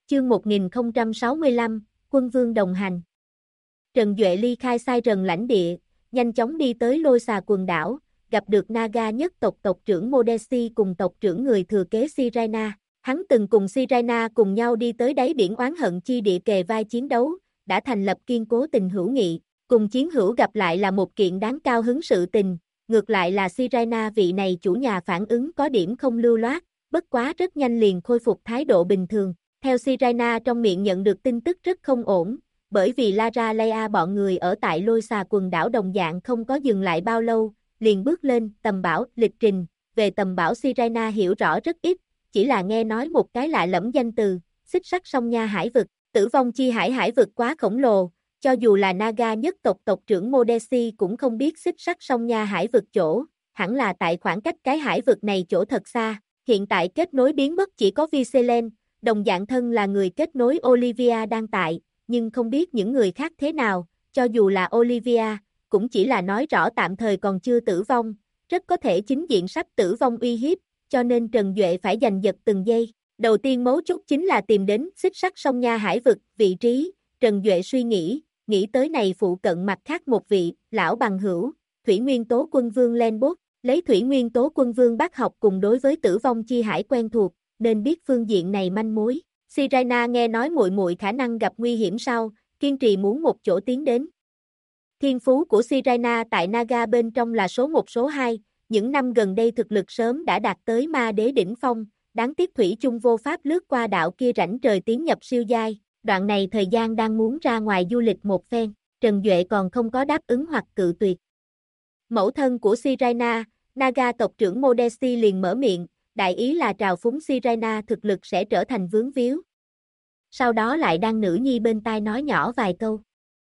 Chương 1065, Quân Vương đồng hành. Trần Duệ ly khai Sai Rần lãnh địa, nhanh chóng đi tới Lôi Xà quần đảo, gặp được Naga nhất tộc tộc trưởng Modesi cùng tộc trưởng người thừa kế Sirena. Hắn từng cùng Sirena cùng nhau đi tới đáy biển oán hận chi địa kề vai chiến đấu, đã thành lập kiên cố tình hữu nghị, cùng chiến hữu gặp lại là một kiện đáng cao hứng sự tình, ngược lại là Sirena vị này chủ nhà phản ứng có điểm không lưu loát, bất quá rất nhanh liền khôi phục thái độ bình thường. Theo Sirena trong miệng nhận được tin tức rất không ổn, bởi vì Lara Leia bọn người ở tại Lôi Xà quần đảo đồng dạng không có dừng lại bao lâu, liền bước lên tầm bảo lịch trình. Về tầm bảo Sirena hiểu rõ rất ít, chỉ là nghe nói một cái lạ lẫm danh từ, xích sắt song nha hải vực, tử vong chi hải hải vực quá khổng lồ, cho dù là Naga nhất tộc tộc trưởng Modesi cũng không biết xích sắt song nha hải vực chỗ, hẳn là tại khoảng cách cái hải vực này chỗ thật xa. Hiện tại kết nối biến mất chỉ có Vincent, đồng dạng thân là người kết nối Olivia đang tại, nhưng không biết những người khác thế nào, cho dù là Olivia, cũng chỉ là nói rõ tạm thời còn chưa tử vong, rất có thể chính diện sắp tử vong uy hiếp, cho nên Trần Duệ phải giành giật từng giây. Đầu tiên mấu chốt chính là tìm đến xích sắt song nha hải vực, vị trí, Trần Duệ suy nghĩ tới này phụ cận mặt khác một vị, lão bằng hữu, Thủy Nguyên Tố Quân Vương Lenbot, lấy Thủy Nguyên Tố Quân Vương bác học cùng đối với tử vong chi hải quen thuộc, nên biết phương diện này manh mối. Sirena nghe nói muội muội khả năng gặp nguy hiểm sau, kiên trì muốn một chỗ tiến đến. Thiên phú của Sirena tại Naga bên trong là số 1 số 2, những năm gần đây thực lực sớm đã đạt tới ma đế đỉnh phong, đáng tiếc thủy chung vô pháp lướt qua đạo kia rãnh trời tiến nhập siêu giai, đoạn này thời gian đang muốn ra ngoài du lịch một phen, Trần Duệ còn không có đáp ứng hoặc cự tuyệt. Mẫu thân của Sirena, Naga tộc trưởng Modesi liền mở miệng, đại ý là trào phúng Sirena thực lực sẽ trở thành vướng víu. Sau đó lại đang nữ nhi bên tai nói nhỏ vài câu.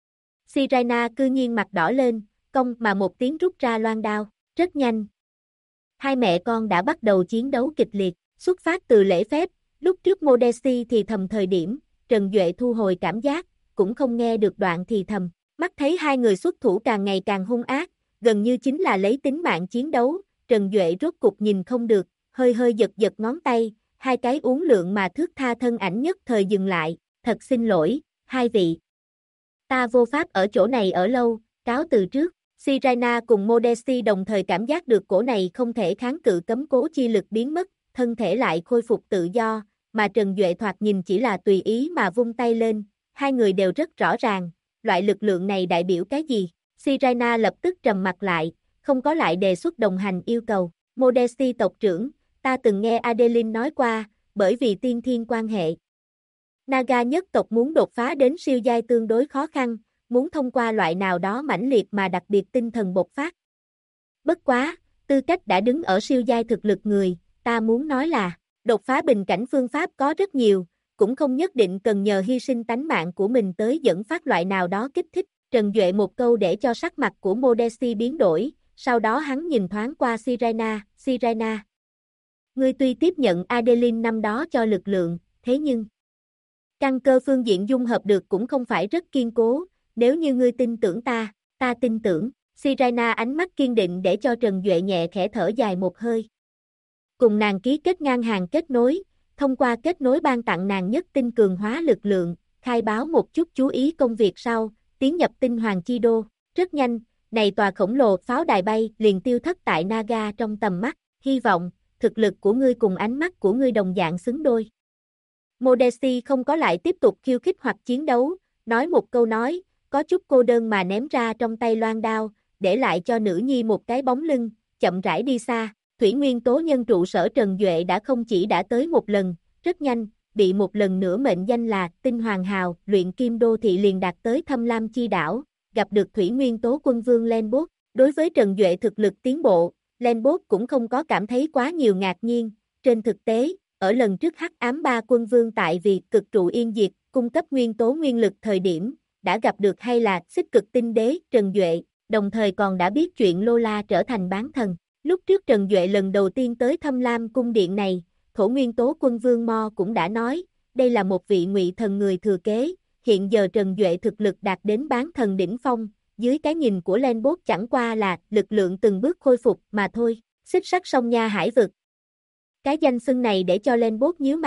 Sirena cư nhiên mặt đỏ lên, cong mà một tiếng rút ra loan đao, rất nhanh. Hai mẹ con đã bắt đầu chiến đấu kịch liệt, xuất phát từ lễ phép, lúc trước Modesi thì thầm thời điểm, Trần Duệ thu hồi cảm giác, cũng không nghe được đoạn thì thầm, mắt thấy hai người xuất thủ càng ngày càng hung ác, gần như chính là lấy tính mạng chiến đấu, Trần Duệ rốt cục nhìn không được, hơi giật ngón tay, hai cái uốn lượn mà thước tha thân ảnh nhất thời dừng lại, thật xin lỗi, hai vị. Ta vô pháp ở chỗ này ở lâu, cáo từ trước. Sirena cùng Modesi đồng thời cảm giác được cổ này không thể kháng cự cấm cố chi lực biến mất, thân thể lại khôi phục tự do, mà Trần Duệ thoạt nhìn chỉ là tùy ý mà vung tay lên, hai người đều rất rõ ràng, loại lực lượng này đại biểu cái gì. Sirena lập tức trầm mặt lại, không có lại đề xuất đồng hành yêu cầu. Modesi tộc trưởng, ta từng nghe Adeline nói qua, bởi vì tiên thiên quan hệ. Naga nhất tộc muốn đột phá đến siêu giai tương đối khó khăn, muốn thông qua loại nào đó mãnh liệt mà đặc biệt tinh thần bộc phát. Bất quá, tư cách đã đứng ở siêu giai thực lực người, ta muốn nói là, đột phá bình cảnh phương pháp có rất nhiều, cũng không nhất định cần nhờ hy sinh tánh mạng của mình tới dẫn phát loại nào đó kích thích. Trần Duệ một câu để cho sắc mặt của Modesi biến đổi, sau đó hắn nhìn thoáng qua Sirena. Ngươi tuy tiếp nhận Adeline năm đó cho lực lượng, thế nhưng căn cơ phương diện dung hợp được cũng không phải rất kiên cố, nếu như ngươi tin tưởng ta tin tưởng. Sirena ánh mắt kiên định để cho Trần Duệ nhẹ khẽ thở dài một hơi. Cùng nàng ký kết ngang hàng kết nối, thông qua kết nối ban tặng nàng nhất tinh cường hóa lực lượng, khai báo một chút chú ý công việc sau, tiến nhập tinh hoàng chi đô. Rất nhanh, này tòa khổng lồ pháo đài bay liền tiêu thất tại Naga trong tầm mắt, hy vọng, thực lực của ngươi cùng ánh mắt của ngươi đồng dạng xứng đôi. Modesi không có lại tiếp tục khiêu khích hoặc chiến đấu, nói một câu nói, có chút cô đơn mà ném ra trong tay loan đao, để lại cho nữ nhi một cái bóng lưng, chậm rãi đi xa. Thủy Nguyên Tố nhân trụ sở Trần Duệ đã không chỉ đã tới một lần, rất nhanh, bị một lần nữa mệnh danh là Tinh Hoàng Hào, luyện kim đô thị liền đạt tới Thâm Lam Chi đảo, gặp được Thủy Nguyên Tố Quân Vương Lenbot. Đối với Trần Duệ thực lực tiến bộ, Lenbot cũng không có cảm thấy quá nhiều ngạc nhiên, trên thực tế, ở lần trước Hắc Ám Ba Quân Vương tại vì cực trụ yên diệt, cung cấp nguyên tố nguyên lực thời điểm, đã gặp được hay là xích cực tinh đế Trần Duệ, đồng thời còn đã biết chuyện Lola trở thành bán thần. Lúc trước Trần Duệ lần đầu tiên tới Thâm Lam cung điện này, Thổ Nguyên Tố Quân Vương Mo cũng đã nói, đây là một vị ngụy thần người thừa kế, hiện giờ Trần Duệ thực lực đạt đến bán thần đỉnh phong, dưới cái nhìn của Lenbot chẳng qua là lực lượng từng bước khôi phục mà thôi. Xích sắt song nha hải vực. Cái danh xưng này để cho Lenbot nhíu mày,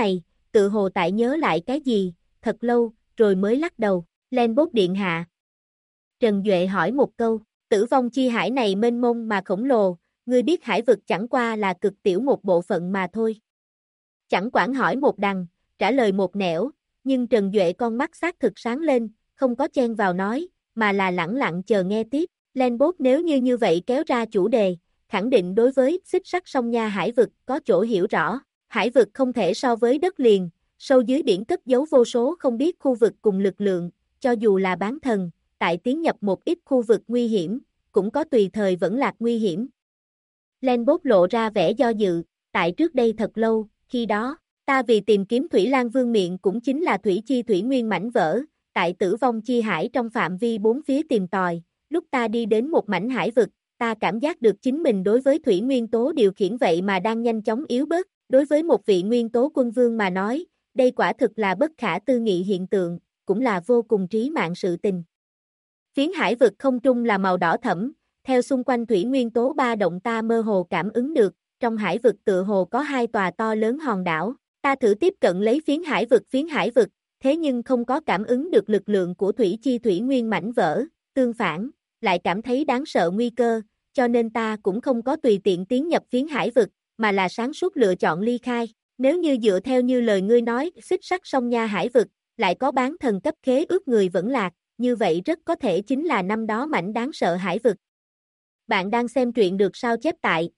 tự hồ tại nhớ lại cái gì, thật lâu, rồi mới lắc đầu. Lên bốt điện hạ. Trần Duệ hỏi một câu, tử vong chi hải này mênh mông mà khổng lồ, ngươi biết hải vực chẳng qua là cực tiểu một bộ phận mà thôi. Chẳng quản hỏi một đằng, trả lời một nẻo, nhưng Trần Duệ con mắt xác thực sáng lên, không có chen vào nói, mà là lẳng lặng chờ nghe tiếp. Lên bốt nếu như vậy kéo ra chủ đề, khẳng định đối với xích sắt sông Nha hải vực có chỗ hiểu rõ. Hải vực không thể so với đất liền, sâu dưới biển cất giấu vô số không biết khu vực cùng lực lượng, cho dù là bán thần, tại tiến nhập một ít khu vực nguy hiểm, cũng có tùy thời vẫn lạc nguy hiểm. Lên bốt lộ ra vẻ do dự, tại trước đây thật lâu, khi đó, ta vì tìm kiếm Thủy Lang Vương miệng cũng chính là thủy chi thủy nguyên mảnh vỡ, tại tử vong chi hải trong phạm vi bốn phía tìm tòi, lúc ta đi đến một mảnh hải vực, ta cảm giác được chính mình đối với thủy nguyên tố điều khiển vậy mà đang nhanh chóng yếu bớt, đối với một vị nguyên tố quân vương mà nói, đây quả thực là bất khả tư nghị hiện tượng, cũng là vô cùng trí mạng sự tình. Phiến hải vực không trung là màu đỏ thẫm, theo xung quanh thủy nguyên tố ba động ta mơ hồ cảm ứng được, trong hải vực tựa hồ có hai tòa to lớn hòn đảo, ta thử tiếp cận lấy phiến hải vực, thế nhưng không có cảm ứng được lực lượng của thủy chi thủy nguyên mảnh vỡ, tương phản, lại cảm thấy đáng sợ nguy cơ, cho nên ta cũng không có tùy tiện tiến nhập phiến hải vực, mà là sáng suốt lựa chọn ly khai. Nếu như dựa theo như lời ngươi nói, xích sắt sông Nha hải vực, lại có bán thần cấp khế ước người vẫn lạc, như vậy rất có thể chính là năm đó mảnh đáng sợ hải vực. Bạn đang xem truyện được sao chép tại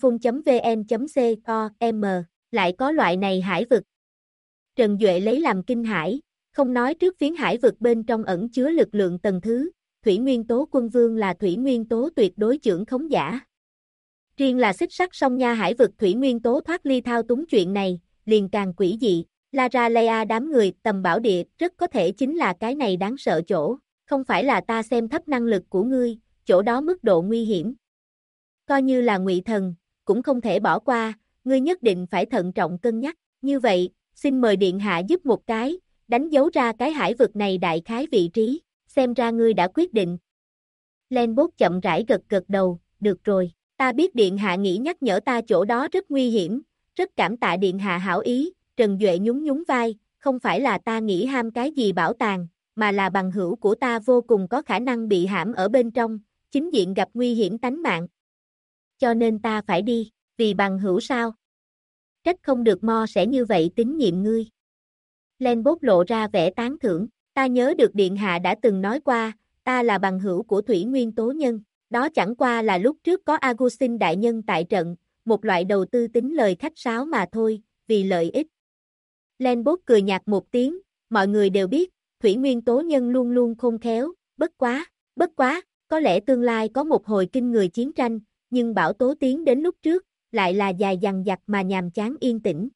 truyinphun.vn.com, lại có loại này hải vực. Trần Duệ lấy làm kinh hãi, không nói trước phiến hải vực bên trong ẩn chứa lực lượng tầng thứ, thủy nguyên tố quân vương là thủy nguyên tố tuyệt đối trưởng khống giả. Riêng là xích sắt sông Nha hải vực thủy nguyên tố thoát ly thao túng chuyện này, liền càng quỷ dị. Lara Leia đám người tầm bảo địa rất có thể chính là cái này đáng sợ chỗ, không phải là ta xem thấp năng lực của ngươi, chỗ đó mức độ nguy hiểm. Coi như là ngụy thần, cũng không thể bỏ qua, ngươi nhất định phải thận trọng cân nhắc, như vậy, xin mời điện hạ giúp một cái, đánh dấu ra cái hải vực này đại khái vị trí, xem ra ngươi đã quyết định. Lên bốt chậm rãi gật gật đầu, được rồi, ta biết điện hạ nghĩ nhắc nhở ta chỗ đó rất nguy hiểm, rất cảm tạ điện hạ hảo ý. Trần Duệ nhún nhún vai, không phải là ta nghĩ ham cái gì bảo tàng, mà là bằng hữu của ta vô cùng có khả năng bị hãm ở bên trong, chính diện gặp nguy hiểm tánh mạng. Cho nên ta phải đi, vì bằng hữu sao? Trách không được Mo sẽ như vậy tín nhiệm ngươi. Lên bốt lộ ra vẻ tán thưởng, ta nhớ được điện hạ đã từng nói qua, ta là bằng hữu của thủy nguyên tố nhân, đó chẳng qua là lúc trước có Augustin đại nhân tại trận, một loại đầu tư tính lời khách sáo mà thôi, vì lợi ích. Lên bốt cười nhạt một tiếng, mọi người đều biết, thủy nguyên tố nhân luôn luôn khôn khéo, bất quá, có lẽ tương lai có một hồi kinh người chiến tranh, nhưng bão tố tiến đến lúc trước, lại là dài dằng dặc mà nhàm chán yên tĩnh.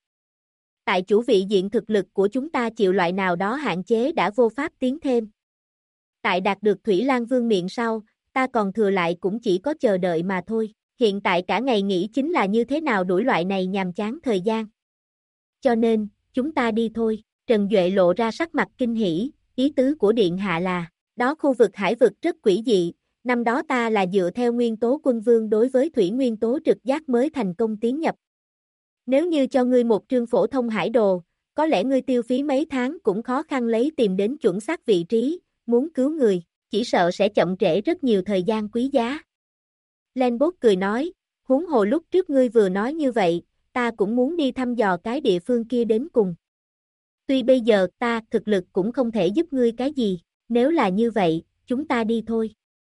Tại chủ vị diện thực lực của chúng ta chịu loại nào đó hạn chế đã vô pháp tiến thêm. Tại đạt được Thủy Lang Vương miệng sau, ta còn thừa lại cũng chỉ có chờ đợi mà thôi, hiện tại cả ngày nghĩ chính là như thế nào đuổi loại này nhàm chán thời gian. Cho nên, chúng ta đi thôi, Trần Duệ lộ ra sắc mặt kinh hỉ, ý tứ của điện hạ là, đó khu vực hải vực rất quỷ dị, năm đó ta là dựa theo nguyên tố quân vương đối với thủy nguyên tố trực giác mới thành công tiến nhập. Nếu như cho ngươi một trương phổ thông hải đồ, có lẽ ngươi tiêu phí mấy tháng cũng khó khăn lấy tìm đến chuẩn xác vị trí, muốn cứu người, chỉ sợ sẽ chậm trễ rất nhiều thời gian quý giá. Lên bốt cười nói, huống hồ lúc trước ngươi vừa nói như vậy, ta cũng muốn đi thăm dò cái địa phương kia đến cùng. Tuy bây giờ ta thực lực cũng không thể giúp ngươi cái gì, nếu là như vậy, chúng ta đi thôi.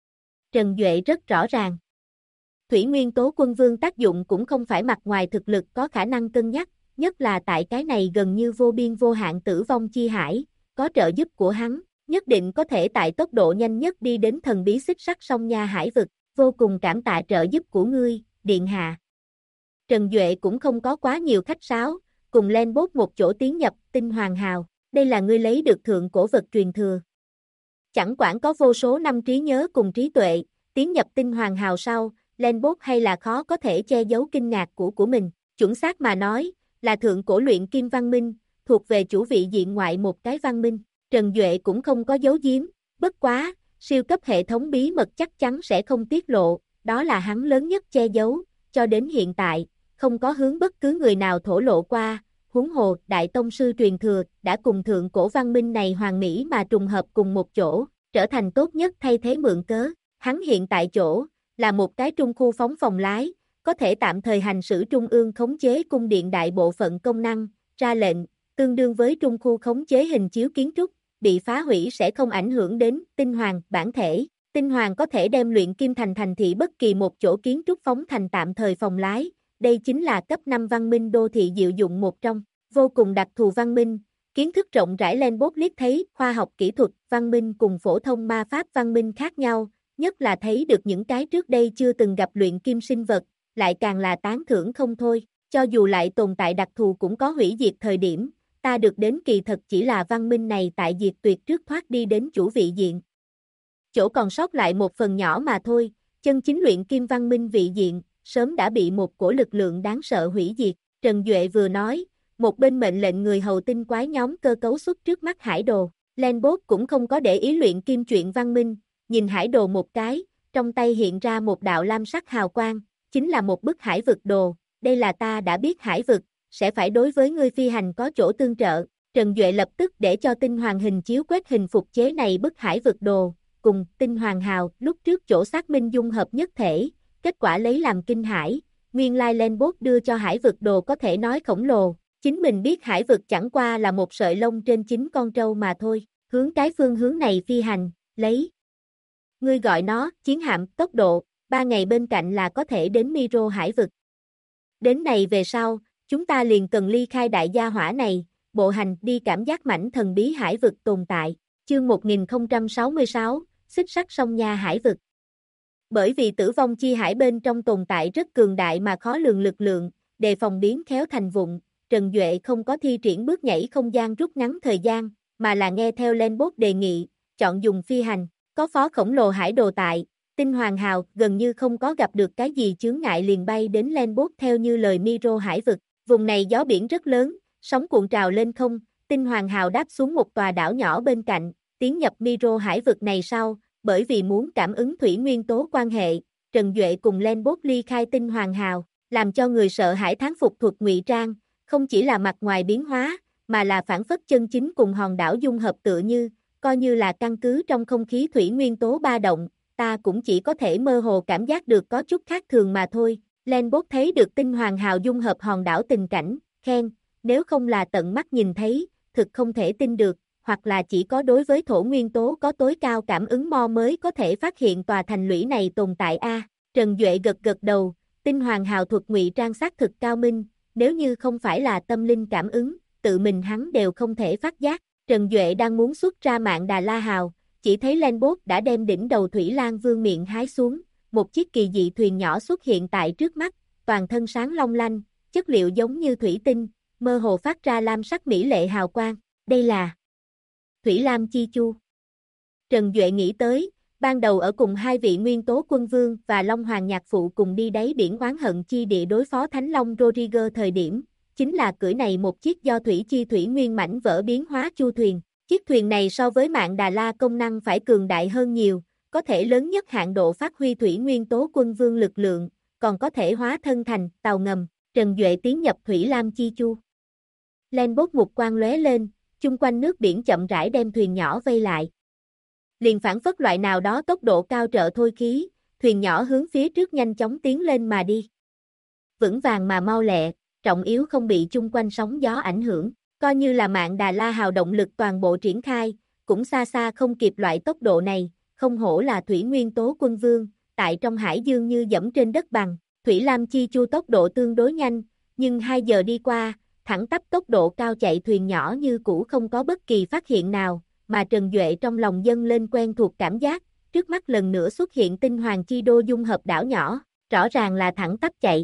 Trần Duệ rất rõ ràng. Thủy nguyên tố quân vương tác dụng cũng không phải mặt ngoài thực lực có khả năng cân nhắc, nhất là tại cái này gần như vô biên vô hạn tử vong chi hải, có trợ giúp của hắn, nhất định có thể tại tốc độ nhanh nhất đi đến thần bí xích sắt sông Nha hải vực, vô cùng cảm tạ trợ giúp của ngươi, điện hạ. Trần Duệ cũng không có quá nhiều khách sáo, cùng lên bốt một chỗ tiến nhập tinh hoàng hào, đây là ngươi lấy được thượng cổ vật truyền thừa. Chẳng quản có vô số năm trí nhớ cùng trí tuệ, tiến nhập tinh hoàng hào sau, lên bốt hay là khó có thể che giấu kinh ngạc của mình, chuẩn xác mà nói, là thượng cổ luyện kim văn minh, thuộc về chủ vị diện ngoại một cái văn minh, Trần Duệ cũng không có giấu giếm, bất quá, siêu cấp hệ thống bí mật chắc chắn sẽ không tiết lộ, đó là hắn lớn nhất che giấu, cho đến hiện tại, không có hướng bất cứ người nào thổ lộ qua, huống hồ, đại tông sư truyền thừa, đã cùng thượng cổ văn minh này hoàn mỹ mà trùng hợp cùng một chỗ, trở thành tốt nhất thay thế mượn cớ. Hắn hiện tại chỗ, là một cái trung khu phóng phòng lái, có thể tạm thời hành xử trung ương khống chế cung điện đại bộ phận công năng, ra lệnh, tương đương với trung khu khống chế hình chiếu kiến trúc, bị phá hủy sẽ không ảnh hưởng đến tinh hoàng bản thể. Tinh hoàng có thể đem luyện kim thành thị bất kỳ một chỗ kiến trúc phóng thành tạm thời phòng lái, đây chính là cấp 5 văn minh đô thị diệu dụng một trong, vô cùng đặc thù văn minh, kiến thức rộng rãi. Lenbot liếc thấy khoa học kỹ thuật văn minh cùng phổ thông ma pháp văn minh khác nhau, nhất là thấy được những cái trước đây chưa từng gặp luyện kim sinh vật, lại càng là tán thưởng không thôi, cho dù lại tồn tại đặc thù cũng có hủy diệt thời điểm, ta được đến kỳ thật chỉ là văn minh này tại diệt tuyệt trước thoát đi đến chủ vị diện. Chỗ còn sót lại một phần nhỏ mà thôi, chân chính luyện kim văn minh vị diện, sớm đã bị một cổ lực lượng đáng sợ hủy diệt. Trần Duệ vừa nói, một bên mệnh lệnh người hầu tinh quái nhóm cơ cấu xuất trước mắt hải đồ. Lenbot cũng không có để ý luyện kim chuyện văn minh, nhìn hải đồ một cái, trong tay hiện ra một đạo lam sắc hào quang, chính là một bức hải vực đồ, đây là ta đã biết hải vực, sẽ phải đối với ngươi phi hành có chỗ tương trợ. Trần Duệ lập tức để cho tinh hoàng hình chiếu quét hình phục chế này bức hải vực đồ, cùng tinh hoàng hào lúc trước chỗ xác minh dung hợp nhất thể, kết quả lấy làm kinh hãi. Nguyên lai Lenbot đưa cho hải vực đồ có thể nói khổng lồ, chính mình biết hải vực chẳng qua là một sợi lông trên chín con trâu mà thôi, hướng cái phương hướng này phi hành, lấy. Ngươi gọi nó, chiến hạm, tốc độ, 3 ngày bên cạnh là có thể đến Miro hải vực. Đến này về sau, chúng ta liền cần ly khai đại gia hỏa này, bộ hành đi cảm giác mảnh thần bí hải vực tồn tại. Chương 1066, xích sắt sông Nha hải vực. Bởi vì tử vong chi hải bên trong tồn tại rất cường đại mà khó lường lực lượng, đề phòng biến khéo thành vụn, Trần Duệ không có thi triển bước nhảy không gian rút ngắn thời gian, mà là nghe theo Lenbot đề nghị, chọn dùng phi hành, có phó khổng lồ hải đồ tại, tinh hoàng hào gần như không có gặp được cái gì chướng ngại liền bay đến Lenbot theo như lời Miro hải vực, vùng này gió biển rất lớn, sóng cuộn trào lên không, tinh hoàng hào đáp xuống một tòa đảo nhỏ bên cạnh, tiến nhập Miro hải vực này sau, bởi vì muốn cảm ứng thủy nguyên tố quan hệ, Trần Duệ cùng Lenbot ly khai tinh hoàng hào, làm cho người sợ hãi thán phục thuật ngụy trang, không chỉ là mặt ngoài biến hóa, mà là phản phất chân chính cùng hòn đảo dung hợp tựa như, coi như là căn cứ trong không khí thủy nguyên tố ba động, ta cũng chỉ có thể mơ hồ cảm giác được có chút khác thường mà thôi. Lenbot thấy được tinh hoàng hào dung hợp hòn đảo tình cảnh, khen, nếu không là tận mắt nhìn thấy, thực không thể tin được, hoặc là chỉ có đối với thổ nguyên tố có tối cao cảm ứng mo mới có thể phát hiện tòa thành lũy này tồn tại a. Trần Duệ gật gật đầu, tinh hoàng hào thuật ngụy trang xác thực cao minh, nếu như không phải là tâm linh cảm ứng, tự mình hắn đều không thể phát giác. Trần Duệ đang muốn xuất ra mạng Đà La hào, chỉ thấy Lenbot đã đem đỉnh đầu Thủy Lang Vương miệng hái xuống, một chiếc kỳ dị thuyền nhỏ xuất hiện tại trước mắt, toàn thân sáng long lanh, chất liệu giống như thủy tinh, mơ hồ phát ra lam sắc mỹ lệ hào quang, đây là Thủy Lam Chi Chu. Trần Duệ nghĩ tới, ban đầu ở cùng hai vị nguyên tố quân vương và Long Hoàng nhạc phụ cùng đi đáy biển oán hận chi địa đối phó Thánh Long Rodriguez thời điểm, chính là cưỡi này một chiếc do thủy chi thủy nguyên mảnh vỡ biến hóa chu thuyền. Chiếc thuyền này so với mạng Đà La công năng phải cường đại hơn nhiều, có thể lớn nhất hạn độ phát huy thủy nguyên tố quân vương lực lượng, còn có thể hóa thân thành tàu ngầm. Trần Duệ tiến nhập Thủy Lam Chi Chu. Lenbot một quang lóe lên, chung quanh nước biển chậm rãi đem thuyền nhỏ vây lại. Liền phản phất loại nào đó tốc độ cao trợ thôi khí, thuyền nhỏ hướng phía trước nhanh chóng tiến lên mà đi. Vững vàng mà mau lẹ, trọng yếu không bị chung quanh sóng gió ảnh hưởng, coi như là mạng Đà La hào động lực toàn bộ triển khai, cũng xa xa không kịp loại tốc độ này, không hổ là thủy nguyên tố quân vương, tại trong hải dương như dẫm trên đất bằng. Thủy Lam Chi Chu tốc độ tương đối nhanh, nhưng 2 giờ đi qua, thẳng tắp tốc độ cao chạy thuyền nhỏ như cũ không có bất kỳ phát hiện nào, mà Trần Duệ trong lòng dâng lên quen thuộc cảm giác, trước mắt lần nữa xuất hiện tinh hoàng chi đô dung hợp đảo nhỏ, rõ ràng là thẳng tắp chạy.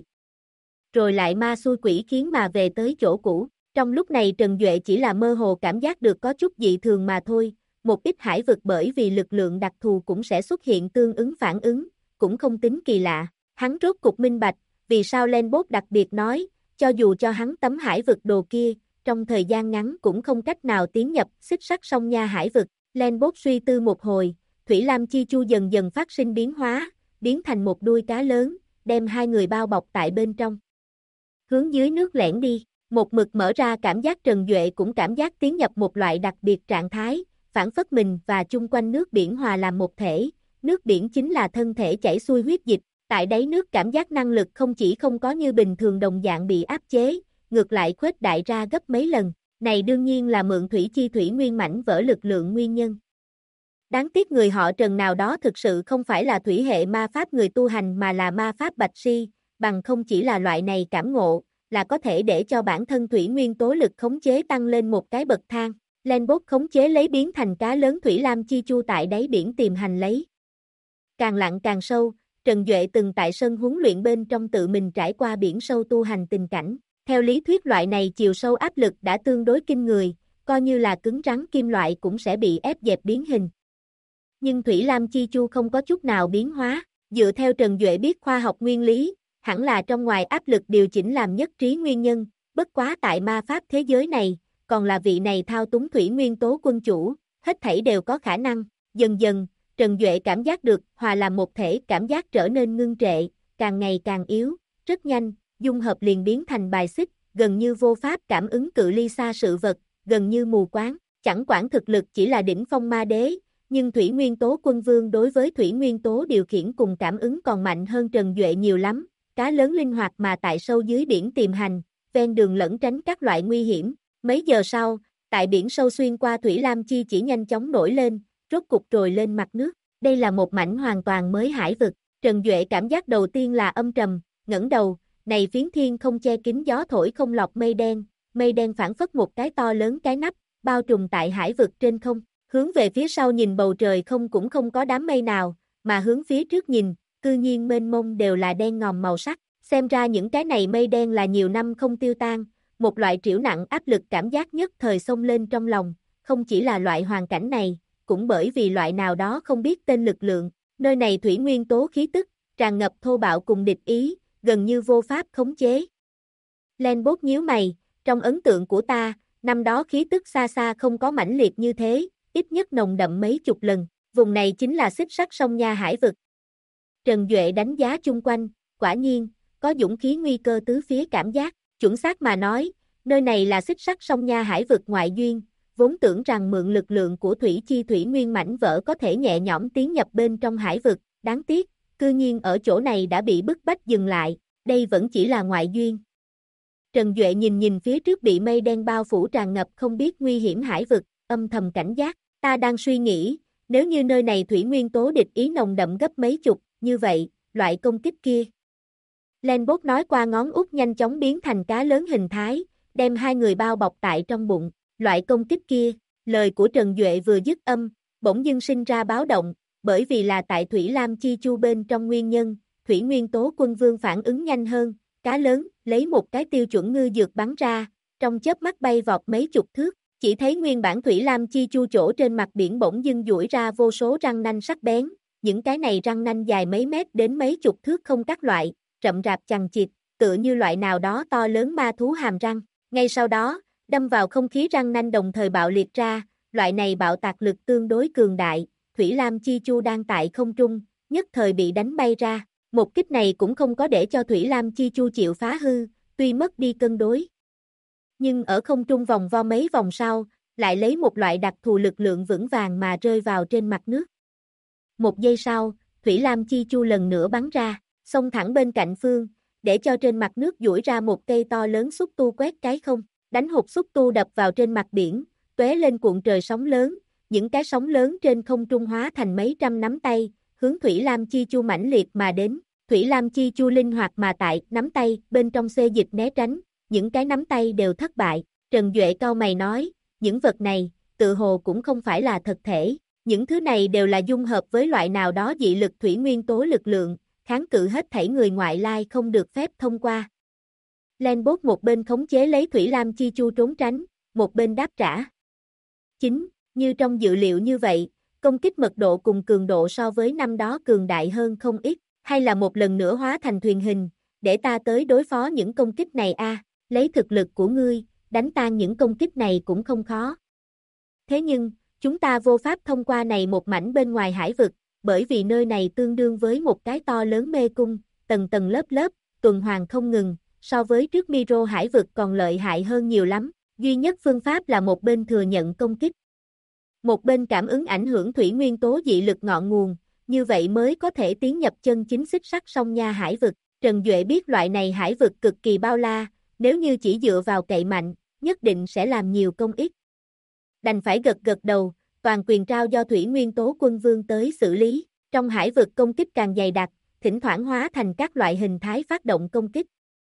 Rồi lại ma xui quỷ khiến mà về tới chỗ cũ, trong lúc này Trần Duệ chỉ là mơ hồ cảm giác được có chút dị thường mà thôi, một ít hải vực bởi vì lực lượng đặc thù cũng sẽ xuất hiện tương ứng phản ứng, cũng không tính kỳ lạ. Hắn rốt cục minh bạch, vì sao Lenbot đặc biệt nói, cho dù cho hắn tấm hải vực đồ kia, trong thời gian ngắn cũng không cách nào tiến nhập xích sắt sông Nha hải vực. Lenbot suy tư một hồi, Thủy Lam Chi Chu dần dần phát sinh biến hóa, biến thành một đuôi cá lớn, đem hai người bao bọc tại bên trong. Hướng dưới nước lẻn đi, Một mực mở ra cảm giác Trần Duệ cũng cảm giác tiến nhập một loại đặc biệt trạng thái, phản phất mình và chung quanh nước biển hòa làm một thể, nước biển chính là thân thể chảy xuôi huyết dịch, tại đáy nước cảm giác năng lực không chỉ không có như bình thường đồng dạng bị áp chế, ngược lại khuếch đại ra gấp mấy lần, này đương nhiên là mượn thủy chi thủy nguyên mảnh vỡ lực lượng nguyên nhân. Đáng tiếc người họ Trần nào đó thực sự không phải là thủy hệ ma pháp người tu hành mà là ma pháp bạch si, bằng không chỉ là loại này cảm ngộ, là có thể để cho bản thân thủy nguyên tố lực khống chế tăng lên một cái bậc thang. Lenbot khống chế lấy biến thành cá lớn thủy lam chi chu tại đáy biển tìm hành lấy. Càng lặn càng sâu, Trần Duệ từng tại sân huấn luyện bên trong tự mình trải qua biển sâu tu hành tình cảnh. Theo lý thuyết loại này chiều sâu áp lực đã tương đối kinh người, coi như là cứng rắn kim loại cũng sẽ bị ép dẹp biến hình. Nhưng Thủy Lam Chi Chu không có chút nào biến hóa, dựa theo Trần Duệ biết khoa học nguyên lý, hẳn là trong ngoài áp lực điều chỉnh làm nhất trí nguyên nhân, bất quá tại ma pháp thế giới này, còn là vị này thao túng thủy nguyên tố quân chủ, hết thảy đều có khả năng. Dần dần, Trần Duệ cảm giác được hòa làm một thể, cảm giác trở nên ngưng trệ, càng ngày càng yếu, rất nhanh, dung hợp liền biến thành bài xích, gần như vô pháp cảm ứng cự ly xa sự vật, gần như mù quáng, chẳng quản thực lực chỉ là đỉnh phong ma đế, nhưng thủy nguyên tố quân vương đối với thủy nguyên tố điều khiển cùng cảm ứng còn mạnh hơn Trần Duệ nhiều lắm, cá lớn linh hoạt mà tại sâu dưới biển tìm hành, ven đường lẩn tránh các loại nguy hiểm. Mấy giờ sau, tại biển sâu xuyên qua Thủy Lam Chi chỉ nhanh chóng nổi lên, rốt cục trồi lên mặt nước. Đây là một mảnh hoàn toàn mới hải vực. Trần Duệ cảm giác đầu tiên là âm trầm, ngẩng đầu, này phiến thiên không che kín gió thổi không lọt mây đen phản phất một cái to lớn cái nắp, bao trùm tại hải vực trên không. Hướng về phía sau nhìn bầu trời không cũng không có đám mây nào, mà hướng phía trước nhìn, cư nhiên mênh mông đều là đen ngòm màu sắc. Xem ra những cái này mây đen là nhiều năm không tiêu tan, một loại triểu nặng áp lực cảm giác nhất thời xông lên trong lòng, không chỉ là loại hoàn cảnh này, cũng bởi vì loại nào đó không biết tên lực lượng, nơi này thủy nguyên tố khí tức, tràn ngập thô bạo cùng địch ý, gần như vô pháp khống chế. Lenbot nhíu mày, trong ấn tượng của ta, năm đó khí tức xa xa không có mãnh liệt như thế, ít nhất nồng đậm mấy chục lần, vùng này chính là xích sắt sông Nha hải vực. Trần Duệ đánh giá chung quanh, quả nhiên, có dũng khí nguy cơ tứ phía cảm giác, chuẩn xác mà nói, nơi này là xích sắt sông Nha hải vực ngoại duyên, vốn tưởng rằng mượn lực lượng của thủy chi thủy nguyên mảnh vỡ có thể nhẹ nhõm tiến nhập bên trong hải vực, đáng tiếc, cư nhiên ở chỗ này đã bị bức bách dừng lại, đây vẫn chỉ là ngoại duyên. Trần Duệ nhìn phía trước bị mây đen bao phủ tràn ngập không biết nguy hiểm hải vực, âm thầm cảnh giác, ta đang suy nghĩ, nếu như nơi này thủy nguyên tố địch ý nồng đậm gấp mấy chục, như vậy, loại công kích kia. Lenbot nói qua ngón út nhanh chóng biến thành cá lớn hình thái, đem hai người bao bọc tại trong bụng, loại công kích kia, lời của Trần Duệ vừa dứt âm, bỗng dưng sinh ra báo động, bởi vì là tại Thủy Lam Chi Chu bên trong nguyên nhân, thủy nguyên tố quân vương phản ứng nhanh hơn, cá lớn, lấy một cái tiêu chuẩn ngư dược bắn ra, trong chớp mắt bay vọt mấy chục thước, chỉ thấy nguyên bản Thủy Lam Chi Chu chỗ trên mặt biển bỗng dưng duỗi ra vô số răng nanh sắc bén, những cái này răng nanh dài mấy mét đến mấy chục thước không các loại, rậm rạp chằng chịt, tựa như loại nào đó to lớn ma thú hàm răng, ngay sau đó, đâm vào không khí răng nanh đồng thời bạo liệt ra, loại này bạo tạc lực tương đối cường đại, Thủy Lam Chi Chu đang tại không trung, nhất thời bị đánh bay ra, một kích này cũng không có để cho Thủy Lam Chi Chu chịu phá hư, tuy mất đi cân đối. Nhưng ở không trung vòng vo mấy vòng sau, lại lấy một loại đặc thù lực lượng vững vàng mà rơi vào trên mặt nước. Một giây sau, Thủy Lam Chi Chu lần nữa bắn ra, xông thẳng bên cạnh phương, để cho trên mặt nước duỗi ra một cây to lớn xúc tu quét cái không, đánh hụt xúc tu đập vào trên mặt biển, tóe lên cuộn trời sóng lớn, những cái sóng lớn trên không trung hóa thành mấy trăm nắm tay, hướng Thủy Lam Chi Chu mãnh liệt mà đến. Thủy Lam Chi Chu linh hoạt mà tại nắm tay bên trong xê dịch né tránh, những cái nắm tay đều thất bại. Trần Duệ cau mày nói, những vật này, tự hồ cũng không phải là thật thể, những thứ này đều là dung hợp với loại nào đó dị lực thủy nguyên tố lực lượng, kháng cự hết thảy người ngoại lai không được phép thông qua. Lenbot một bên khống chế lấy Thủy Lam Chi Chu trốn tránh, một bên đáp trả. Chính, như trong dự liệu như vậy, công kích mật độ cùng cường độ so với năm đó cường đại hơn không ít, hay là một lần nữa hóa thành thuyền hình, để ta tới đối phó những công kích này lấy thực lực của ngươi, đánh tan những công kích này cũng không khó. Thế nhưng, chúng ta vô pháp thông qua này một mảnh bên ngoài hải vực, bởi vì nơi này tương đương với một cái to lớn mê cung, tầng tầng lớp lớp, tuần hoàn không ngừng, so với trước Miro hải vực còn lợi hại hơn nhiều lắm, duy nhất phương pháp là một bên thừa nhận công kích. Một bên cảm ứng ảnh hưởng thủy nguyên tố dị lực ngọn nguồn, như vậy mới có thể tiến nhập chân chính xích sắt song nha hải vực. Trần Duệ biết loại này hải vực cực kỳ bao la, nếu như chỉ dựa vào cậy mạnh, nhất định sẽ làm nhiều công ích. Đành phải gật gật đầu, toàn quyền trao do thủy nguyên tố quân vương tới xử lý. Trong hải vực công kích càng dày đặc, thỉnh thoảng hóa thành các loại hình thái phát động công kích.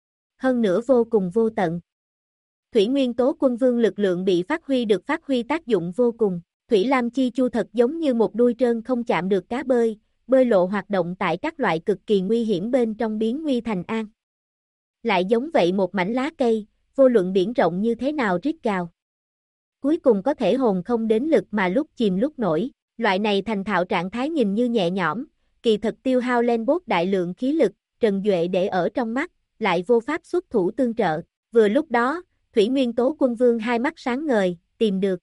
Hơn nữa vô cùng vô tận. Thủy nguyên tố quân vương lực lượng bị phát huy tác dụng vô cùng. Thủy Lam Chi Chu thật giống như một đuôi trơn không chạm được cá bơi lộ hoạt động tại các loại cực kỳ nguy hiểm bên trong biến nguy thành an. Lại giống vậy một mảnh lá cây, vô luận biển rộng như thế nào rít gào. Cuối cùng có thể hồn không đến lực mà lúc chìm lúc nổi. Loại này thành thạo trạng thái nhìn như nhẹ nhõm, kỳ thật tiêu hao lên bốt đại lượng khí lực, Trần Duệ để ở trong mắt, lại vô pháp xuất thủ tương trợ. Vừa lúc đó, Thủy Nguyên Tố Quân Vương hai mắt sáng ngời, tìm được.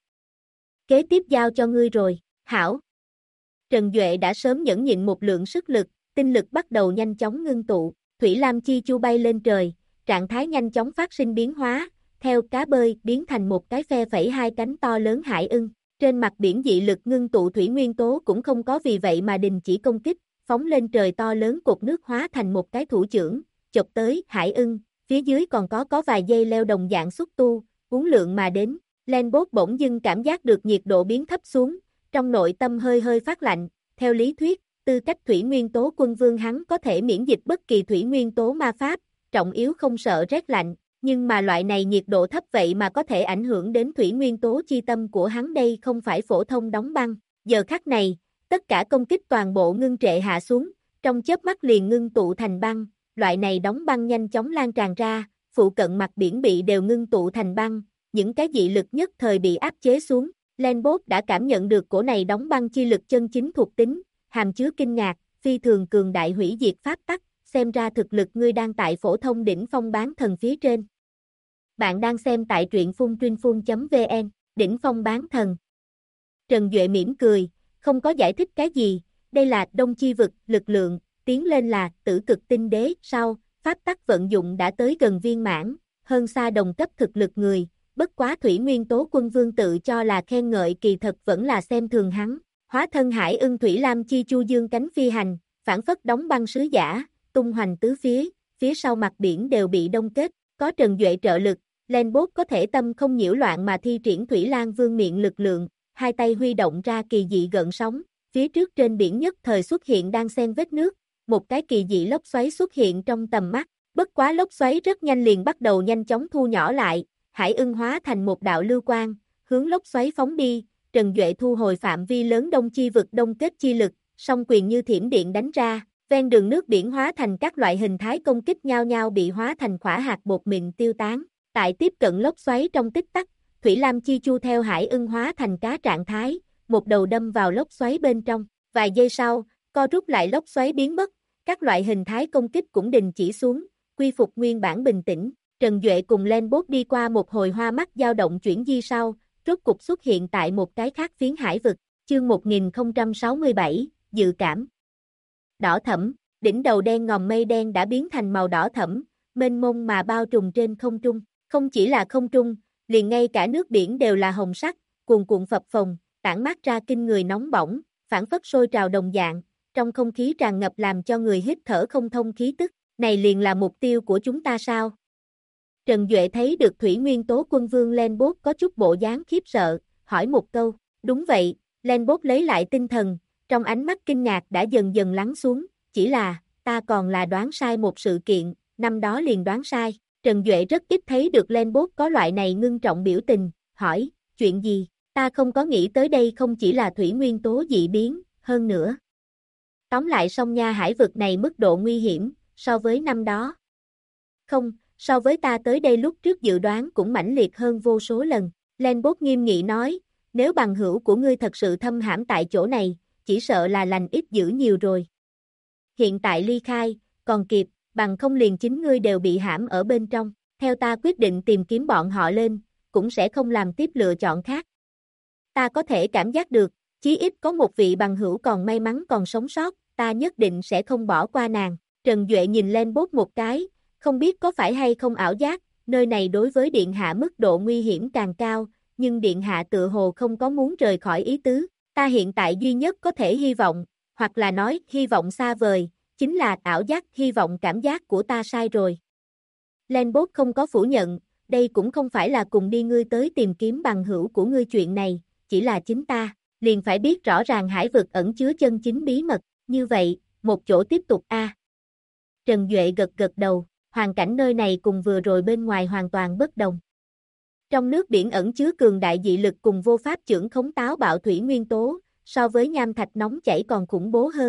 Kế tiếp giao cho ngươi rồi, hảo. Trần Duệ đã sớm nhẫn nhịn một lượng sức lực, tinh lực bắt đầu nhanh chóng ngưng tụ, Thủy Lam Chi Chu bay lên trời, trạng thái nhanh chóng phát sinh biến hóa, theo cá bơi biến thành một cái phe phẩy hai cánh to lớn hải ưng. Trên mặt biển dị lực ngưng tụ thủy nguyên tố cũng không có vì vậy mà đình chỉ công kích, phóng lên trời to lớn cột nước hóa thành một cái thủ chưởng, chụp tới hải ưng, phía dưới còn có vài dây leo đồng dạng xúc tu, uốn lượn mà đến. Lenbot bỗng dưng cảm giác được nhiệt độ biến thấp xuống, trong nội tâm hơi hơi phát lạnh, theo lý thuyết, tư cách thủy nguyên tố quân vương hắn có thể miễn dịch bất kỳ thủy nguyên tố ma pháp, trọng yếu không sợ rét lạnh, nhưng mà loại này nhiệt độ thấp vậy mà có thể ảnh hưởng đến thủy nguyên tố chi tâm của hắn, đây không phải phổ thông đóng băng. Giờ khắc này, tất cả công kích toàn bộ ngưng trệ hạ xuống, trong chớp mắt liền ngưng tụ thành băng, loại này đóng băng nhanh chóng lan tràn ra, phụ cận mặt biển bị đều ngưng tụ thành băng, những cái dị lực nhất thời bị áp chế xuống. Lenbot đã cảm nhận được cổ này đóng băng chi lực chân chính thuộc tính, hàm chứa kinh ngạc, phi thường cường đại hủy diệt pháp tắc, xem ra thực lực ngươi đang tại phổ thông đỉnh phong bán thần phía trên. Bạn đang xem tại truyện phuntrinphun.vn, đỉnh phong bán thần. Trần Duệ mỉm cười, không có giải thích cái gì, đây là đông chi vực, lực lượng, tiến lên là tử cực tinh đế, sau, pháp tắc vận dụng đã tới gần viên mãn, hơn xa đồng cấp thực lực người. Bất quá thủy nguyên tố quân vương tự cho là khen ngợi kỳ thật vẫn là xem thường hắn, hóa thân hải ưng Thủy Lam Chi Chu dương cánh phi hành, phản phất đóng băng sứ giả, tung hoành tứ phía sau mặt biển đều bị đông kết, có Trần Duệ trợ lực, Lenbot có thể tâm không nhiễu loạn mà thi triển Thủy Lan Vương miệng lực lượng, hai tay huy động ra kỳ dị gợn sóng, phía trước trên biển nhất thời xuất hiện đang xen vết nước, một cái kỳ dị lốc xoáy xuất hiện trong tầm mắt, bất quá lốc xoáy rất nhanh liền bắt đầu nhanh chóng thu nhỏ lại. Hải ưng hóa thành một đạo lưu quang, hướng lốc xoáy phóng đi, Trần Duệ thu hồi phạm vi lớn đông chi vực đông kết chi lực, song quyền như thiểm điện đánh ra, ven đường nước biển hóa thành các loại hình thái công kích nhau nhau bị hóa thành khỏa hạt bột mịn tiêu tán. Tại tiếp cận lốc xoáy trong tích tắc, Thủy Lam Chi Chu theo hải ưng hóa thành cá trạng thái, một đầu đâm vào lốc xoáy bên trong, vài giây sau, co rút lại lốc xoáy biến mất, các loại hình thái công kích cũng đình chỉ xuống, quy phục nguyên bản bình tĩnh. Trần Duệ cùng Lenbot đi qua một hồi hoa mắt dao động chuyển di sau, rốt cục xuất hiện tại một cái khác phiến hải vực, chương 1067, dự cảm. Đỏ thẫm, đỉnh đầu đen ngòm mây đen đã biến thành màu đỏ thẫm, mênh mông mà bao trùm trên không trung, không chỉ là không trung, liền ngay cả nước biển đều là hồng sắc, cuồn cuộn phập phồng, tản mát ra kinh người nóng bỏng, phản phất sôi trào đồng dạng, trong không khí tràn ngập làm cho người hít thở không thông khí tức, này liền là mục tiêu của chúng ta sao? Trần Duệ thấy được thủy nguyên tố quân vương Lenbot có chút bộ dáng khiếp sợ, hỏi một câu, đúng vậy, Lenbot lấy lại tinh thần, trong ánh mắt kinh ngạc đã dần dần lắng xuống, chỉ là, ta còn là đoán sai một sự kiện, năm đó liền đoán sai, Trần Duệ rất ít thấy được Lenbot có loại này ngưng trọng biểu tình, hỏi, chuyện gì, ta không có nghĩ tới đây không chỉ là thủy nguyên tố dị biến, hơn nữa. Tóm lại song nha hải vực này mức độ nguy hiểm, so với năm đó. Không, so với ta tới đây lúc trước dự đoán cũng mãnh liệt hơn vô số lần. Lenbot nghiêm nghị nói, nếu bằng hữu của ngươi thật sự thâm hãm tại chỗ này, chỉ sợ là lành ít dữ nhiều rồi. Hiện tại ly khai, còn kịp, bằng không liền chính ngươi đều bị hãm ở bên trong. Theo ta quyết định tìm kiếm bọn họ lên, cũng sẽ không làm tiếp lựa chọn khác. Ta có thể cảm giác được, chí ít có một vị bằng hữu còn may mắn còn sống sót, ta nhất định sẽ không bỏ qua nàng. Trần Duệ nhìn Lenbot một cái, Không biết có phải hay không ảo giác, nơi này đối với Điện Hạ mức độ nguy hiểm càng cao, nhưng Điện Hạ tự hồ không có muốn rời khỏi ý tứ. Ta hiện tại duy nhất có thể hy vọng, hoặc là nói hy vọng xa vời, chính là ảo giác, hy vọng cảm giác của ta sai rồi. Lanbot không có phủ nhận, đây cũng không phải là cùng đi ngươi tới tìm kiếm bằng hữu của ngươi chuyện này, chỉ là chính ta, liền phải biết rõ ràng hải vực ẩn chứa chân chính bí mật, như vậy, một chỗ tiếp tục a. Trần Duệ gật gật đầu, hoàn cảnh nơi này cùng vừa rồi bên ngoài hoàn toàn bất đồng. Trong nước biển ẩn chứa cường đại dị lực cùng vô pháp chưởng khống táo bạo thủy nguyên tố, so với nham thạch nóng chảy còn khủng bố hơn.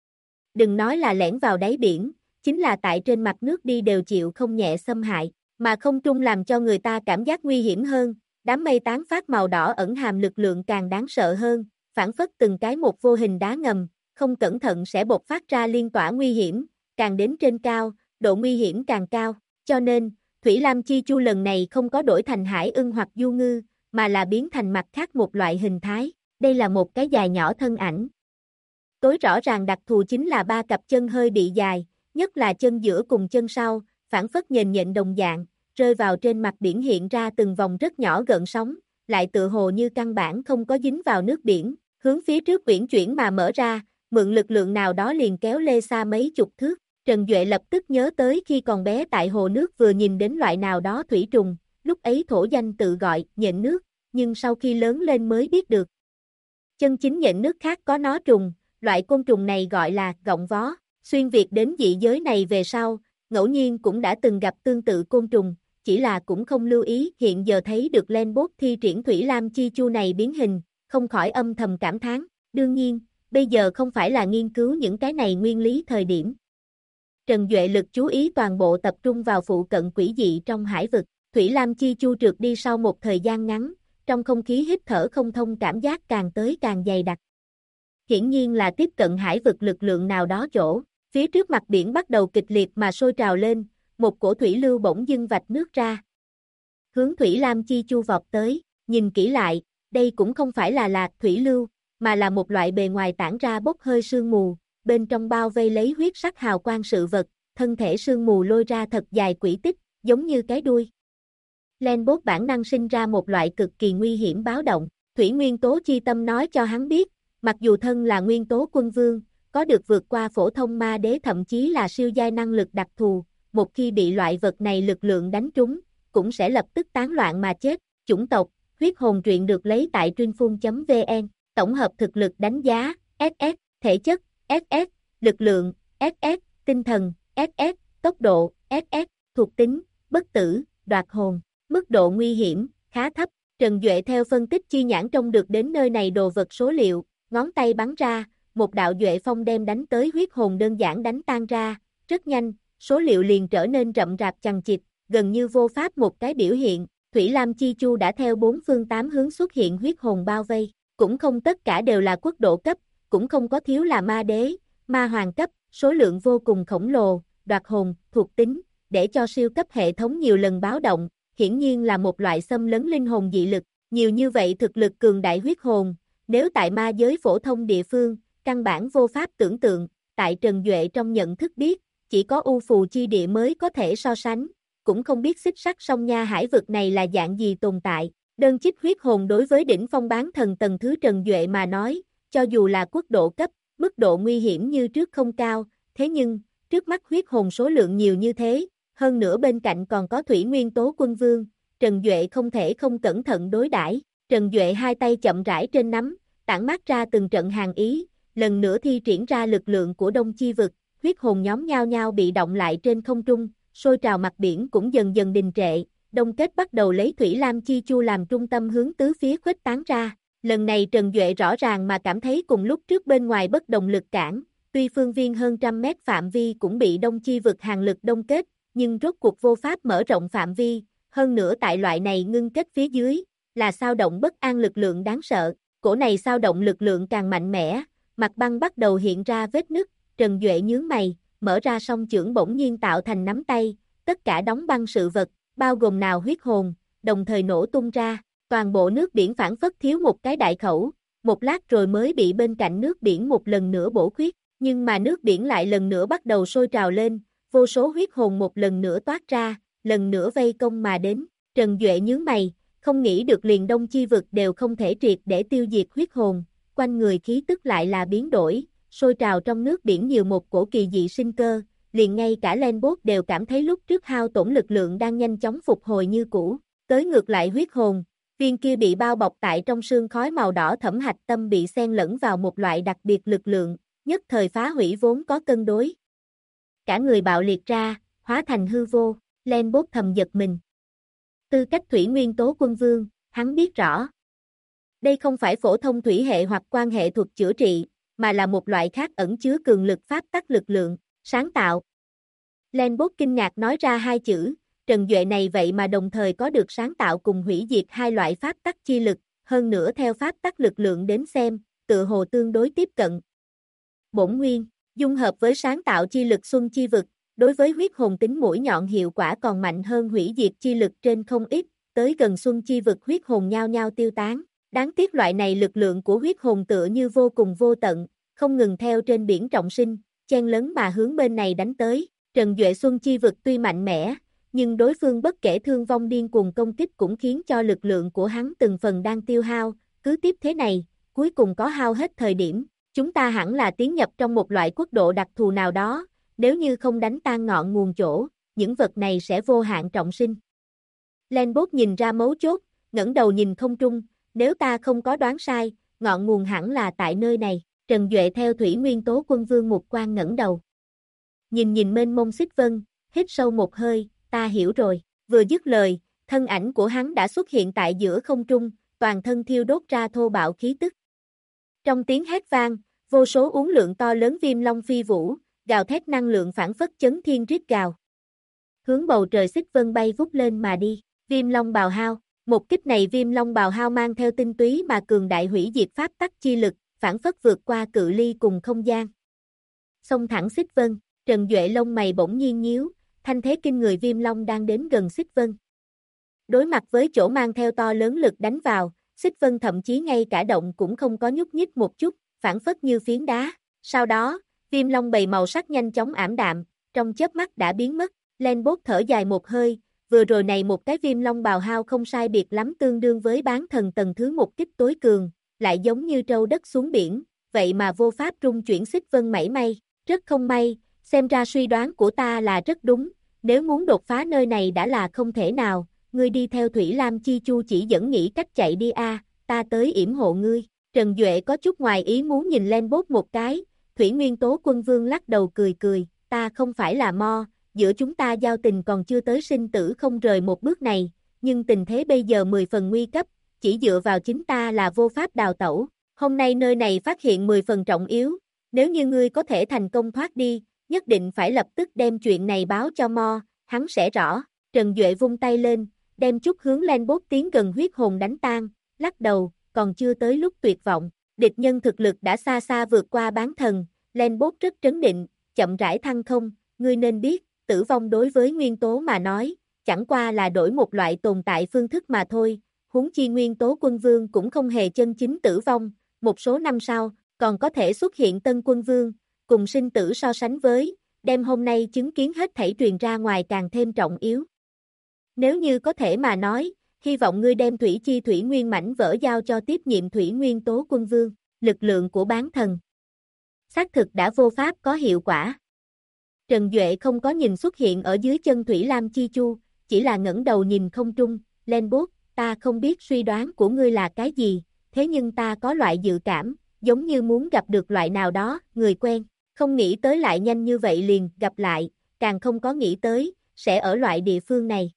Đừng nói là lẻn vào đáy biển, chính là tại trên mặt nước đi đều chịu không nhẹ xâm hại, mà không trung làm cho người ta cảm giác nguy hiểm hơn, đám mây tán phát màu đỏ ẩn hàm lực lượng càng đáng sợ hơn, phản phất từng cái một vô hình đá ngầm, không cẩn thận sẽ bộc phát ra liên tỏa nguy hiểm, càng đến trên cao, độ nguy hiểm càng cao, cho nên, Thủy Lam Chi Chu lần này không có đổi thành hải ưng hoặc du ngư, mà là biến thành mặt khác một loại hình thái, đây là một cái dài nhỏ thân ảnh. Tối rõ ràng đặc thù chính là ba cặp chân hơi bị dài, nhất là chân giữa cùng chân sau, phản phất nhện nhện đồng dạng, rơi vào trên mặt biển hiện ra từng vòng rất nhỏ gợn sóng, lại tựa hồ như căn bản không có dính vào nước biển, hướng phía trước uyển chuyển mà mở ra, mượn lực lượng nào đó liền kéo lê xa mấy chục thước. Trần Duệ lập tức nhớ tới khi còn bé tại hồ nước vừa nhìn đến loại nào đó thủy trùng, lúc ấy thổ danh tự gọi nhện nước, nhưng sau khi lớn lên mới biết được. Chân chính nhện nước khác có nó trùng, loại côn trùng này gọi là gọng vó. Xuyên Việt đến dị giới này về sau, ngẫu nhiên cũng đã từng gặp tương tự côn trùng, chỉ là cũng không lưu ý, hiện giờ thấy được Lanbot thi triển Thủy Lam Chi Chu này biến hình, không khỏi âm thầm cảm thán. Đương nhiên, bây giờ không phải là nghiên cứu những cái này nguyên lý thời điểm. Trần Duệ lực chú ý toàn bộ tập trung vào phụ cận quỷ dị trong hải vực, Thủy Lam Chi Chu trượt đi sau một thời gian ngắn, trong không khí hít thở không thông cảm giác càng tới càng dày đặc. Hiển nhiên là tiếp cận hải vực lực lượng nào đó chỗ, phía trước mặt biển bắt đầu kịch liệt mà sôi trào lên, một cổ thủy lưu bỗng dưng vạch nước ra. Hướng Thủy Lam Chi Chu vọt tới, nhìn kỹ lại, đây cũng không phải là lạc thủy lưu, mà là một loại bề ngoài tản ra bốc hơi sương mù, bên trong bao vây lấy huyết sắc hào quang sự vật, thân thể sương mù lôi ra thật dài quỹ tích, giống như cái đuôi. Lanbot bản năng sinh ra một loại cực kỳ nguy hiểm báo động, thủy nguyên tố chi tâm nói cho hắn biết, mặc dù thân là nguyên tố quân vương, có được vượt qua phổ thông ma đế thậm chí là siêu giai năng lực đặc thù, một khi bị loại vật này lực lượng đánh trúng, cũng sẽ lập tức tán loạn mà chết. Chủng tộc, huyết hồn truyện được lấy tại truyênphun.vn, tổng hợp thực lực đánh giá, SS, thể chất, SS, lực lượng, SS, tinh thần, SS, tốc độ, SS, thuộc tính, bất tử, đoạt hồn, mức độ nguy hiểm, khá thấp. Trần Duệ theo phân tích chi nhãn trông được đến nơi này đồ vật số liệu, ngón tay bắn ra, một đạo Duệ phong đem đánh tới huyết hồn đơn giản đánh tan ra, rất nhanh, số liệu liền trở nên rậm rạp chằng chịt, gần như vô pháp một cái biểu hiện. Thủy Lam Chi Chu đã theo bốn phương tám hướng xuất hiện huyết hồn bao vây, cũng không tất cả đều là quốc độ cấp, cũng không có thiếu là ma đế, ma hoàng cấp, số lượng vô cùng khổng lồ, đoạt hồn, thuộc tính, để cho siêu cấp hệ thống nhiều lần báo động, hiển nhiên là một loại xâm lấn linh hồn dị lực, nhiều như vậy thực lực cường đại huyết hồn, nếu tại ma giới phổ thông địa phương, căn bản vô pháp tưởng tượng, tại Trần Duệ trong nhận thức biết, chỉ có U Phù chi địa mới có thể so sánh, cũng không biết xích sắt sông Nha hải vực này là dạng gì tồn tại. Đơn chích huyết hồn đối với đỉnh phong bán thần tầng thứ Trần Duệ mà nói, cho dù là quốc độ cấp, mức độ nguy hiểm như trước không cao, thế nhưng, trước mắt huyết hồn số lượng nhiều như thế, hơn nữa bên cạnh còn có thủy nguyên tố quân vương, Trần Duệ không thể không cẩn thận đối đãi. Trần Duệ hai tay chậm rãi trên nắm, tản mát ra từng trận hàn ý, lần nữa thi triển ra lực lượng của Đông Chi vực, huyết hồn nhóm nhao nhao bị động lại trên không trung, sôi trào mặt biển cũng dần dần đình trệ, đông kết bắt đầu lấy Thủy Lam Chi Chu làm trung tâm hướng tứ phía khuếch tán ra. Lần này Trần Duệ rõ ràng mà cảm thấy cùng lúc trước bên ngoài bất đồng lực cản, tuy phương viên hơn trăm mét phạm vi cũng bị Đông Chi vực hàn lực đông kết, nhưng rốt cuộc vô pháp mở rộng phạm vi, hơn nữa tại loại này ngưng kết phía dưới, là sao động bất an lực lượng đáng sợ, cổ này sao động lực lượng càng mạnh mẽ, mặt băng bắt đầu hiện ra vết nứt, Trần Duệ nhướng mày, mở ra song chưởng bỗng nhiên tạo thành nắm tay, tất cả đóng băng sự vật, bao gồm nào huyết hồn, đồng thời nổ tung ra, toàn bộ nước biển phản phất thiếu một cái đại khẩu, một lát rồi mới bị bên cạnh nước biển một lần nữa bổ khuyết, nhưng mà nước biển lại lần nữa bắt đầu sôi trào lên, vô số huyết hồn một lần nữa toát ra, lần nữa vây công mà đến. Trần Duệ nhướng mày, không nghĩ được liền Đông Chi vực đều không thể triệt để tiêu diệt huyết hồn, quanh người khí tức lại là biến đổi, sôi trào trong nước biển nhiều một cổ kỳ dị sinh cơ, liền ngay cả Lenbot đều cảm thấy lúc trước hao tổn lực lượng đang nhanh chóng phục hồi như cũ. Tới ngược lại huyết hồn, viên kia bị bao bọc tại trong sương khói màu đỏ thẫm hạch tâm bị xen lẫn vào một loại đặc biệt lực lượng, nhất thời phá hủy vốn có cân đối. Cả người bạo liệt ra, hóa thành hư vô, Lenbot thầm giật mình. Tư cách thủy nguyên tố quân vương, hắn biết rõ. Đây không phải phổ thông thủy hệ hoặc quan hệ thuật chữa trị, mà là một loại khác ẩn chứa cường lực pháp tắc lực lượng, sáng tạo. Lenbot kinh ngạc nói ra hai chữ, Trần Duệ này vậy mà đồng thời có được sáng tạo cùng hủy diệt hai loại pháp tắc chi lực, hơn nữa theo pháp tắc lực lượng đến xem, tựa hồ tương đối tiếp cận. Bổn nguyên, dung hợp với sáng tạo chi lực xuân chi vực, đối với huyết hồn tính mũi nhọn hiệu quả còn mạnh hơn hủy diệt chi lực trên không ít, tới gần xuân chi vực huyết hồn nhao nhao tiêu tán. Đáng tiếc loại này lực lượng của huyết hồn tựa như vô cùng vô tận, không ngừng theo trên biển trọng sinh, chen lấn mà hướng bên này đánh tới. Trần Duệ xuân chi vực tuy mạnh mẽ, nhưng đối phương bất kể thương vong điên cuồng công kích cũng khiến cho lực lượng của hắn từng phần đang tiêu hao, cứ tiếp thế này, cuối cùng có hao hết thời điểm, chúng ta hẳn là tiến nhập trong một loại quốc độ đặc thù nào đó, nếu như không đánh tan ngọn nguồn chỗ, những vật này sẽ vô hạn trọng sinh. Lenbot nhìn ra mấu chốt, ngẩng đầu nhìn không trung, nếu ta không có đoán sai, ngọn nguồn hẳn là tại nơi này. Trần Duệ theo thủy nguyên tố quân vương mục quan ngẩng đầu. Nhìn mênh mông xích vân, hít sâu một hơi, ta hiểu rồi. Vừa dứt lời, thân ảnh của hắn đã xuất hiện tại giữa không trung, toàn thân thiêu đốt ra thô bạo khí tức. Trong tiếng hét vang, vô số uốn lượn to lớn viêm long phi vũ, gào thét năng lượng phản phất chấn thiên rít gào. Hướng bầu trời xích vân bay vút lên mà đi, viêm long bào hao. Một kích này viêm long bào hao mang theo tinh túy mà cường đại hủy diệt pháp tắc chi lực, phản phất vượt qua cự ly cùng không gian. Xông thẳng xích vân, Trần Duệ lông mày bỗng nhiên nhíu, thanh thế kinh người viêm long đang đến gần xích vân. Đối mặt với chỗ mang theo to lớn lực đánh vào, xích vân thậm chí ngay cả động cũng không có nhúc nhích một chút, phản phất như phiến đá. Sau đó, viêm long bầy màu sắc nhanh chóng ảm đạm, trong chớp mắt đã biến mất. Lenbot thở dài một hơi, vừa rồi này một cái viêm long bào hao không sai biệt lắm tương đương với bán thần tầng thứ một kích tối cường, lại giống như trâu đất xuống biển, vậy mà vô pháp trung chuyển xích vân mảy may, rất không may, xem ra suy đoán của ta là rất đúng, nếu muốn đột phá nơi này đã là không thể nào, ngươi đi theo Thủy Lam Chi Chu chỉ dẫn nghĩ cách chạy đi a, ta tới yểm hộ ngươi. Trần Duệ có chút ngoài ý muốn nhìn Lenbot một cái, Thủy Nguyên Tố Quân Vương lắc đầu cười cười, ta không phải là mo, giữa chúng ta giao tình còn chưa tới sinh tử không rời một bước này, nhưng tình thế bây giờ 10 phần nguy cấp, chỉ dựa vào chính ta là vô pháp đào tẩu. Hôm nay nơi này phát hiện 10 phần trọng yếu, nếu như ngươi có thể thành công thoát đi, nhất định phải lập tức đem chuyện này báo cho Mo, hắn sẽ rõ. Trần Duệ vung tay lên, đem chút hướng Lenbot tiến gần huyết hồn đánh tan, lắc đầu, còn chưa tới lúc tuyệt vọng. Địch nhân thực lực đã xa xa vượt qua bán thần, Lenbot rất trấn định, chậm rãi thăng không, ngươi nên biết, tử vong đối với nguyên tố mà nói, chẳng qua là đổi một loại tồn tại phương thức mà thôi, huống chi Nguyên Tố Quân Vương cũng không hề chân chính tử vong, một số năm sau, còn có thể xuất hiện Tân Quân Vương, cùng sinh tử so sánh với, đem hôm nay chứng kiến hết thảy truyền ra ngoài càng thêm trọng yếu. Nếu như có thể mà nói, hy vọng ngươi đem Thủy Chi Thủy Nguyên mảnh vỡ giao cho tiếp nhiệm Thủy Nguyên Tố Quân Vương, lực lượng của bán thần. Xác thực đã vô pháp có hiệu quả. Trần Duệ không có nhìn xuất hiện ở dưới chân Thủy Lam Chi Chu, chỉ là ngẩng đầu nhìn không trung, Lenbot, ta không biết suy đoán của ngươi là cái gì, thế nhưng ta có loại dự cảm, giống như muốn gặp được loại nào đó, người quen, không nghĩ tới lại nhanh như vậy liền gặp lại, càng không có nghĩ tới, sẽ ở loại địa phương này.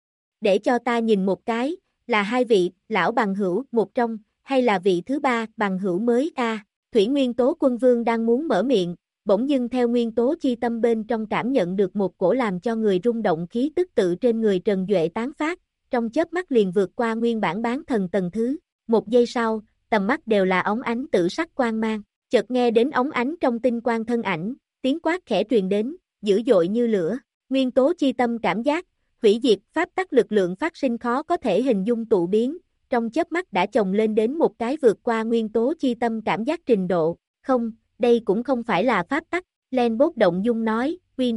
Để cho ta nhìn một cái, là hai vị, lão bằng hữu, một trong, hay là vị thứ ba, bằng hữu mới a? Thủy Nguyên Tố Quân Vương đang muốn mở miệng, bỗng dưng theo nguyên tố chi tâm bên trong cảm nhận được một cổ làm cho người rung động khí tức tự trên người Trần Duệ tán phát, trong chớp mắt liền vượt qua nguyên bản bán thần tầng thứ. Một giây sau, tầm mắt đều là óng ánh tử sắc quang mang, chợt nghe đến óng ánh trong tinh quang thân ảnh, tiếng quát khẽ truyền đến, dữ dội như lửa, nguyên tố chi tâm cảm giác, hủy diệt pháp tắc lực lượng phát sinh khó có thể hình dung tụ biến, trong chớp mắt đã chồng lên đến một cái vượt qua nguyên tố chi tâm cảm giác trình độ, không, đây cũng không phải là pháp tắc, Lenbot động dung nói, uy năng,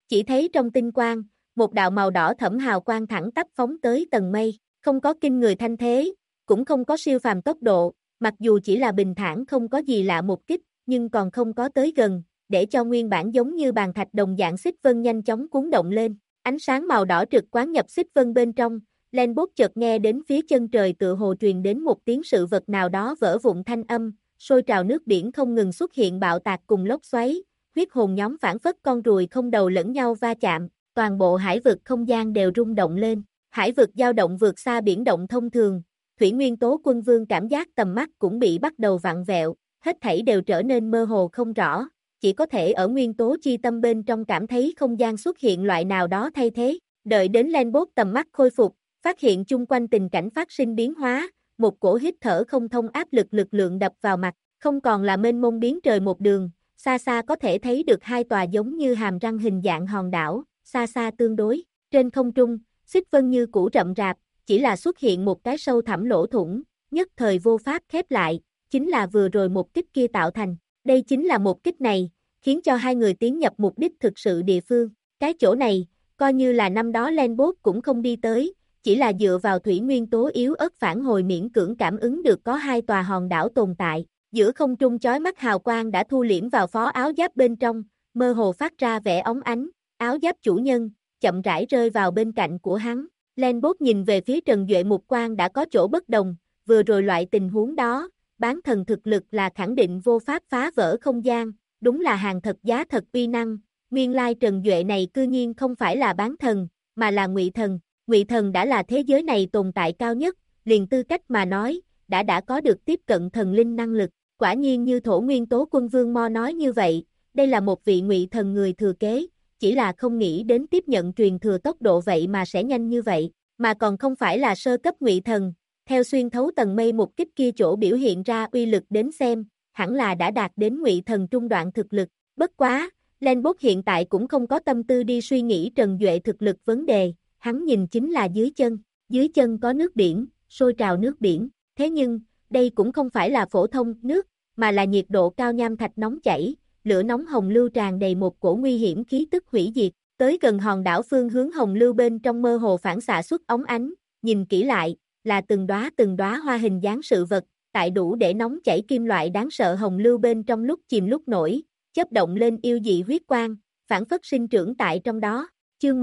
Chỉ thấy trong tinh quang, một đạo màu đỏ thẫm hào quang thẳng tắp phóng tới tầng mây, không có kinh người thanh thế, cũng không có siêu phàm tốc độ, mặc dù chỉ là bình thản không có gì lạ một kích, nhưng còn không có tới gần, để cho nguyên bản giống như bàn thạch đồng dạng xích vân nhanh chóng cuốn động lên, ánh sáng màu đỏ trực quán nhập xích vân bên trong, Lenbot chợt nghe đến phía chân trời tựa hồ truyền đến một tiếng sự vật nào đó vỡ vụn thanh âm, sôi trào nước biển không ngừng xuất hiện bạo tạc cùng lốc xoáy, huyết hồn nhóm phản phất con ruồi không đầu lẫn nhau va chạm, toàn bộ hải vực không gian đều rung động lên, hải vực dao động vượt xa biển động thông thường, Thủy Nguyên Tố Quân Vương cảm giác tầm mắt cũng bị bắt đầu vặn vẹo, hết thảy đều trở nên mơ hồ không rõ, chỉ có thể ở nguyên tố chi tâm bên trong cảm thấy không gian xuất hiện loại nào đó thay thế, đợi đến Lenbot tầm mắt khôi phục, phát hiện chung quanh tình cảnh phát sinh biến hóa, một cổ hít thở không thông áp lực lực lượng đập vào mặt, không còn là mênh mông biến trời một đường, xa xa có thể thấy được hai tòa giống như hàm răng hình dạng hòn đảo, xa xa tương đối, trên không trung, xích vân như cũ rậm rạp, chỉ là xuất hiện một cái sâu thẳm lỗ thủng, nhất thời vô pháp khép lại, chính là vừa rồi một kích kia tạo thành, đây chính là một kích này, khiến cho hai người tiến nhập mục đích thực sự địa phương, cái chỗ này, coi như là năm đó Lenbot cũng không đi tới, chỉ là dựa vào thủy nguyên tố yếu ớt phản hồi miễn cưỡng cảm ứng được có hai tòa hòn đảo tồn tại, giữa không trung chói mắt hào quang đã thu liễm vào phó áo giáp bên trong, mơ hồ phát ra vẻ óng ánh, áo giáp chủ nhân, chậm rãi rơi vào bên cạnh của hắn, Lenbot nhìn về phía Trần Duệ một quan đã có chỗ bất đồng, vừa rồi loại tình huống đó, bán thần thực lực là khẳng định vô pháp phá vỡ không gian, đúng là hàng thật giá thật uy năng, nguyên lai Trần Duệ này cư nhiên không phải là bán thần, mà là ngụy thần. Ngụy thần đã là thế giới này tồn tại cao nhất, liền tư cách mà nói, đã có được tiếp cận thần linh năng lực, quả nhiên như Thổ Nguyên Tố Quân Vương Mo nói như vậy, đây là một vị ngụy thần người thừa kế, chỉ là không nghĩ đến tiếp nhận truyền thừa tốc độ vậy mà sẽ nhanh như vậy, mà còn không phải là sơ cấp ngụy thần, theo xuyên thấu tầng mây một kích kia chỗ biểu hiện ra uy lực đến xem, hẳn là đã đạt đến ngụy thần trung đoạn thực lực, bất quá, Lenbot hiện tại cũng không có tâm tư đi suy nghĩ Trần Duệ thực lực vấn đề. Hắn nhìn chính là dưới chân có nước biển, sôi trào nước biển, thế nhưng, đây cũng không phải là phổ thông nước, mà là nhiệt độ cao nham thạch nóng chảy, lửa nóng hồng lưu tràn đầy một cổ nguy hiểm khí tức hủy diệt, tới gần hòn đảo phương hướng hồng lưu bên trong mơ hồ phản xạ xuất óng ánh, nhìn kỹ lại, là từng đóa hoa hình dáng sự vật, tại đủ để nóng chảy kim loại đáng sợ hồng lưu bên trong lúc chìm lúc nổi, chớp động lên yêu dị huyết quang, phản phất sinh trưởng tại trong đó. Chương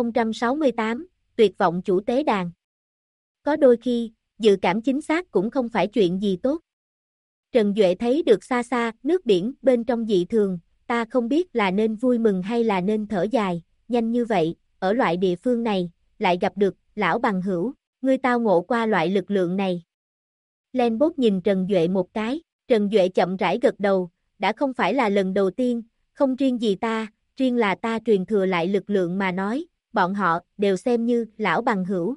1068, tuyệt vọng chủ tế đàn. Có đôi khi, dự cảm chính xác cũng không phải chuyện gì tốt. Trần Duệ thấy được xa xa, nước biển bên trong dị thường, ta không biết là nên vui mừng hay là nên thở dài, nhanh như vậy, ở loại địa phương này, lại gặp được, lão bằng hữu, ngươi tao ngộ qua loại lực lượng này. Lenbot nhìn Trần Duệ một cái, Trần Duệ chậm rãi gật đầu, đã không phải là lần đầu tiên, không riêng gì ta, riêng là ta truyền thừa lại lực lượng mà nói, bọn họ đều xem như lão bằng hữu.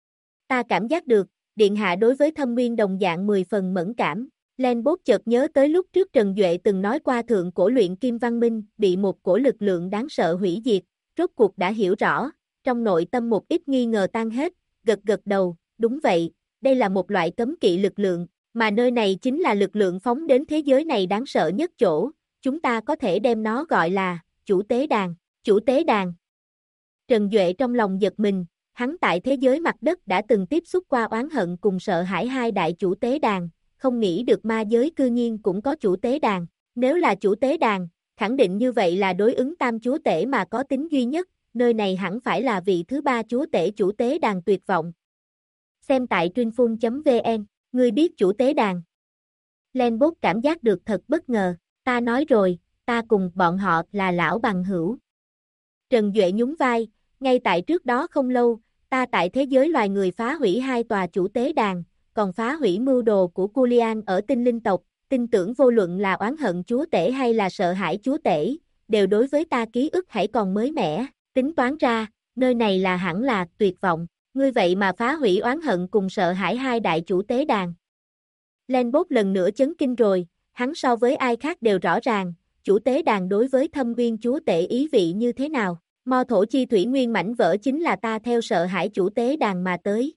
Ta cảm giác được, điện hạ đối với thâm nguyên đồng dạng 10 phần mẫn cảm. Lenbot chợt nhớ tới lúc trước Trần Duệ từng nói qua thượng cổ luyện kim văn minh bị một cổ lực lượng đáng sợ hủy diệt, rốt cuộc đã hiểu rõ, trong nội tâm một ít nghi ngờ tan hết, gật gật đầu, đúng vậy, đây là một loại cấm kỵ lực lượng, mà nơi này chính là lực lượng phóng đến thế giới này đáng sợ nhất chỗ, chúng ta có thể đem nó gọi là chủ tế đàn, chủ tế đàn. Trần Duệ trong lòng giật mình, hắn tại thế giới mặt đất đã từng tiếp xúc qua oán hận cùng sợ hãi hai đại chủ tế đàn, không nghĩ được ma giới cư nhiên cũng có chủ tế đàn, nếu là chủ tế đàn, khẳng định như vậy là đối ứng tam chúa tể mà có tính duy nhất, nơi này hẳn phải là vị thứ ba chúa tể chủ tế đàn tuyệt vọng. Xem tại Trinfun.vn, ngươi biết chủ tế đàn. Lenbot cảm giác được thật bất ngờ, ta nói rồi, ta cùng bọn họ là lão bằng hữu. Trần Duệ nhún vai, ngay tại trước đó không lâu, ta tại thế giới loài người phá hủy hai tòa chủ tế đàn, còn phá hủy mưu đồ của Culian ở tinh linh tộc, tin tưởng vô luận là oán hận chúa tể hay là sợ hãi chúa tể, đều đối với ta ký ức hãy còn mới mẻ, tính toán ra, nơi này là hẳn là tuyệt vọng, ngươi vậy mà phá hủy oán hận cùng sợ hãi hai đại chủ tế đàn. Lenbot lần nữa chấn kinh rồi, hắn so với ai khác đều rõ ràng, chủ tế đàn đối với thâm nguyên chúa tể ý vị như thế nào, Mo thổ chi thủy nguyên mảnh vỡ chính là ta theo sợ hãi chủ tế đàn mà tới.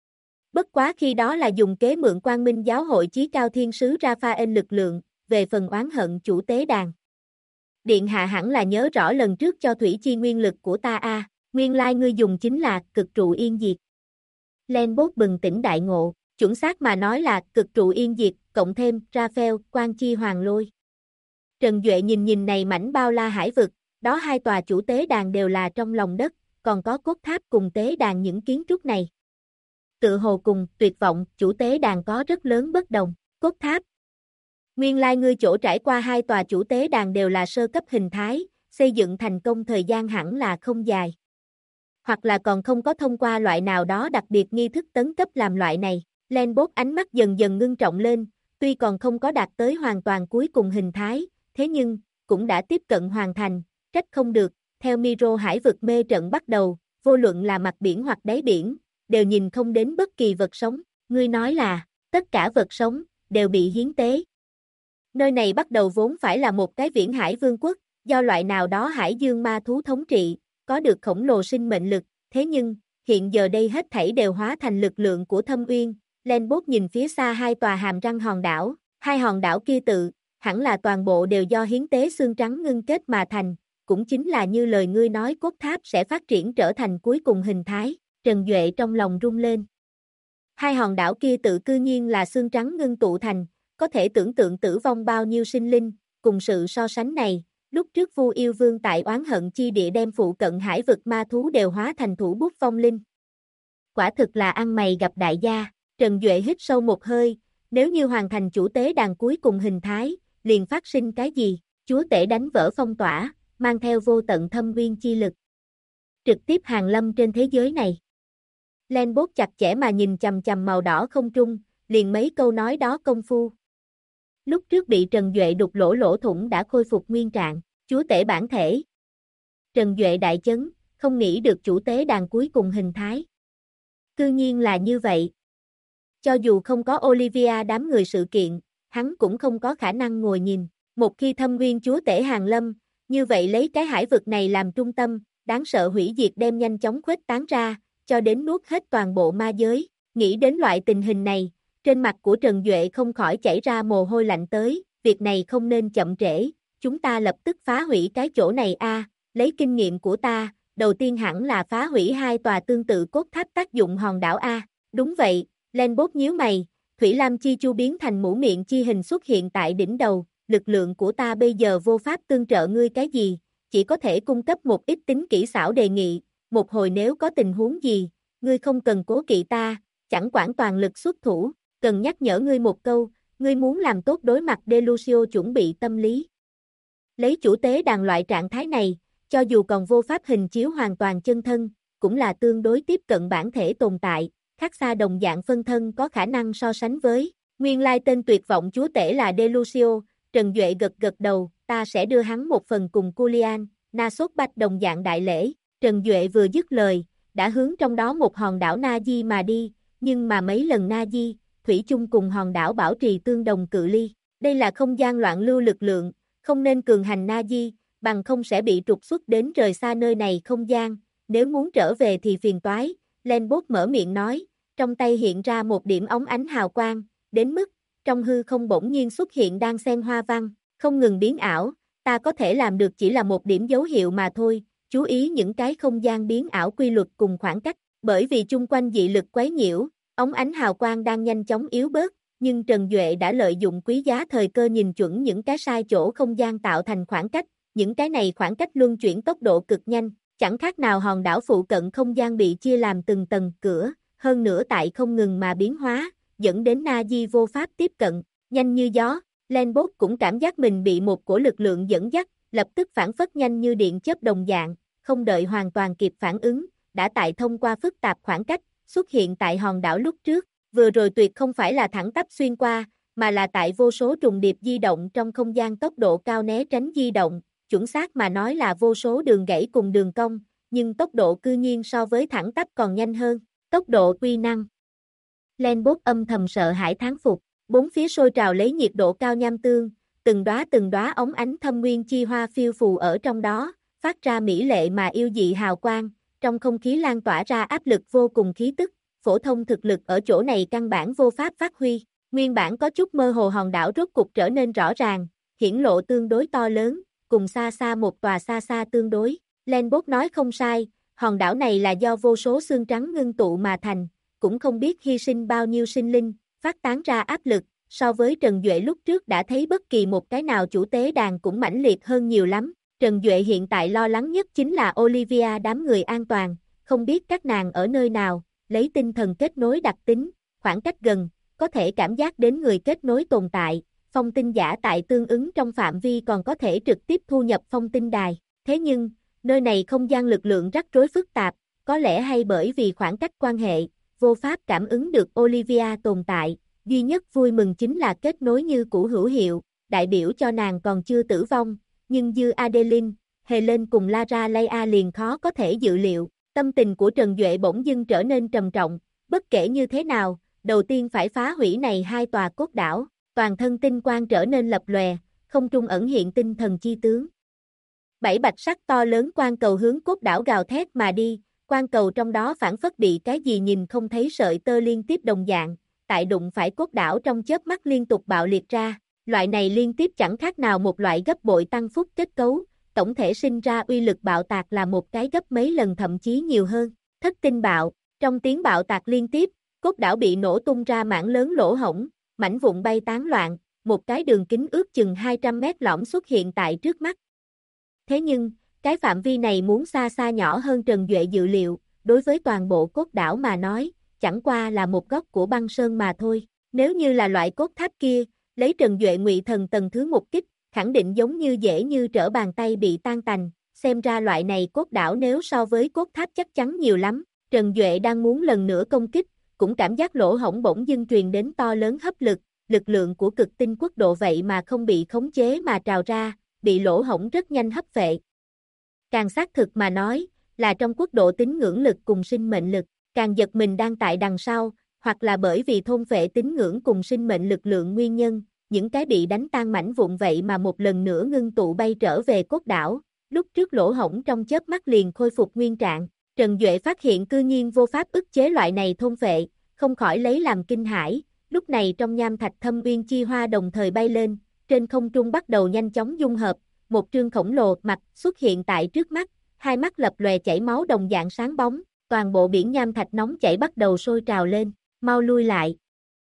Bất quá khi đó là dùng kế mượn Quang Minh giáo hội chí cao thiên sứ Raphael lực lượng, về phần oán hận chủ tế đàn. Điện hạ hẳn là nhớ rõ lần trước cho thủy chi nguyên lực của ta a, nguyên lai ngươi dùng chính là cực trụ yên diệt. Lenbot bừng tỉnh đại ngộ, chuẩn xác mà nói là cực trụ yên diệt, cộng thêm Raphael, quan chi hoàng lôi. Trần Duệ nhìn này mảnh bao la hải vực, đó hai tòa chủ tế đàn đều là trong lòng đất, còn có cốt tháp cùng tế đàn những kiến trúc này. Tự hồ cùng tuyệt vọng, chủ tế đàn có rất lớn bất đồng, cốt tháp. Nguyên lai ngươi chỗ trải qua hai tòa chủ tế đàn đều là sơ cấp hình thái, xây dựng thành công thời gian hẳn là không dài. Hoặc là còn không có thông qua loại nào đó đặc biệt nghi thức tấn cấp làm loại này. Lenbot ánh mắt dần dần ngưng trọng lên, tuy còn không có đạt tới hoàn toàn cuối cùng hình thái, thế nhưng, cũng đã tiếp cận hoàn thành, trách không được, theo Miro hải vực mê trận bắt đầu, vô luận là mặt biển hoặc đáy biển, đều nhìn không đến bất kỳ vật sống, ngươi nói là, tất cả vật sống, đều bị hiến tế. Nơi này bắt đầu vốn phải là một cái viễn hải vương quốc, do loại nào đó hải dương ma thú thống trị, có được khổng lồ sinh mệnh lực, thế nhưng, hiện giờ đây hết thảy đều hóa thành lực lượng của Thâm Uyên. Lenbot nhìn phía xa hai tòa hàm răng hòn đảo, hai hòn đảo kia hẳn là toàn bộ đều do hiến tế xương trắng ngưng kết mà thành, cũng chính là như lời ngươi nói cốt tháp sẽ phát triển trở thành cuối cùng hình thái, Trần Duệ trong lòng rung lên. Hai hòn đảo kia cư nhiên là xương trắng ngưng tụ thành, có thể tưởng tượng tử vong bao nhiêu sinh linh, cùng sự so sánh này, lúc trước Vu Yêu Vương tại oán hận chi địa đem phụ cận hải vực ma thú đều hóa thành thủ bút vong linh. Quả thực là ăn mày gặp đại gia, Trần Duệ hít sâu một hơi, nếu như hoàn thành chủ tế đàn cuối cùng hình thái, liền phát sinh cái gì, chúa tể đánh vỡ phong tỏa, mang theo vô tận thâm uyên chi lực. Trực tiếp hàng lâm trên thế giới này. Lenbot chặt chẽ mà nhìn chằm chằm màu đỏ không trung, liền mấy câu nói đó công phu. Lúc trước bị Trần Duệ đục lỗ thủng đã khôi phục nguyên trạng, chúa tể bản thể. Trần Duệ đại chấn, không nghĩ được chủ tế đàn cuối cùng hình thái. Cư nhiên là như vậy. Cho dù không có Olivia đám người sự kiện, hắn cũng không có khả năng ngồi nhìn. Một khi thâm nguyên chúa tể hàng lâm, như vậy lấy cái hải vực này làm trung tâm, đáng sợ hủy diệt đem nhanh chóng khuếch tán ra, cho đến nuốt hết toàn bộ ma giới. Nghĩ đến loại tình hình này, trên mặt của Trần Duệ không khỏi chảy ra mồ hôi lạnh tới, việc này không nên chậm trễ, chúng ta lập tức phá hủy cái chỗ này a. Lấy kinh nghiệm của ta, đầu tiên hẳn là phá hủy hai tòa tương tự cốt tháp tác dụng hòn đảo a. Đúng vậy, Lenbot nhíu mày, Thủy Lam Chi Chu biến thành mũ miệng chi hình xuất hiện tại đỉnh đầu, lực lượng của ta bây giờ vô pháp tương trợ ngươi cái gì, chỉ có thể cung cấp một ít tính kỹ xảo đề nghị, một hồi nếu có tình huống gì, ngươi không cần cố kỵ ta, chẳng quản toàn lực xuất thủ, cần nhắc nhở ngươi một câu, ngươi muốn làm tốt đối mặt Delucio chuẩn bị tâm lý. Lấy chủ tế đàn loại trạng thái này, cho dù còn vô pháp hình chiếu hoàn toàn chân thân, cũng là tương đối tiếp cận bản thể tồn tại, khác xa đồng dạng phân thân có khả năng so sánh với. Nguyên lai tên tuyệt vọng chúa tể là Delucio, Trần Duệ gật đầu, ta sẽ đưa hắn một phần cùng Culian, Nasốt Bạch đồng dạng đại lễ. Trần Duệ vừa dứt lời, đã hướng trong đó một hòn đảo Naji mà đi, nhưng mà mấy lần Naji, thủy chung cùng hòn đảo bảo trì tương đồng cự ly. Đây là không gian loạn lưu lực lượng, không nên cường hành Naji, bằng không sẽ bị trục xuất đến rời xa nơi này không gian, nếu muốn trở về thì phiền toái. Lenbot mở miệng nói, trong tay hiện ra một điểm óng ánh hào quang, đến mức, trong hư không bỗng nhiên xuất hiện đan xen hoa văn, không ngừng biến ảo, ta có thể làm được chỉ là một điểm dấu hiệu mà thôi, chú ý những cái không gian biến ảo quy luật cùng khoảng cách, bởi vì chung quanh dị lực quấy nhiễu, óng ánh hào quang đang nhanh chóng yếu bớt, nhưng Trần Duệ đã lợi dụng quý giá thời cơ nhìn chuẩn những cái sai chỗ không gian tạo thành khoảng cách, những cái này khoảng cách luân chuyển tốc độ cực nhanh, chẳng khác nào hòn đảo phụ cận không gian bị chia làm từng tầng cửa, hơn nữa tại không ngừng mà biến hóa, dẫn đến Naji vô pháp tiếp cận, nhanh như gió, Lenbot cũng cảm giác mình bị một cổ lực lượng dẫn dắt, lập tức phản phất nhanh như điện chớp đồng dạng, không đợi hoàn toàn kịp phản ứng, đã tại thông qua phức tạp khoảng cách, xuất hiện tại hòn đảo lúc trước, vừa rồi tuyệt không phải là thẳng tắp xuyên qua, mà là tại vô số trùng điệp di động trong không gian tốc độ cao né tránh di động, chuẩn xác mà nói là vô số đường gãy cùng đường cong, nhưng tốc độ cư nhiên so với thẳng tắp còn nhanh hơn, tốc độ quy năng. Lenbot âm thầm sợ hãi thán phục, bốn phía sôi trào lấy nhiệt độ cao nham tương, từng đóa óng ánh thâm nguyên chi hoa phiêu phù ở trong đó, phát ra mỹ lệ mà yêu dị hào quang, trong không khí lan tỏa ra áp lực vô cùng khí tức, phổ thông thực lực ở chỗ này căn bản vô pháp phát huy, nguyên bản có chút mơ hồ hòn đảo rốt cục trở nên rõ ràng, hiển lộ tương đối to lớn, cùng xa xa một tòa xa xa tương đối. Lenbot nói không sai, hòn đảo này là do vô số xương trắng ngưng tụ mà thành, cũng không biết hy sinh bao nhiêu sinh linh, phát tán ra áp lực, so với Trần Duệ lúc trước đã thấy bất kỳ một cái nào chủ tế đàn cũng mãnh liệt hơn nhiều lắm. Trần Duệ hiện tại lo lắng nhất chính là Olivia đám người an toàn, không biết các nàng ở nơi nào, lấy tinh thần kết nối đặc tính, khoảng cách gần, có thể cảm giác đến người kết nối tồn tại, phong tinh giả tại tương ứng trong phạm vi còn có thể trực tiếp thu nhập phong tinh đài. Thế nhưng, nơi này không gian lực lượng rắc rối phức tạp, có lẽ hay bởi vì khoảng cách quan hệ, vô pháp cảm ứng được Olivia tồn tại, duy nhất vui mừng chính là kết nối như cũ hữu hiệu, đại biểu cho nàng còn chưa tử vong, nhưng dư Adeline, Helen cùng Lara Leia liền khó có thể dự liệu. Tâm tình của Trần Duệ bỗng dưng trở nên trầm trọng, bất kể như thế nào, đầu tiên phải phá hủy này hai tòa cốt đảo, toàn thân tinh quang trở nên lập lòe, không trung ẩn hiện tinh thần chi tướng. 7 bạch sắc to lớn quang cầu hướng cốt đảo gào thét mà đi, quang cầu trong đó phản phất bị cái gì nhìn không thấy sợi tơ liên tiếp đồng dạng, tại đụng phải cốt đảo trong chớp mắt liên tục bạo liệt ra, loại này liên tiếp chẳng khác nào một loại gấp bội tăng phúc kết cấu, tổng thể sinh ra uy lực bạo tạc là một cái gấp mấy lần thậm chí nhiều hơn. Thất tinh bạo, trong tiếng bạo tạc liên tiếp, cốt đảo bị nổ tung ra mảng lớn lỗ hổng, mảnh vụn bay tán loạn, một cái đường kính ước chừng 200 mét lõm xuất hiện tại trước mắt. Thế nhưng, cái phạm vi này muốn xa xa nhỏ hơn Trần Duệ dự liệu, đối với toàn bộ cốt đảo mà nói, chẳng qua là một góc của băng sơn mà thôi. Nếu như là loại cốt tháp kia, lấy Trần Duệ Ngụy Thần tầng thứ một kích, khẳng định giống như dễ như trở bàn tay bị tan tành, xem ra loại này cốt đảo nếu so với cốt tháp chắc chắn nhiều lắm. Trần Duệ đang muốn lần nữa công kích, cũng cảm giác lỗ hổng bỗng dưng truyền đến to lớn hấp lực, lực lượng của cực tinh quốc độ vậy mà không bị khống chế mà trào ra, bị lỗ hổng rất nhanh hấp phệ. Càng xác thực mà nói, là trong quốc độ tín ngưỡng lực cùng sinh mệnh lực, càng giật mình đang tại đằng sau, hoặc là bởi vì thôn phệ tín ngưỡng cùng sinh mệnh lực lượng nguyên nhân, những cái bị đánh tan mảnh vụn vậy mà một lần nữa ngưng tụ bay trở về cốt đảo, lúc trước lỗ hổng trong chớp mắt liền khôi phục nguyên trạng. Trần Duệ phát hiện cư nhiên vô pháp ức chế loại này thôn phệ, không khỏi lấy làm kinh hãi, lúc này trong nham thạch thâm uyên chi hoa đồng thời bay lên, trên không trung bắt đầu nhanh chóng dung hợp, một trương khổng lồ mặt xuất hiện tại trước mắt, hai mắt lập lòe chảy máu đồng dạng sáng bóng, toàn bộ biển nham thạch nóng chảy bắt đầu sôi trào lên, mau lui lại.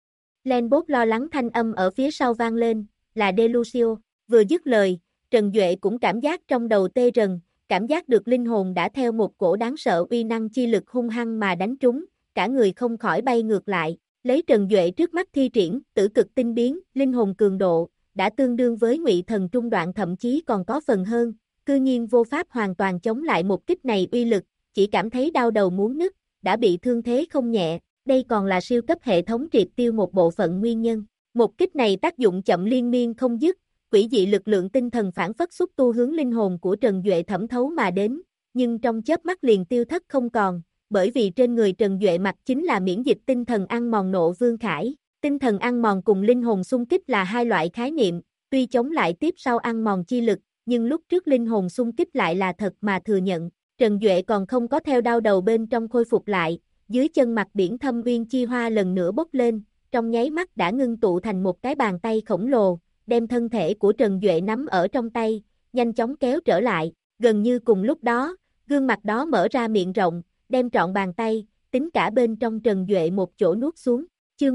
Lenbot lo lắng thanh âm ở phía sau vang lên, là Delucio, vừa dứt lời, Trần Duệ cũng cảm giác trong đầu tê rần, cảm giác được linh hồn đã theo một cổ đáng sợ uy năng chi lực hung hăng mà đánh trúng, cả người không khỏi bay ngược lại, lấy Trần Duệ trước mắt thi triển, tử cực tinh biến, linh hồn cường độ, đã tương đương với Ngụy Thần trung đoạn thậm chí còn có phần hơn, cư nhiên vô pháp hoàn toàn chống lại một kích này uy lực, chỉ cảm thấy đau đầu muốn nứt, đã bị thương thế không nhẹ, đây còn là siêu cấp hệ thống triệt tiêu một bộ phận nguyên nhân. Một kích này tác dụng chậm liên miên không dứt, quỷ dị lực lượng tinh thần phản phất xúc tu hướng linh hồn của Trần Duệ thẩm thấu mà đến, nhưng trong chớp mắt liền tiêu thất không còn, bởi vì trên người Trần Duệ mặc chính là miễn dịch tinh thần ăn mòn nộ vương khải. Tinh thần ăn mòn cùng linh hồn xung kích là hai loại khái niệm, tuy chống lại tiếp sau ăn mòn chi lực, nhưng lúc trước linh hồn xung kích lại là thật mà thừa nhận. Trần Duệ còn không có theo đau đầu bên trong khôi phục lại, dưới chân mặt biển thâm uyên chi hoa lần nữa bốc lên, trong nháy mắt đã ngưng tụ thành một cái bàn tay khổng lồ, đem thân thể của Trần Duệ nắm ở trong tay, nhanh chóng kéo trở lại, gần như cùng lúc đó, gương mặt đó mở ra miệng rộng, đem trọn bàn tay, tính cả bên trong Trần Duệ một chỗ nuốt xuống. Chương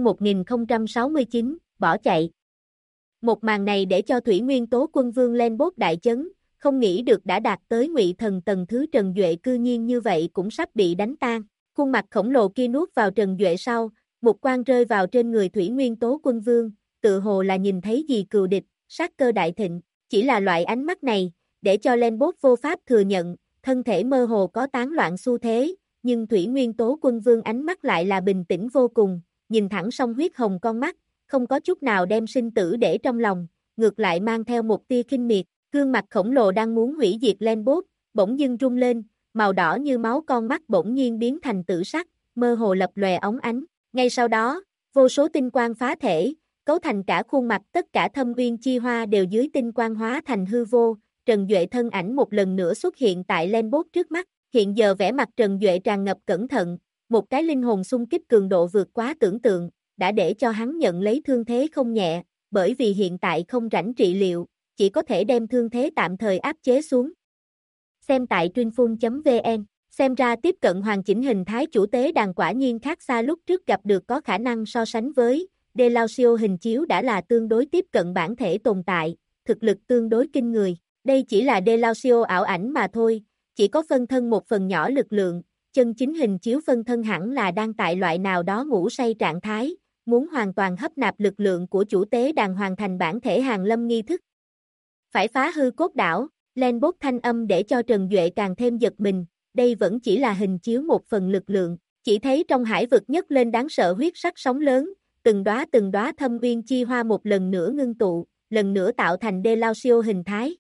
1069, bỏ chạy. Một màn này để cho Thủy Nguyên Tố Quân Vương Lenbot đại chấn, không nghĩ được đã đạt tới Ngụy Thần tầng thứ Trần Duệ cư nhiên như vậy cũng sắp bị đánh tan. Khuôn mặt khổng lồ kia nuốt vào Trần Duệ sau, một quang rơi vào trên người Thủy Nguyên Tố Quân Vương, tự hồ là nhìn thấy gì cừu địch, sát cơ đại thịnh, chỉ là loại ánh mắt này, để cho Lenbot vô pháp thừa nhận, thân thể mơ hồ có tán loạn xu thế, nhưng Thủy Nguyên Tố Quân Vương ánh mắt lại là bình tĩnh vô cùng, nhìn thẳng song huyết hồng con mắt, không có chút nào đem sinh tử để trong lòng, ngược lại mang theo một tia khinh miệt, gương mặt khổng lồ đang muốn hủy diệt Lenbot, bỗng dưng rung lên, màu đỏ như máu con mắt bỗng nhiên biến thành tử sắc, mơ hồ lập lòe óng ánh. Ngay sau đó, vô số tinh quang phá thể, cấu thành cả khuôn mặt, tất cả thâm uyên chi hoa đều dưới tinh quang hóa thành hư vô, Trần Duệ thân ảnh một lần nữa xuất hiện tại Lenbot trước mắt, hiện giờ vẻ mặt Trần Duệ tràn ngập cẩn thận, một cái linh hồn xung kích cường độ vượt quá tưởng tượng, đã để cho hắn nhận lấy thương thế không nhẹ, bởi vì hiện tại không rảnh trị liệu, chỉ có thể đem thương thế tạm thời áp chế xuống. Xem tại Truyinphun.vn, xem ra tiếp cận hoàn chỉnh hình thái chủ tế đàn quả nhiên khác xa lúc trước gặp được, có khả năng so sánh với Delausio hình chiếu đã là tương đối tiếp cận bản thể tồn tại, thực lực tương đối kinh người. Đây chỉ là Delausio ảo ảnh mà thôi, chỉ có phân thân một phần nhỏ lực lượng, chân chính hình chiếu phân thân hẳn là đang tại loại nào đó ngủ say trạng thái, muốn hoàn toàn hấp nạp lực lượng của chủ tế đàn hoàn thành bản thể hàng lâm nghi thức. Phải phá hư cốt đảo, lên bốt thanh âm để cho Trần Duệ càng thêm giật mình, đây vẫn chỉ là hình chiếu một phần lực lượng, chỉ thấy trong hải vực nhấc lên đáng sợ huyết sắc sóng lớn, từng đóa thâm uyên chi hoa một lần nữa ngưng tụ, lần nữa tạo thành Delausio hình thái.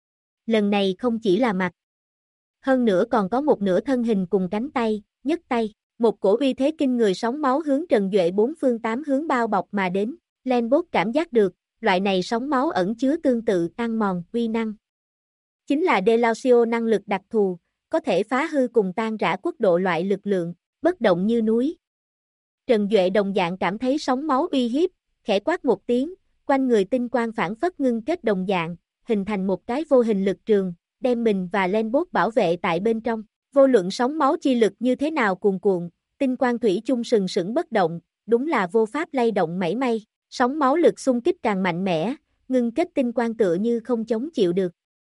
Lần này không chỉ là mặt, hơn nữa còn có một nửa thân hình cùng cánh tay, nhấc tay, một cổ uy thế kinh người sóng máu hướng Trần Duệ bốn phương tám hướng bao bọc mà đến, Lenbot cảm giác được, loại này sóng máu ẩn chứa tương tự ăn mòn uy năng. Chính là Delausio năng lực đặc thù, có thể phá hư cùng tan rã quốc độ loại lực lượng, bất động như núi. Trần Duệ đồng dạng cảm thấy sóng máu uy hiếp, khẽ quát một tiếng, quanh người tinh quang phản phất ngưng kết đồng dạng, hình thành một cái vô hình lực trường, đem mình và Lenbot bảo vệ tại bên trong. Vô luận sóng máu chi lực như thế nào cuồn cuộn, tinh quang thủy chung sừng sững bất động, đúng là vô pháp lay động mảy may. Sóng máu lực xung kích càng mạnh mẽ, ngưng kết tinh quang tựa như không chống chịu được.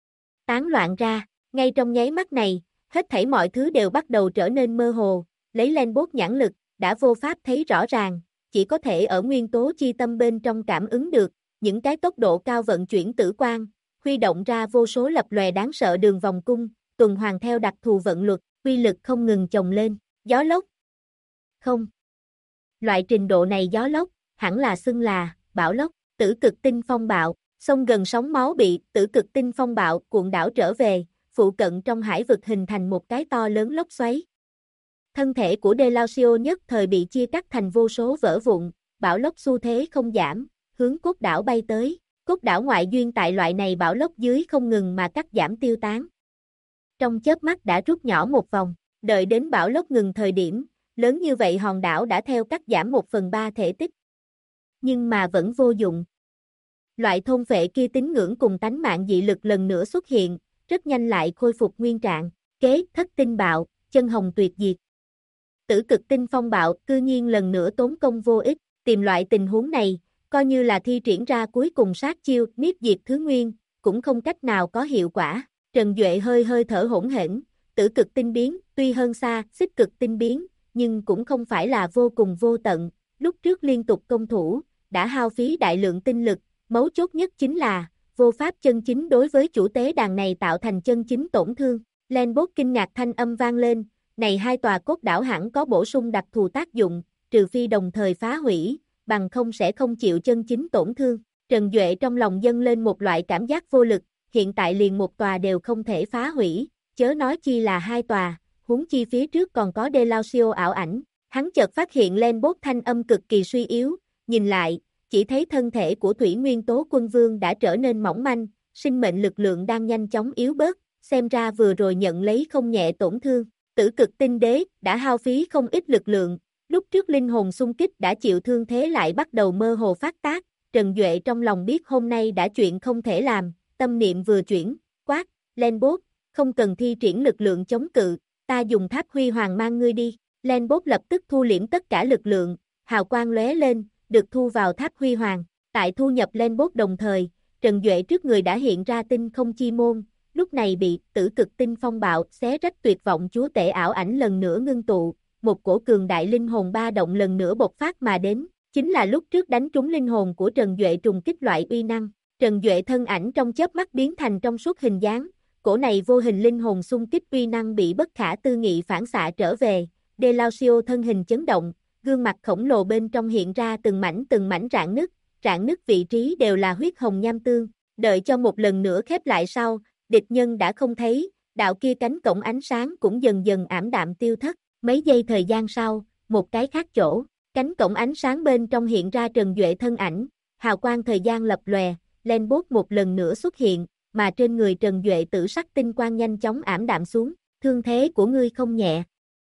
Tán loạn ra, ngay trong nháy mắt này, hết thảy mọi thứ đều bắt đầu trở nên mơ hồ, lấy Lenbot nhãn lực, đã vô pháp thấy rõ ràng, chỉ có thể ở nguyên tố chi tâm bên trong cảm ứng được, những cái tốc độ cao vận chuyển tử quang, huy động ra vô số lập lòe đáng sợ đường vòng cung, tuần hoàn theo đặc thù vận luật, quy lực không ngừng chồng lên, gió lốc. Không. Loại trình độ này gió lốc, hẳn là xưng là bão lốc, tử cực tinh phong bạo, sông gần sóng máu bị tử cực tinh phong bạo cuộn đảo trở về, phụ cận trong hải vực hình thành một cái to lớn lốc xoáy. Thân thể của Delausio nhất thời bị chia cắt thành vô số vỡ vụn, bão lốc xu thế không giảm, hướng cốt đảo bay tới, cốt đảo ngoại duyên tại loại này bão lốc dưới không ngừng mà cắt giảm tiêu tán. Trong chớp mắt đã rút nhỏ một vòng, đợi đến bão lốc ngừng thời điểm, lớn như vậy hòn đảo đã theo cắt giảm 1/3 thể tích. Nhưng mà vẫn vô dụng. Loại thôn phệ kia tín ngưỡng cùng tánh mạng dị lực lần nữa xuất hiện, rất nhanh lại khôi phục nguyên trạng, kế thất tinh bạo, chân hồng tuyệt diệt. Tử cực tinh phong bạo cư nhiên lần nữa tốn công vô ích, tìm loại tình huống này, coi như là thi triển ra cuối cùng sát chiêu niết diệt thứ nguyên, cũng không cách nào có hiệu quả. Trần Duệ hơi thở hỗn hển, tử cực tinh biến, tuy hơn xa xích cực tinh biến, nhưng cũng không phải là vô cùng vô tận, lúc trước liên tục công thủ, đã hao phí đại lượng tinh lực, mấu chốt nhất chính là, vô pháp chân chính đối với chủ tế đàn này tạo thành chân chính tổn thương. Lenbot kinh ngạc thanh âm vang lên, này hai tòa cốt đảo hẳn có bổ sung đặc thù tác dụng, trừ phi đồng thời phá hủy, bằng không sẽ không chịu chân chính tổn thương. Trần Duệ trong lòng dâng lên một loại cảm giác vô lực, hiện tại liền một tòa đều không thể phá hủy, chớ nói chi là hai tòa, huống chi phía trước còn có Delausio ảo ảnh. Hắn chợt phát hiện Lenbot thanh âm cực kỳ suy yếu, nhìn lại, chỉ thấy thân thể của thủy nguyên tố quân vương đã trở nên mỏng manh, sinh mệnh lực lượng đang nhanh chóng yếu bớt, xem ra vừa rồi nhận lấy không nhẹ tổn thương. Tử cực tinh đế đã hao phí không ít lực lượng, lúc trước linh hồn xung kích đã chịu thương thế lại bắt đầu mơ hồ phát tác, Trần Duệ trong lòng biết hôm nay đã chuyện không thể làm, tâm niệm vừa chuyển, quát, Lenbot, không cần thi triển lực lượng chống cự, ta dùng tháp huy hoàng mang ngươi đi. Lenbot lập tức thu liễm tất cả lực lượng, hào quang lóe lên, được thu vào tháp huy hoàng. Tại thu nhập Lenbot đồng thời, Trần Duệ trước người đã hiện ra tinh không chi môn, lúc này bị tử cực tinh phong bạo xé rách tuyệt vọng chúa tể ảo ảnh lần nữa ngưng tụ, một cổ cường đại linh hồn ba động lần nữa bộc phát mà đến, chính là lúc trước đánh trúng linh hồn của Trần Duệ trùng kích loại uy năng. Trần Duệ thân ảnh trong chớp mắt biến thành trong suốt hình dáng, cổ này vô hình linh hồn xung kích uy năng bị bất khả tư nghị phản xạ trở về, Delausio thân hình chấn động, gương mặt khổng lồ bên trong hiện ra từng mảnh rạn nứt vị trí đều là huyết hồng nham tương, đợi cho một lần nữa khép lại sau, địch nhân đã không thấy, đạo kia cánh cổng ánh sáng cũng dần dần ảm đạm tiêu thất, mấy giây thời gian sau, một cái khác chỗ, cánh cổng ánh sáng bên trong hiện ra Trần Duệ thân ảnh, hào quang thời gian lập lòe, Lenbot một lần nữa xuất hiện, mà trên người Trần Duệ tử sắc tinh quang nhanh chóng ảm đạm xuống, thương thế của ngươi không nhẹ.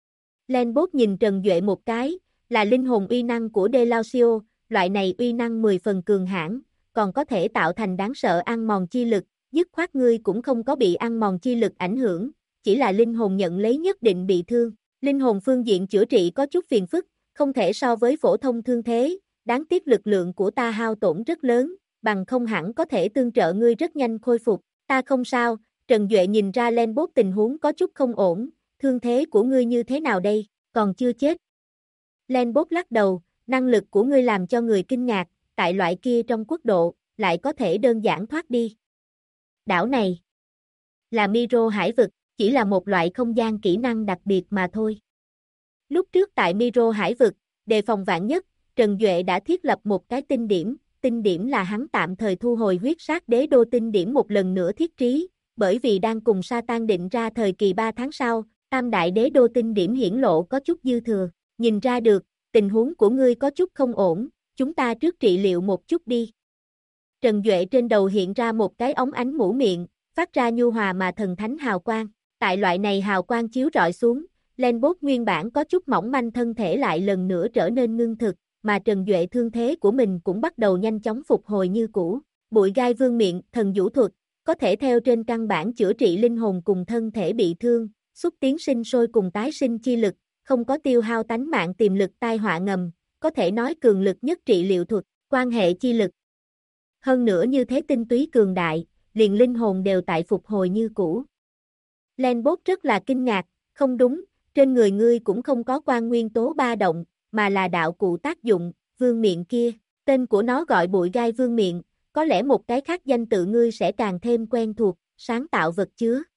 Lenbot nhìn Trần Duệ một cái, là linh hồn uy năng của Delausio, loại này uy năng 10 phần cường hãn, còn có thể tạo thành đáng sợ ăn mòn chi lực, dứt khoát ngươi cũng không có bị ăn mòn chi lực ảnh hưởng, chỉ là linh hồn nhận lấy nhất định bị thương. Linh hồn phương diện chữa trị có chút phiền phức, không thể so với phổ thông thương thế, đáng tiếc lực lượng của ta hao tổn rất lớn, bằng không hẳn có thể tương trợ ngươi rất nhanh khôi phục. Ta không sao, Trần Duệ nhìn ra Lenbot tình huống có chút không ổn, thương thế của ngươi như thế nào đây, còn chưa chết. Lenbot lắc đầu, năng lực của ngươi làm cho người kinh ngạc, tại loại kia trong quốc độ, lại có thể đơn giản thoát đi. Đảo này là Miro hải vực, chỉ là một loại không gian kỹ năng đặc biệt mà thôi. Lúc trước tại Miro hải vực, đề phòng vạn nhất, Trần Duệ đã thiết lập một cái tinh điểm là hắn tạm thời thu hồi huyết sát đế đô tinh điểm một lần nữa thiết trí, bởi vì đang cùng Satan định ra thời kỳ 3 tháng sau, tam đại đế đô tinh điểm hiển lộ có chút dư thừa, nhìn ra được, tình huống của ngươi có chút không ổn, chúng ta trước trị liệu một chút đi. Trần Duệ trên đầu hiện ra một cái ống ánh mũ miệng, phát ra nhu hòa mà thần thánh hào quang, tại loại này hào quang chiếu rọi xuống, Lenbot nguyên bản có chút mỏng manh thân thể lại lần nữa trở nên ngưng thực, mà Trần Duệ thương thế của mình cũng bắt đầu nhanh chóng phục hồi như cũ. Bụi gai vương miệng, thần vũ thuật, có thể theo trên căn bản chữa trị linh hồn cùng thân thể bị thương, xúc tiến sinh sôi cùng tái sinh chi lực, không có tiêu hao tánh mạng tiềm lực tai họa ngầm, có thể nói cường lực nhất trị liệu thuật, quan hệ chi lực. Hơn nữa như thế tinh túy cường đại, liền linh hồn đều tại phục hồi như cũ. Lenbot rất là kinh ngạc, không đúng, trên người ngươi cũng không có quan nguyên tố ba động, mà là đạo cụ tác dụng, vương miện kia, tên của nó gọi bụi gai vương miện, có lẽ một cái khác danh tự ngươi sẽ càng thêm quen thuộc, sáng tạo vật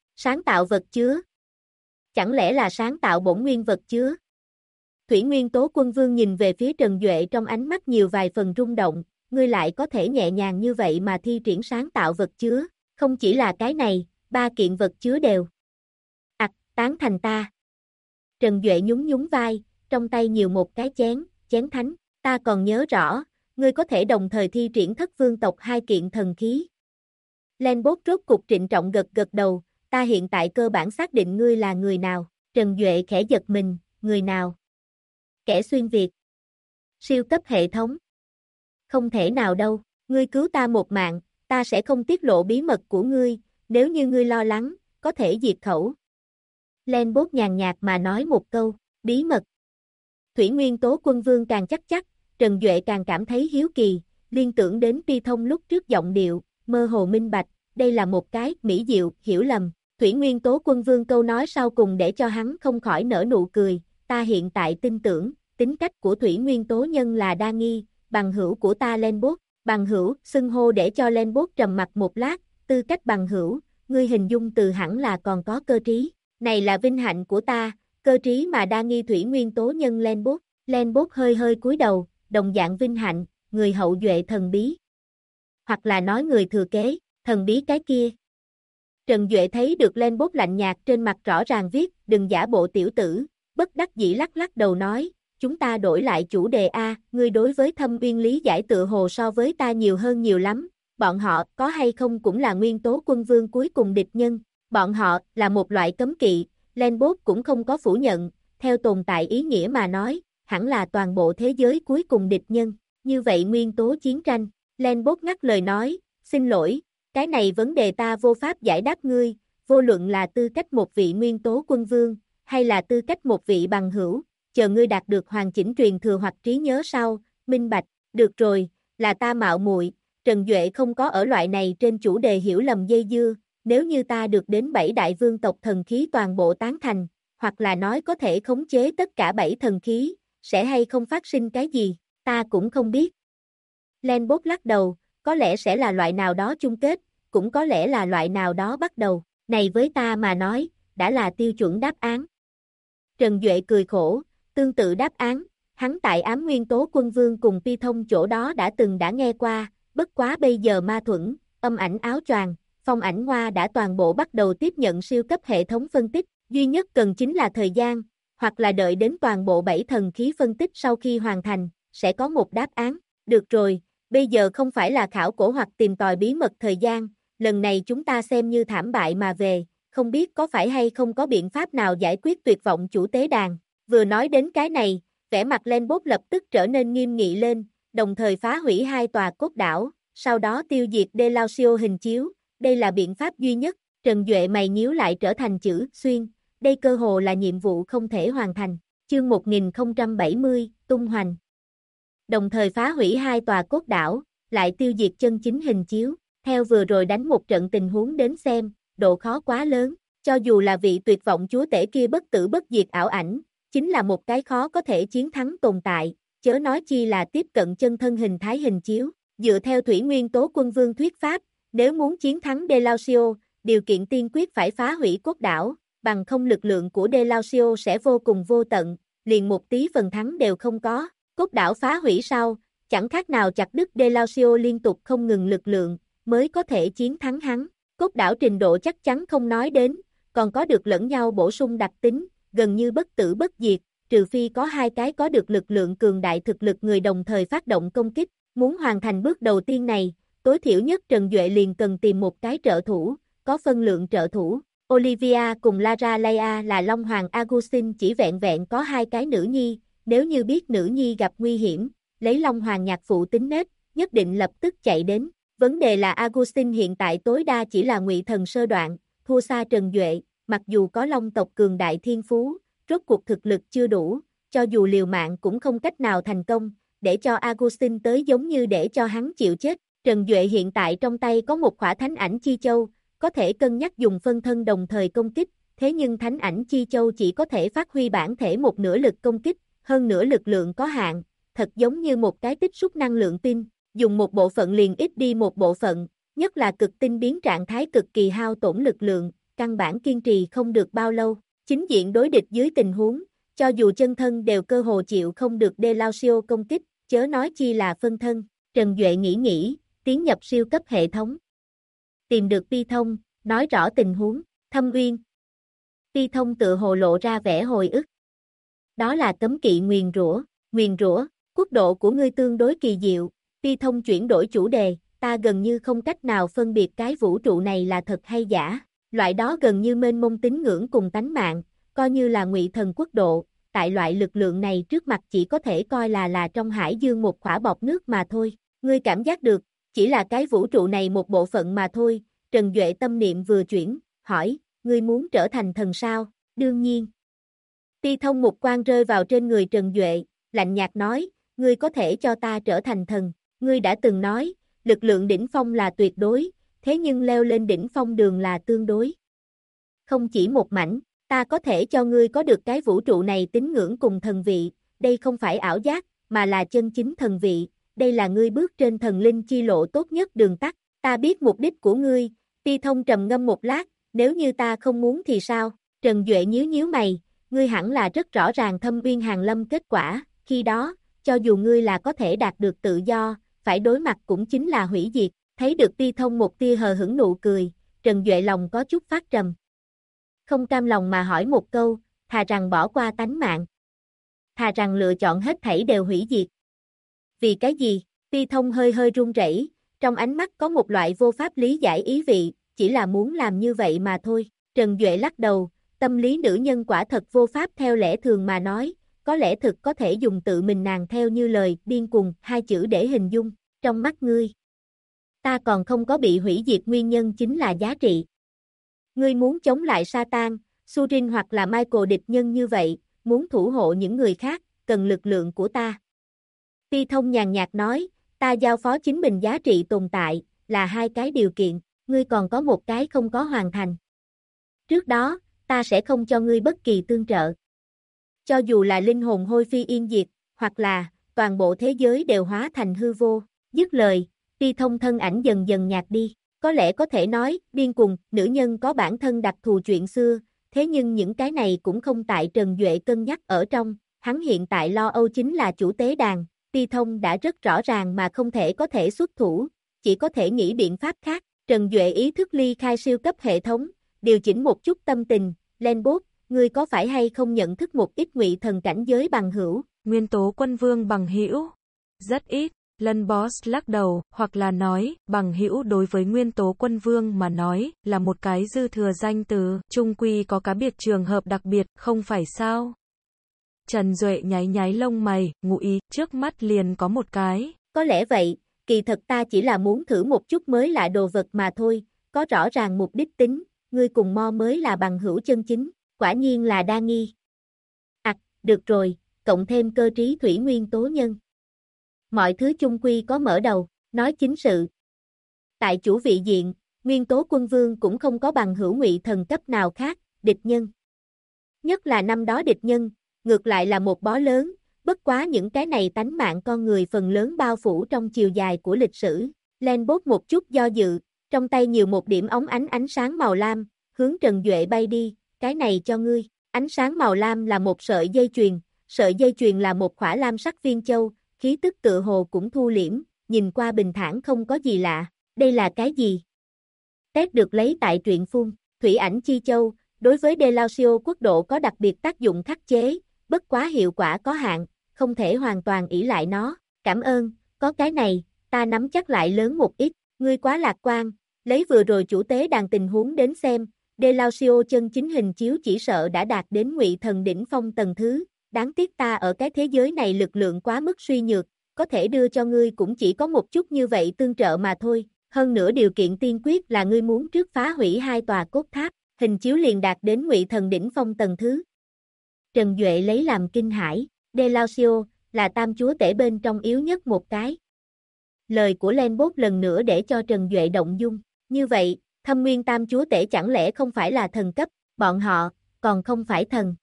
chứa. Chẳng lẽ là sáng tạo bổn nguyên vật chứa? Thủy Nguyên Tố Quân Vương nhìn về phía Trần Duệ trong ánh mắt nhiều vài phần rung động, ngươi lại có thể nhẹ nhàng như vậy mà thi triển sáng tạo vật chứa, không chỉ là cái này, 3 kiện vật chứa đều. Tán thành ta. Trần Duệ nhún nhún vai, trong tay nhiều một cái chén thánh, ta còn nhớ rõ, ngươi có thể đồng thời thi triển thất vương tộc 2 kiện thần khí. Lenbot rốt cục trịnh trọng gật gật đầu, ta hiện tại cơ bản xác định ngươi là người nào, Trần Duệ khẽ giật mình, người nào? Kẻ xuyên Việt. Siêu cấp hệ thống. Không thể nào đâu, ngươi cứu ta một mạng, ta sẽ không tiết lộ bí mật của ngươi, nếu như ngươi lo lắng, có thể diệt khẩu. Lenbot nhàn nhạt mà nói một câu, bí mật. Thủy Nguyên Tố Quân Vương càng chắc, Trần Duệ càng cảm thấy hiếu kỳ, liên tưởng đến Pi Thông lúc trước giọng điệu, mơ hồ minh bạch, đây là một cái mỹ diệu, hiểu lầm. Thủy Nguyên Tố Quân Vương câu nói sau cùng để cho hắn không khỏi nở nụ cười, ta hiện tại tin tưởng, tính cách của Thủy Nguyên Tố Nhân là đa nghi, bằng hữu của ta Lenbot, bằng hữu, xưng hô để cho Lenbot trầm mặt một lát, tư cách bằng hữu, ngươi hình dung từ hẳn là còn có cơ trí. Này là vinh hạnh của ta, cơ trí mà đa nghi Thủy Nguyên Tố Nhân Lenbot. Lenbot hơi cúi đầu, đồng dạng vinh hạnh, người hậu duệ thần bí. Hoặc là nói người thừa kế, thần bí cái kia. Trần Duệ thấy được Lenbot lạnh nhạt trên mặt rõ ràng viết, đừng giả bộ tiểu tử, bất đắc dĩ lắc đầu nói, chúng ta đổi lại chủ đề A, ngươi đối với Thâm Uyên lý giải tựa hồ so với ta nhiều hơn nhiều lắm, bọn họ có hay không cũng là Nguyên Tố Quân Vương cuối cùng địch nhân. Bọn họ là một loại cấm kỵ, Lenbot cũng không có phủ nhận, theo tồn tại ý nghĩa mà nói, hẳn là toàn bộ thế giới cuối cùng địch nhân, như vậy nguyên tố chiến tranh. Lenbot ngắt lời nói, xin lỗi, cái này vấn đề ta vô pháp giải đáp ngươi, vô luận là tư cách một vị nguyên tố quân vương, hay là tư cách một vị bằng hữu, chờ ngươi đạt được hoàn chỉnh truyền thừa hoặc trí nhớ sau, minh bạch, được rồi, là ta mạo muội. Trần Duệ không có ở loại này trên chủ đề hiểu lầm dây dưa. Nếu như ta được đến 7 đại vương tộc thần khí toàn bộ tán thành, hoặc là nói có thể khống chế tất cả 7 thần khí, sẽ hay không phát sinh cái gì, ta cũng không biết. Lenbot lắc đầu, có lẽ sẽ là loại nào đó chung kết, cũng có lẽ là loại nào đó bắt đầu, này với ta mà nói, đã là tiêu chuẩn đáp án. Trần Duệ cười khổ, tương tự đáp án, hắn tại ám nguyên tố quân vương cùng Pi Thông chỗ đó đã nghe qua, bất quá bây giờ ma thuẫn, âm ảnh áo choàng, phong ảnh hoa đã toàn bộ bắt đầu tiếp nhận siêu cấp hệ thống phân tích, duy nhất cần chính là thời gian, hoặc là đợi đến toàn bộ 7 thần khí phân tích sau khi hoàn thành, sẽ có một đáp án. Được rồi, bây giờ không phải là khảo cổ hoặc tìm tòi bí mật thời gian, lần này chúng ta xem như thảm bại mà về, không biết có phải hay không có biện pháp nào giải quyết tuyệt vọng chủ tế đàn. Vừa nói đến cái này, vẻ mặt Lenbot lập tức trở nên nghiêm nghị lên, đồng thời phá hủy 2 tòa cốt đảo, sau đó tiêu diệt Delausio hình chiếu, đây là biện pháp duy nhất. Trần Duệ mày nhíu lại trở thành chữ xuyên, đây cơ hồ là nhiệm vụ không thể hoàn thành. Chương 1070, tung hoành. Đồng thời phá hủy 2 tòa cốt đảo, lại tiêu diệt chân chính hình chiếu. Theo vừa rồi đánh một trận tình huống đến xem, độ khó quá lớn, cho dù là vị tuyệt vọng chúa tể kia bất tử bất diệt ảo ảnh, chính là một cái khó có thể chiến thắng tồn tại, chớ nói chi là tiếp cận chân thân hình thái hình chiếu. Dựa theo Thủy Nguyên Tố Quân Vương thuyết pháp, nếu muốn chiến thắng Delausio, điều kiện tiên quyết phải phá hủy cốt đảo, bằng không lực lượng của Delausio sẽ vô cùng vô tận, liền một tí phần thắng đều không có. Cốt đảo phá hủy sau, chẳng khác nào chặt đứt Delausio liên tục không ngừng lực lượng, mới có thể chiến thắng hắn. Cốt đảo trình độ chắc chắn không nói đến, còn có được lẫn nhau bổ sung đặc tính, gần như bất tử bất diệt, trừ phi có 2 cái có được lực lượng cường đại thực lực người đồng thời phát động công kích. Muốn hoàn thành bước đầu tiên này, tối thiểu nhất Trần Duệ liền cần tìm một cái trợ thủ, có phân lượng trợ thủ. Olivia cùng Lara Leia là Long Hoàng Augustin chỉ vẹn vẹn có 2 cái nữ nhi, nếu như biết nữ nhi gặp nguy hiểm, lấy Long Hoàng nhạc phụ tính nết, nhất định lập tức chạy đến. Vấn đề là Augustin hiện tại tối đa chỉ là ngụy thần sơ đoạn, thua xa Trần Duệ, mặc dù có Long tộc cường đại thiên phú, rốt cuộc thực lực chưa đủ, cho dù liều mạng cũng không cách nào thành công, để cho Augustin tới giống như để cho hắn chịu chết. Trần Duệ hiện tại trong tay có một khỏa thánh ảnh chi châu, có thể cân nhắc dùng phân thân đồng thời công kích, thế nhưng thánh ảnh chi châu chỉ có thể phát huy bản thể một nửa lực công kích, hơn nữa lực lượng có hạn, thật giống như một cái tích xúc năng lượng pin, dùng một bộ phận liền ít đi một bộ phận, nhất là cực tinh biến trạng thái cực kỳ hao tổn lực lượng, căn bản kiên trì không được bao lâu. Chính diện đối địch dưới tình huống, cho dù chân thân đều cơ hồ chịu không được Delausio công kích, chớ nói chi là phân thân. Trần Duệ nghĩ, tiến nhập siêu cấp hệ thống. Tìm được Pi Thông, nói rõ tình huống. Thâm Uyên. Pi Thông tự hồ lộ ra vẻ hồi ức. Đó là cấm kỵ nguyền rủa, quốc độ của ngươi tương đối kỳ diệu. Pi Thông chuyển đổi chủ đề, ta gần như không cách nào phân biệt cái vũ trụ này là thật hay giả. Loại đó gần như mênh mông tín ngưỡng cùng tánh mạng, coi như là ngụy thần quốc độ, tại loại lực lượng này trước mặt chỉ có thể coi là trong hải dương một khỏa bọt nước mà thôi. Ngươi cảm giác được, chỉ là cái vũ trụ này một bộ phận mà thôi. Trần Duệ tâm niệm vừa chuyển, hỏi, ngươi muốn trở thành thần sao? Đương nhiên. Pi Thông một quan rơi vào trên người Trần Duệ, lạnh nhạt nói, ngươi có thể cho ta trở thành thần. Ngươi đã từng nói, lực lượng đỉnh phong là tuyệt đối, thế nhưng leo lên đỉnh phong đường là tương đối. Không chỉ một mảnh, ta có thể cho ngươi có được cái vũ trụ này tín ngưỡng cùng thần vị, đây không phải ảo giác, mà là chân chính thần vị, đây là ngươi bước trên thần linh chi lộ tốt nhất đường tắt, ta biết mục đích của ngươi. Pi Thông trầm ngâm một lát, nếu như ta không muốn thì sao? Trần Duệ nhíu mày, ngươi hẳn là rất rõ ràng Thâm Uyên Hàn Lâm kết quả, khi đó, cho dù ngươi là có thể đạt được tự do, phải đối mặt cũng chính là hủy diệt. Thấy được Pi Thông một tia hờ hững nụ cười, Trần Duệ lòng có chút phát trầm. Không cam lòng mà hỏi một câu, thà rằng bỏ qua tánh mạng, thà rằng lựa chọn hết thảy đều hủy diệt. Vì cái gì? Pi Thông hơi run rẩy, trong ánh mắt có một loại vô pháp lý giải ý vị, chỉ là muốn làm như vậy mà thôi. Trần Duệ lắc đầu, tâm lý nữ nhân quả thật vô pháp theo lẽ thường mà nói, có lẽ thực có thể dùng tự mình nàng theo như lời điên cuồng 2 chữ để hình dung. Trong mắt ngươi, ta còn không có bị hủy diệt nguyên nhân chính là giá trị. Ngươi muốn chống lại Satan, Surin hoặc là Michael địch nhân như vậy, muốn thủ hộ những người khác, cần lực lượng của ta. Pi Thông nhàn nhạt nói, ta giao phó chính mình giá trị tồn tại, là 2 cái điều kiện, ngươi còn có một cái không có hoàn thành. Trước đó, ta sẽ không cho ngươi bất kỳ tương trợ. Cho dù là linh hồn hôi phi yên diệt, hoặc là, toàn bộ thế giới đều hóa thành hư vô. Dứt lời, Pi Thông thân ảnh dần dần nhạt đi. Có lẽ có thể nói, điên cuồng, nữ nhân có bản thân đặc thù chuyện xưa, thế nhưng những cái này cũng không tại Trần Duệ cân nhắc ở trong. Hắn hiện tại lo âu chính là chủ tế đàn. Pi Thông đã rất rõ ràng mà không thể có thể xuất thủ, chỉ có thể nghĩ biện pháp khác. Trần Duệ ý thức ly khai siêu cấp hệ thống, điều chỉnh một chút tâm tình. Lenbot, ngươi có phải hay không nhận thức một ít ngụy thần cảnh giới bằng hữu? Nguyên tố quân vương bằng hữu? Rất ít. Lân Boss lắc đầu, hoặc là nói, bằng hữu đối với nguyên tố quân vương mà nói, là một cái dư thừa danh từ, chung quy có cá biệt trường hợp đặc biệt, không phải sao? Trần Duệ nháy lông mày, ngụ ý, trước mắt liền có một cái. Có lẽ vậy, kỳ thật ta chỉ là muốn thử một chút mới lạ đồ vật mà thôi, có rõ ràng mục đích tính, ngươi cùng Mo mới là bằng hữu chân chính, quả nhiên là đa nghi. Được rồi, cộng thêm cơ trí thủy nguyên tố nhân. Mọi thứ chung quy có mở đầu, nói chính sự. Tại chủ vị diện, nguyên tố quân vương cũng không có bằng hữu ngụy thần cấp nào khác, địch nhân. Nhất là năm đó địch nhân, ngược lại là một bó lớn, bất quá những cái này tánh mạng con người phần lớn bao phủ trong chiều dài của lịch sử. Lenbot một chút do dự, trong tay nhiều một điểm óng ánh sáng màu lam, hướng Trần Duệ bay đi, cái này cho ngươi. Ánh sáng màu lam là một sợi dây chuyền là một khỏa lam sắc viên châu, khí tức tự hồ cũng thu liễm, nhìn qua bình thản không có gì lạ. Đây là cái gì? Test được lấy tại truyện phun, thủy ảnh chi châu, đối với Delausio quốc độ có đặc biệt tác dụng khắc chế, bất quá hiệu quả có hạn, không thể hoàn toàn ỷ lại nó. Cảm ơn, có cái này, ta nắm chắc lại lớn một ít, ngươi quá lạc quan, lấy vừa rồi chủ tế đàn tình huống đến xem, Delausio chân chính hình chiếu chỉ sợ đã đạt đến ngụy thần đỉnh phong tầng thứ, đáng tiếc ta ở cái thế giới này lực lượng quá mức suy nhược, có thể đưa cho ngươi cũng chỉ có một chút như vậy tương trợ mà thôi, hơn nữa điều kiện tiên quyết là ngươi muốn trước phá hủy 2 tòa cốt tháp, hình chiếu liền đạt đến ngụy thần đỉnh phong tầng thứ. Trần Duệ lấy làm kinh hãi, Delausio là tam chúa tể bên trong yếu nhất một cái. Lời của Lenbot lần nữa để cho Trần Duệ động dung, như vậy, Thâm Nguyên tam chúa tể chẳng lẽ không phải là thần cấp, bọn họ, còn không phải thần.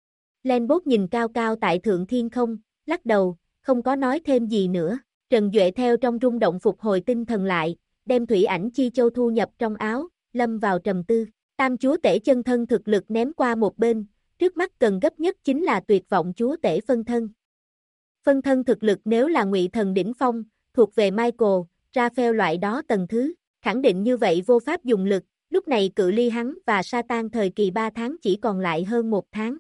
Lenbot nhìn cao cao tại thượng thiên không, lắc đầu, không có nói thêm gì nữa. Trần Duệ theo trong rung động phục hồi tinh thần lại, đem thủy ảnh chi châu thu nhập trong áo, lâm vào trầm tư. Tam chúa tể chân thân thực lực ném qua một bên, trước mắt cần gấp nhất chính là tuyệt vọng chúa tể phân thân. Phân thân thực lực nếu là ngụy thần đỉnh phong, thuộc về Michael, Raphael loại đó tầng thứ, khẳng định như vậy vô pháp dùng lực, lúc này cự ly hắn và Satan thời kỳ 3 tháng chỉ còn lại hơn 1 tháng.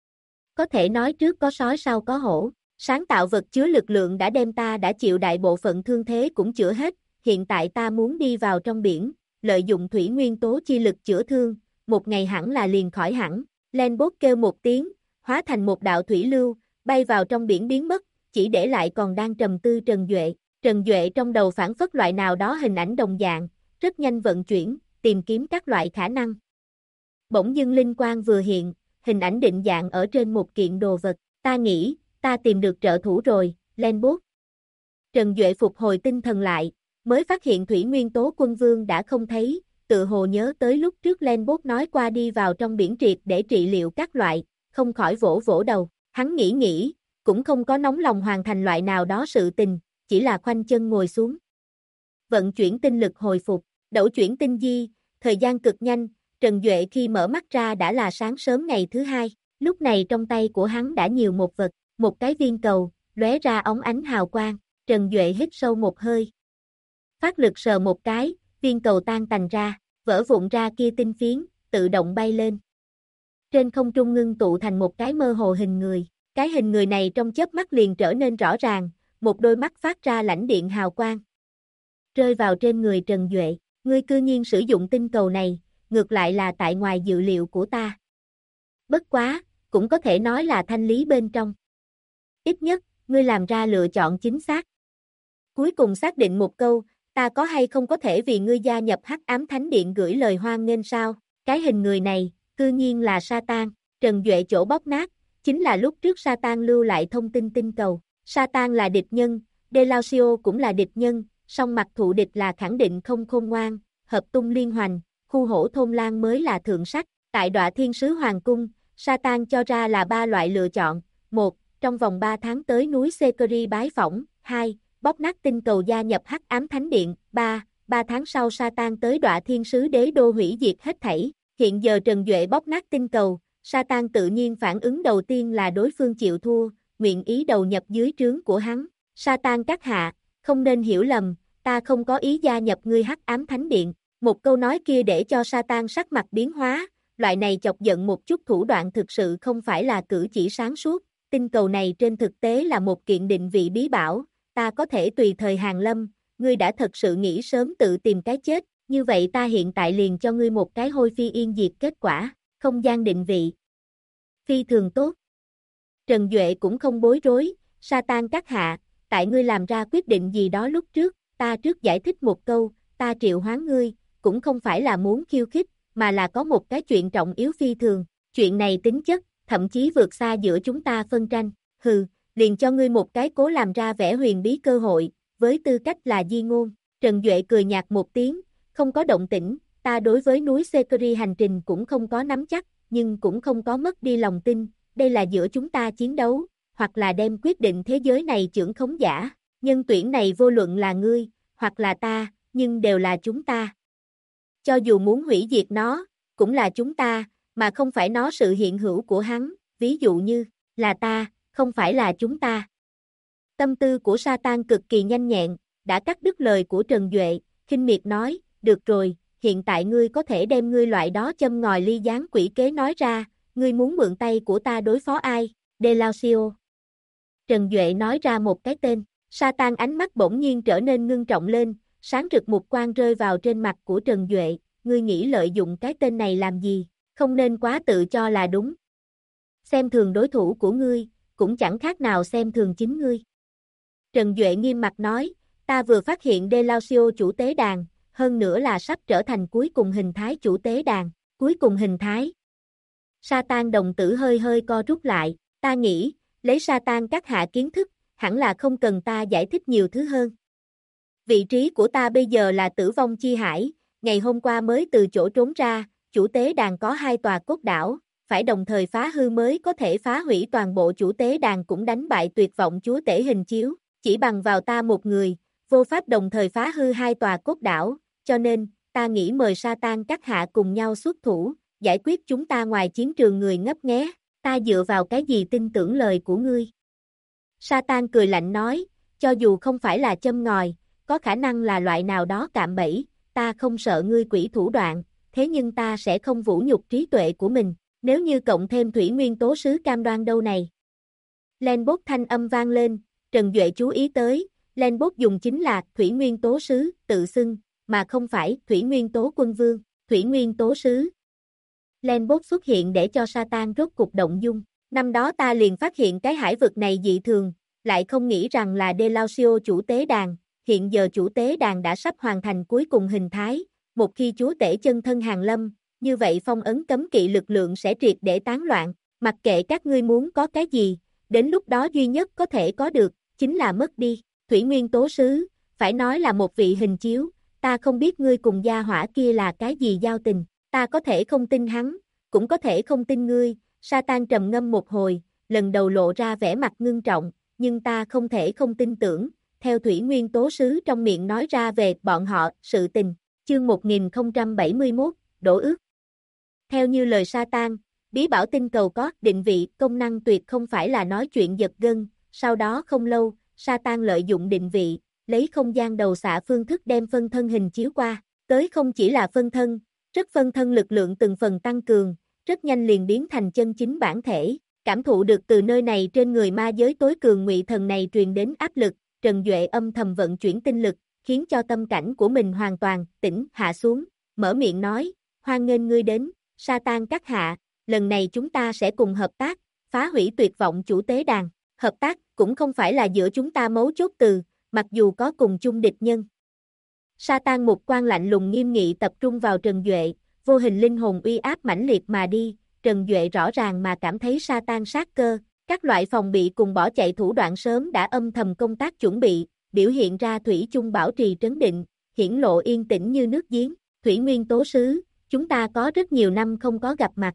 Có thể nói trước có sói sau có hổ, sáng tạo vật chứa lực lượng đã đem ta đã chịu đại bộ phận thương thế cũng chữa hết, hiện tại ta muốn đi vào trong biển, lợi dụng thủy nguyên tố chi lực chữa thương, một ngày hẳn là liền khỏi hẳn. Lenbot kêu một tiếng, hóa thành một đạo thủy lưu, bay vào trong biển biến mất, chỉ để lại còn đang trầm tư Trần Duệ. Trần Duệ trong đầu phản phất loại nào đó hình ảnh đồng dạng, rất nhanh vận chuyển, tìm kiếm các loại khả năng. Bỗng dưng linh quang vừa hiện, hình ảnh định dạng ở trên một kiện đồ vật, ta nghĩ, ta tìm được trợ thủ rồi, Lenbot. Trần Duệ phục hồi tinh thần lại, mới phát hiện thủy nguyên tố quân vương đã không thấy, tự hồ nhớ tới lúc trước Lenbot nói qua đi vào trong biển triệt để trị liệu các loại, không khỏi vỗ vỗ đầu, hắn nghĩ, cũng không có nóng lòng hoàn thành loại nào đó sự tình, chỉ là khoanh chân ngồi xuống. Vận chuyển tinh lực hồi phục, đẩu chuyển tinh di, thời gian cực nhanh, Trần Duệ khi mở mắt ra đã là sáng sớm ngày thứ 2, lúc này trong tay của hắn đã nhiều một vật, một cái viên cầu, lóe ra óng ánh hào quang, Trần Duệ hít sâu một hơi. Phát lực sờ một cái, viên cầu tan tành ra, vỡ vụn ra kia tinh phiến, tự động bay lên. Trên không trung ngưng tụ thành một cái mơ hồ hình người, cái hình người này trong chớp mắt liền trở nên rõ ràng, một đôi mắt phát ra lãnh điện hào quang. Rơi vào trên người Trần Duệ, ngươi cư nhiên sử dụng tinh cầu này, ngược lại là tại ngoài dự liệu của ta. Bất quá, cũng có thể nói là thanh lý bên trong. Ít nhất, ngươi làm ra lựa chọn chính xác. Cuối cùng xác định một câu, ta có hay không có thể vì ngươi gia nhập Hắc Ám Thánh Điện gửi lời hoan nghênh sao? Cái hình người này, cư nhiên là Satan. Trần Duệ chỗ bóp nát, chính là lúc trước Satan lưu lại thông tin tinh cầu. Satan là địch nhân, Delausio cũng là địch nhân, song mặt thù địch là khẳng định không khôn ngoan, hợp tung liên hoành, khu hổ thôn lan mới là thượng sách. Tại Đọa Thiên Sứ Hoàng Cung, Satan cho ra là 3 loại lựa chọn. 1. Trong vòng 3 tháng tới núi Sekeri bái phỏng. 2. Bóp nát tinh cầu gia nhập Hắc Ám Thánh Điện. 3. 3 tháng sau Satan tới Đọa Thiên Sứ Đế Đô hủy diệt hết thảy. Hiện giờ Trần Duệ bóp nát tinh cầu, Satan tự nhiên phản ứng đầu tiên là đối phương chịu thua, nguyện ý đầu nhập dưới trướng của hắn. Satan các hạ, không nên hiểu lầm, ta không có ý gia nhập ngươi Hắc Ám Thánh Điện. Một câu nói kia để cho Satan sắc mặt biến hóa, loại này chọc giận một chút thủ đoạn thực sự không phải là cử chỉ sáng suốt. Tinh cầu này trên thực tế là một kiện định vị bí bảo, ta có thể tùy thời hàng lâm, ngươi đã thật sự nghĩ sớm tự tìm cái chết, như vậy ta hiện tại liền cho ngươi một cái hôi phi yên diệt kết quả, không gian định vị. Phi thường tốt. Trần Duệ cũng không bối rối, Satan các hạ, tại ngươi làm ra quyết định gì đó lúc trước, ta trước giải thích một câu, ta triệu hoán ngươi, cũng không phải là muốn khiêu khích, mà là có một cái chuyện trọng yếu phi thường, chuyện này tính chất, thậm chí vượt xa giữa chúng ta phân tranh, hừ, liền cho ngươi một cái cố làm ra vẻ huyền bí cơ hội, với tư cách là di ngôn. Trần Duệ cười nhạt một tiếng, không có động tĩnh, ta đối với núi Sekiri hành trình cũng không có nắm chắc, nhưng cũng không có mất đi lòng tin, đây là giữa chúng ta chiến đấu, hoặc là đem quyết định thế giới này chưởng khống giả, nhân tuyển này vô luận là ngươi, hoặc là ta, nhưng đều là chúng ta. Cho dù muốn hủy diệt nó, cũng là chúng ta, mà không phải nó sự hiện hữu của hắn, ví dụ như, là ta, không phải là chúng ta. Tâm tư của Satan cực kỳ nhanh nhẹn, đã cắt đứt lời của Trần Duệ, khinh miệt nói, được rồi, hiện tại ngươi có thể đem ngươi loại đó châm ngòi ly gián quỷ kế nói ra, ngươi muốn mượn tay của ta đối phó ai, Delacio. Trần Duệ nói ra một cái tên, Satan ánh mắt bỗng nhiên trở nên ngưng trọng lên, sáng rực một quang rơi vào trên mặt của Trần Duệ, ngươi nghĩ lợi dụng cái tên này làm gì, không nên quá tự cho là đúng. Xem thường đối thủ của ngươi, cũng chẳng khác nào xem thường chính ngươi. Trần Duệ nghiêm mặt nói, ta vừa phát hiện Delacio chủ tế đàn, hơn nữa là sắp trở thành cuối cùng hình thái chủ tế đàn, cuối cùng hình thái. Satan đồng tử hơi hơi co rút lại, ta nghĩ, lấy Satan các hạ kiến thức, hẳn là không cần ta giải thích nhiều thứ hơn. Vị trí của ta bây giờ là tử vong chi hải, ngày hôm qua mới từ chỗ trốn ra, chủ tế đàn có 2 tòa cốt đảo, phải đồng thời phá hư mới có thể phá hủy toàn bộ chủ tế đàn cũng đánh bại tuyệt vọng chúa tể hình chiếu, chỉ bằng vào ta một người, vô pháp đồng thời phá hư 2 tòa cốt đảo, cho nên, ta nghĩ mời Satan các hạ cùng nhau xuất thủ, giải quyết chúng ta ngoài chiến trường người ngấp nghé, ta dựa vào cái gì tin tưởng lời của ngươi. Satan cười lạnh nói, cho dù không phải là châm ngòi, có khả năng là loại nào đó cạm bẫy, ta không sợ ngươi quỷ thủ đoạn, thế nhưng ta sẽ không vũ nhục trí tuệ của mình, nếu như cộng thêm thủy nguyên tố sứ cam đoan đâu này. Lenbot thanh âm vang lên, Trần Duệ chú ý tới, Lenbot dùng chính là thủy nguyên tố sứ, tự xưng, mà không phải thủy nguyên tố quân vương, thủy nguyên tố sứ. Lenbot xuất hiện để cho Satan rốt cục động dung, năm đó ta liền phát hiện cái hải vực này dị thường, lại không nghĩ rằng là Delacio chủ tế đàn, hiện giờ chủ tế đàn đã sắp hoàn thành cuối cùng hình thái, một khi chúa tể chân thân hàng lâm, như vậy phong ấn cấm kỵ lực lượng sẽ triệt để tán loạn, mặc kệ các ngươi muốn có cái gì, đến lúc đó duy nhất có thể có được, chính là mất đi, thủy nguyên tố sứ, phải nói là một vị hình chiếu, ta không biết ngươi cùng gia hỏa kia là cái gì giao tình, ta có thể không tin hắn, cũng có thể không tin ngươi, Satan trầm ngâm một hồi, lần đầu lộ ra vẻ mặt ngưng trọng, nhưng ta không thể không tin tưởng, theo thủy nguyên tố sứ trong miệng nói ra về bọn họ, sự tình, chương 1071, đổ ước. Theo như lời Satan, bí bảo tinh cầu có định vị, công năng tuyệt không phải là nói chuyện giật gân, sau đó không lâu, Satan lợi dụng định vị, lấy không gian đầu xạ phương thức đem phân thân hình chiếu qua, tới không chỉ là phân thân, rất phân thân lực lượng từng phần tăng cường, rất nhanh liền biến thành chân chính bản thể, cảm thụ được từ nơi này trên người ma giới tối cường ngụy thần này truyền đến áp lực, Trần Duệ âm thầm vận chuyển tinh lực, khiến cho tâm cảnh của mình hoàn toàn tĩnh hạ xuống, mở miệng nói, hoan nghênh ngươi đến, Satan các hạ, lần này chúng ta sẽ cùng hợp tác, phá hủy tuyệt vọng chủ tế đàn, hợp tác cũng không phải là giữa chúng ta mấu chốt từ, mặc dù có cùng chung địch nhân. Satan một quan lạnh lùng nghiêm nghị tập trung vào Trần Duệ, vô hình linh hồn uy áp mãnh liệt mà đi, Trần Duệ rõ ràng mà cảm thấy Satan sát cơ, các loại phòng bị cùng bỏ chạy thủ đoạn sớm đã âm thầm công tác chuẩn bị, biểu hiện ra thủy chung bảo trì trấn định, hiển lộ yên tĩnh như nước giếng, thủy nguyên tố sứ, chúng ta có rất nhiều năm không có gặp mặt.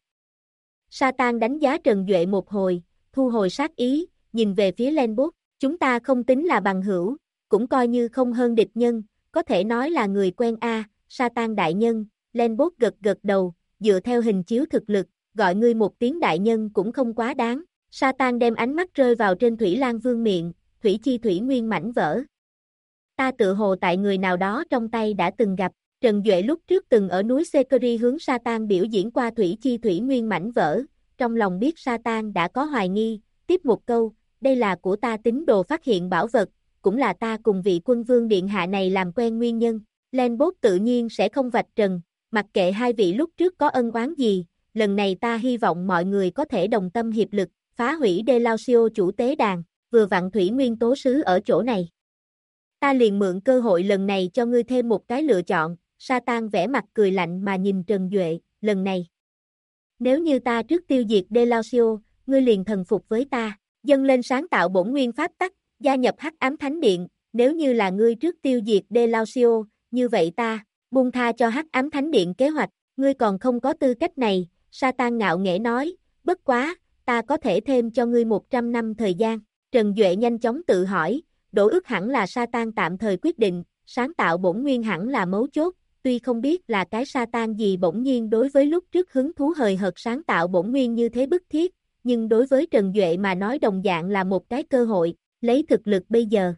Satan đánh giá Trần Duệ một hồi, thu hồi sát ý, nhìn về phía Lenbot, chúng ta không tính là bằng hữu, cũng coi như không hơn địch nhân, có thể nói là người quen a, Satan đại nhân, Lenbot gật gật đầu, dựa theo hình chiếu thực lực, gọi ngươi một tiếng đại nhân cũng không quá đáng. Satan đem ánh mắt rơi vào trên Thủy Lan Vương miệng, thủy chi thủy nguyên mảnh vỡ. Ta tự hồ tại người nào đó trong tay đã từng gặp, Trần Duệ lúc trước từng ở núi Sekiri hướng Satan biểu diễn qua thủy chi thủy nguyên mảnh vỡ, trong lòng biết Satan đã có hoài nghi, tiếp một câu, đây là của ta tín đồ phát hiện bảo vật, cũng là ta cùng vị quân vương điện hạ này làm quen nguyên nhân, Lenbot tự nhiên sẽ không vạch trần, mặc kệ hai vị lúc trước có ân oán gì, lần này ta hy vọng mọi người có thể đồng tâm hiệp lực, phá hủy Delacio chủ tế đàn, vừa vặn thủy nguyên tố sứ ở chỗ này. Ta liền mượn cơ hội lần này cho ngươi thêm một cái lựa chọn, Satan vẻ mặt cười lạnh mà nhìn Trần Duệ, lần này. Nếu như ta trước tiêu diệt Delausio, ngươi liền thần phục với ta, dâng lên sáng tạo bổn nguyên pháp tắc, gia nhập Hắc Ám Thánh Điện, nếu như là ngươi trước tiêu diệt Delausio, như vậy ta, buông tha cho Hắc Ám Thánh Điện kế hoạch, ngươi còn không có tư cách này, Satan ngạo nghễ nói, bất quá, ta có thể thêm cho ngươi 100 năm thời gian, Trần Duệ nhanh chóng tự hỏi, đổ ước hẳn là Satan tạm thời quyết định, sáng tạo bổn nguyên hẳn là mấu chốt, tuy không biết là cái Satan gì bỗng nhiên đối với lúc trước hứng thú hời hợt sáng tạo bổn nguyên như thế bức thiết, nhưng đối với Trần Duệ mà nói đồng dạng là một cái cơ hội, lấy thực lực bây giờ.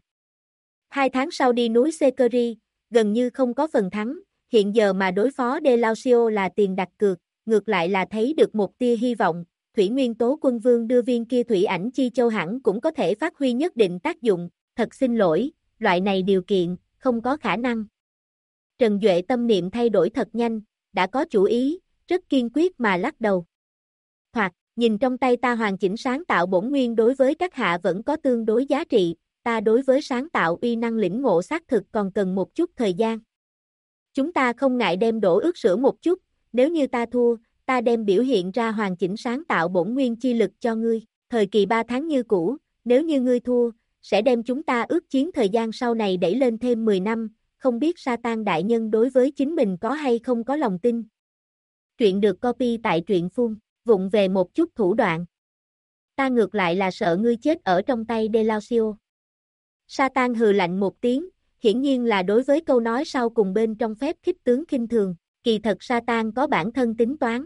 2 tháng sau đi núi Sekeri, gần như không có phần thắng, hiện giờ mà đối phó Delausio là tiền đặt cược, ngược lại là thấy được một tia hy vọng, Thủy Nguyên Tố Quân Vương đưa viên kia thủy ảnh chi châu hẳn cũng có thể phát huy nhất định tác dụng, thật xin lỗi, loại này điều kiện, không có khả năng. Trần Duệ tâm niệm thay đổi thật nhanh, đã có chủ ý, rất kiên quyết mà lắc đầu. Hoặc, nhìn trong tay ta hoàn chỉnh sáng tạo bổn nguyên đối với các hạ vẫn có tương đối giá trị, ta đối với sáng tạo uy năng lĩnh ngộ xác thực còn cần một chút thời gian. Chúng ta không ngại đem đổ ước sửa một chút, nếu như ta thua, ta đem biểu hiện ra hoàn chỉnh sáng tạo bổn nguyên chi lực cho ngươi, thời kỳ 3 tháng như cũ, nếu như ngươi thua, sẽ đem chúng ta ước chiến thời gian sau này đẩy lên thêm 10 năm, không biết Satan đại nhân đối với chính mình có hay không có lòng tin. Truyện được copy tại truyện phun, vụng về một chút thủ đoạn. Ta ngược lại là sợ ngươi chết ở trong tay Delausio. Satan hừ lạnh một tiếng, hiển nhiên là đối với câu nói sau cùng bên trong phép khích tướng khinh thường, kỳ thật Satan có bản thân tính toán.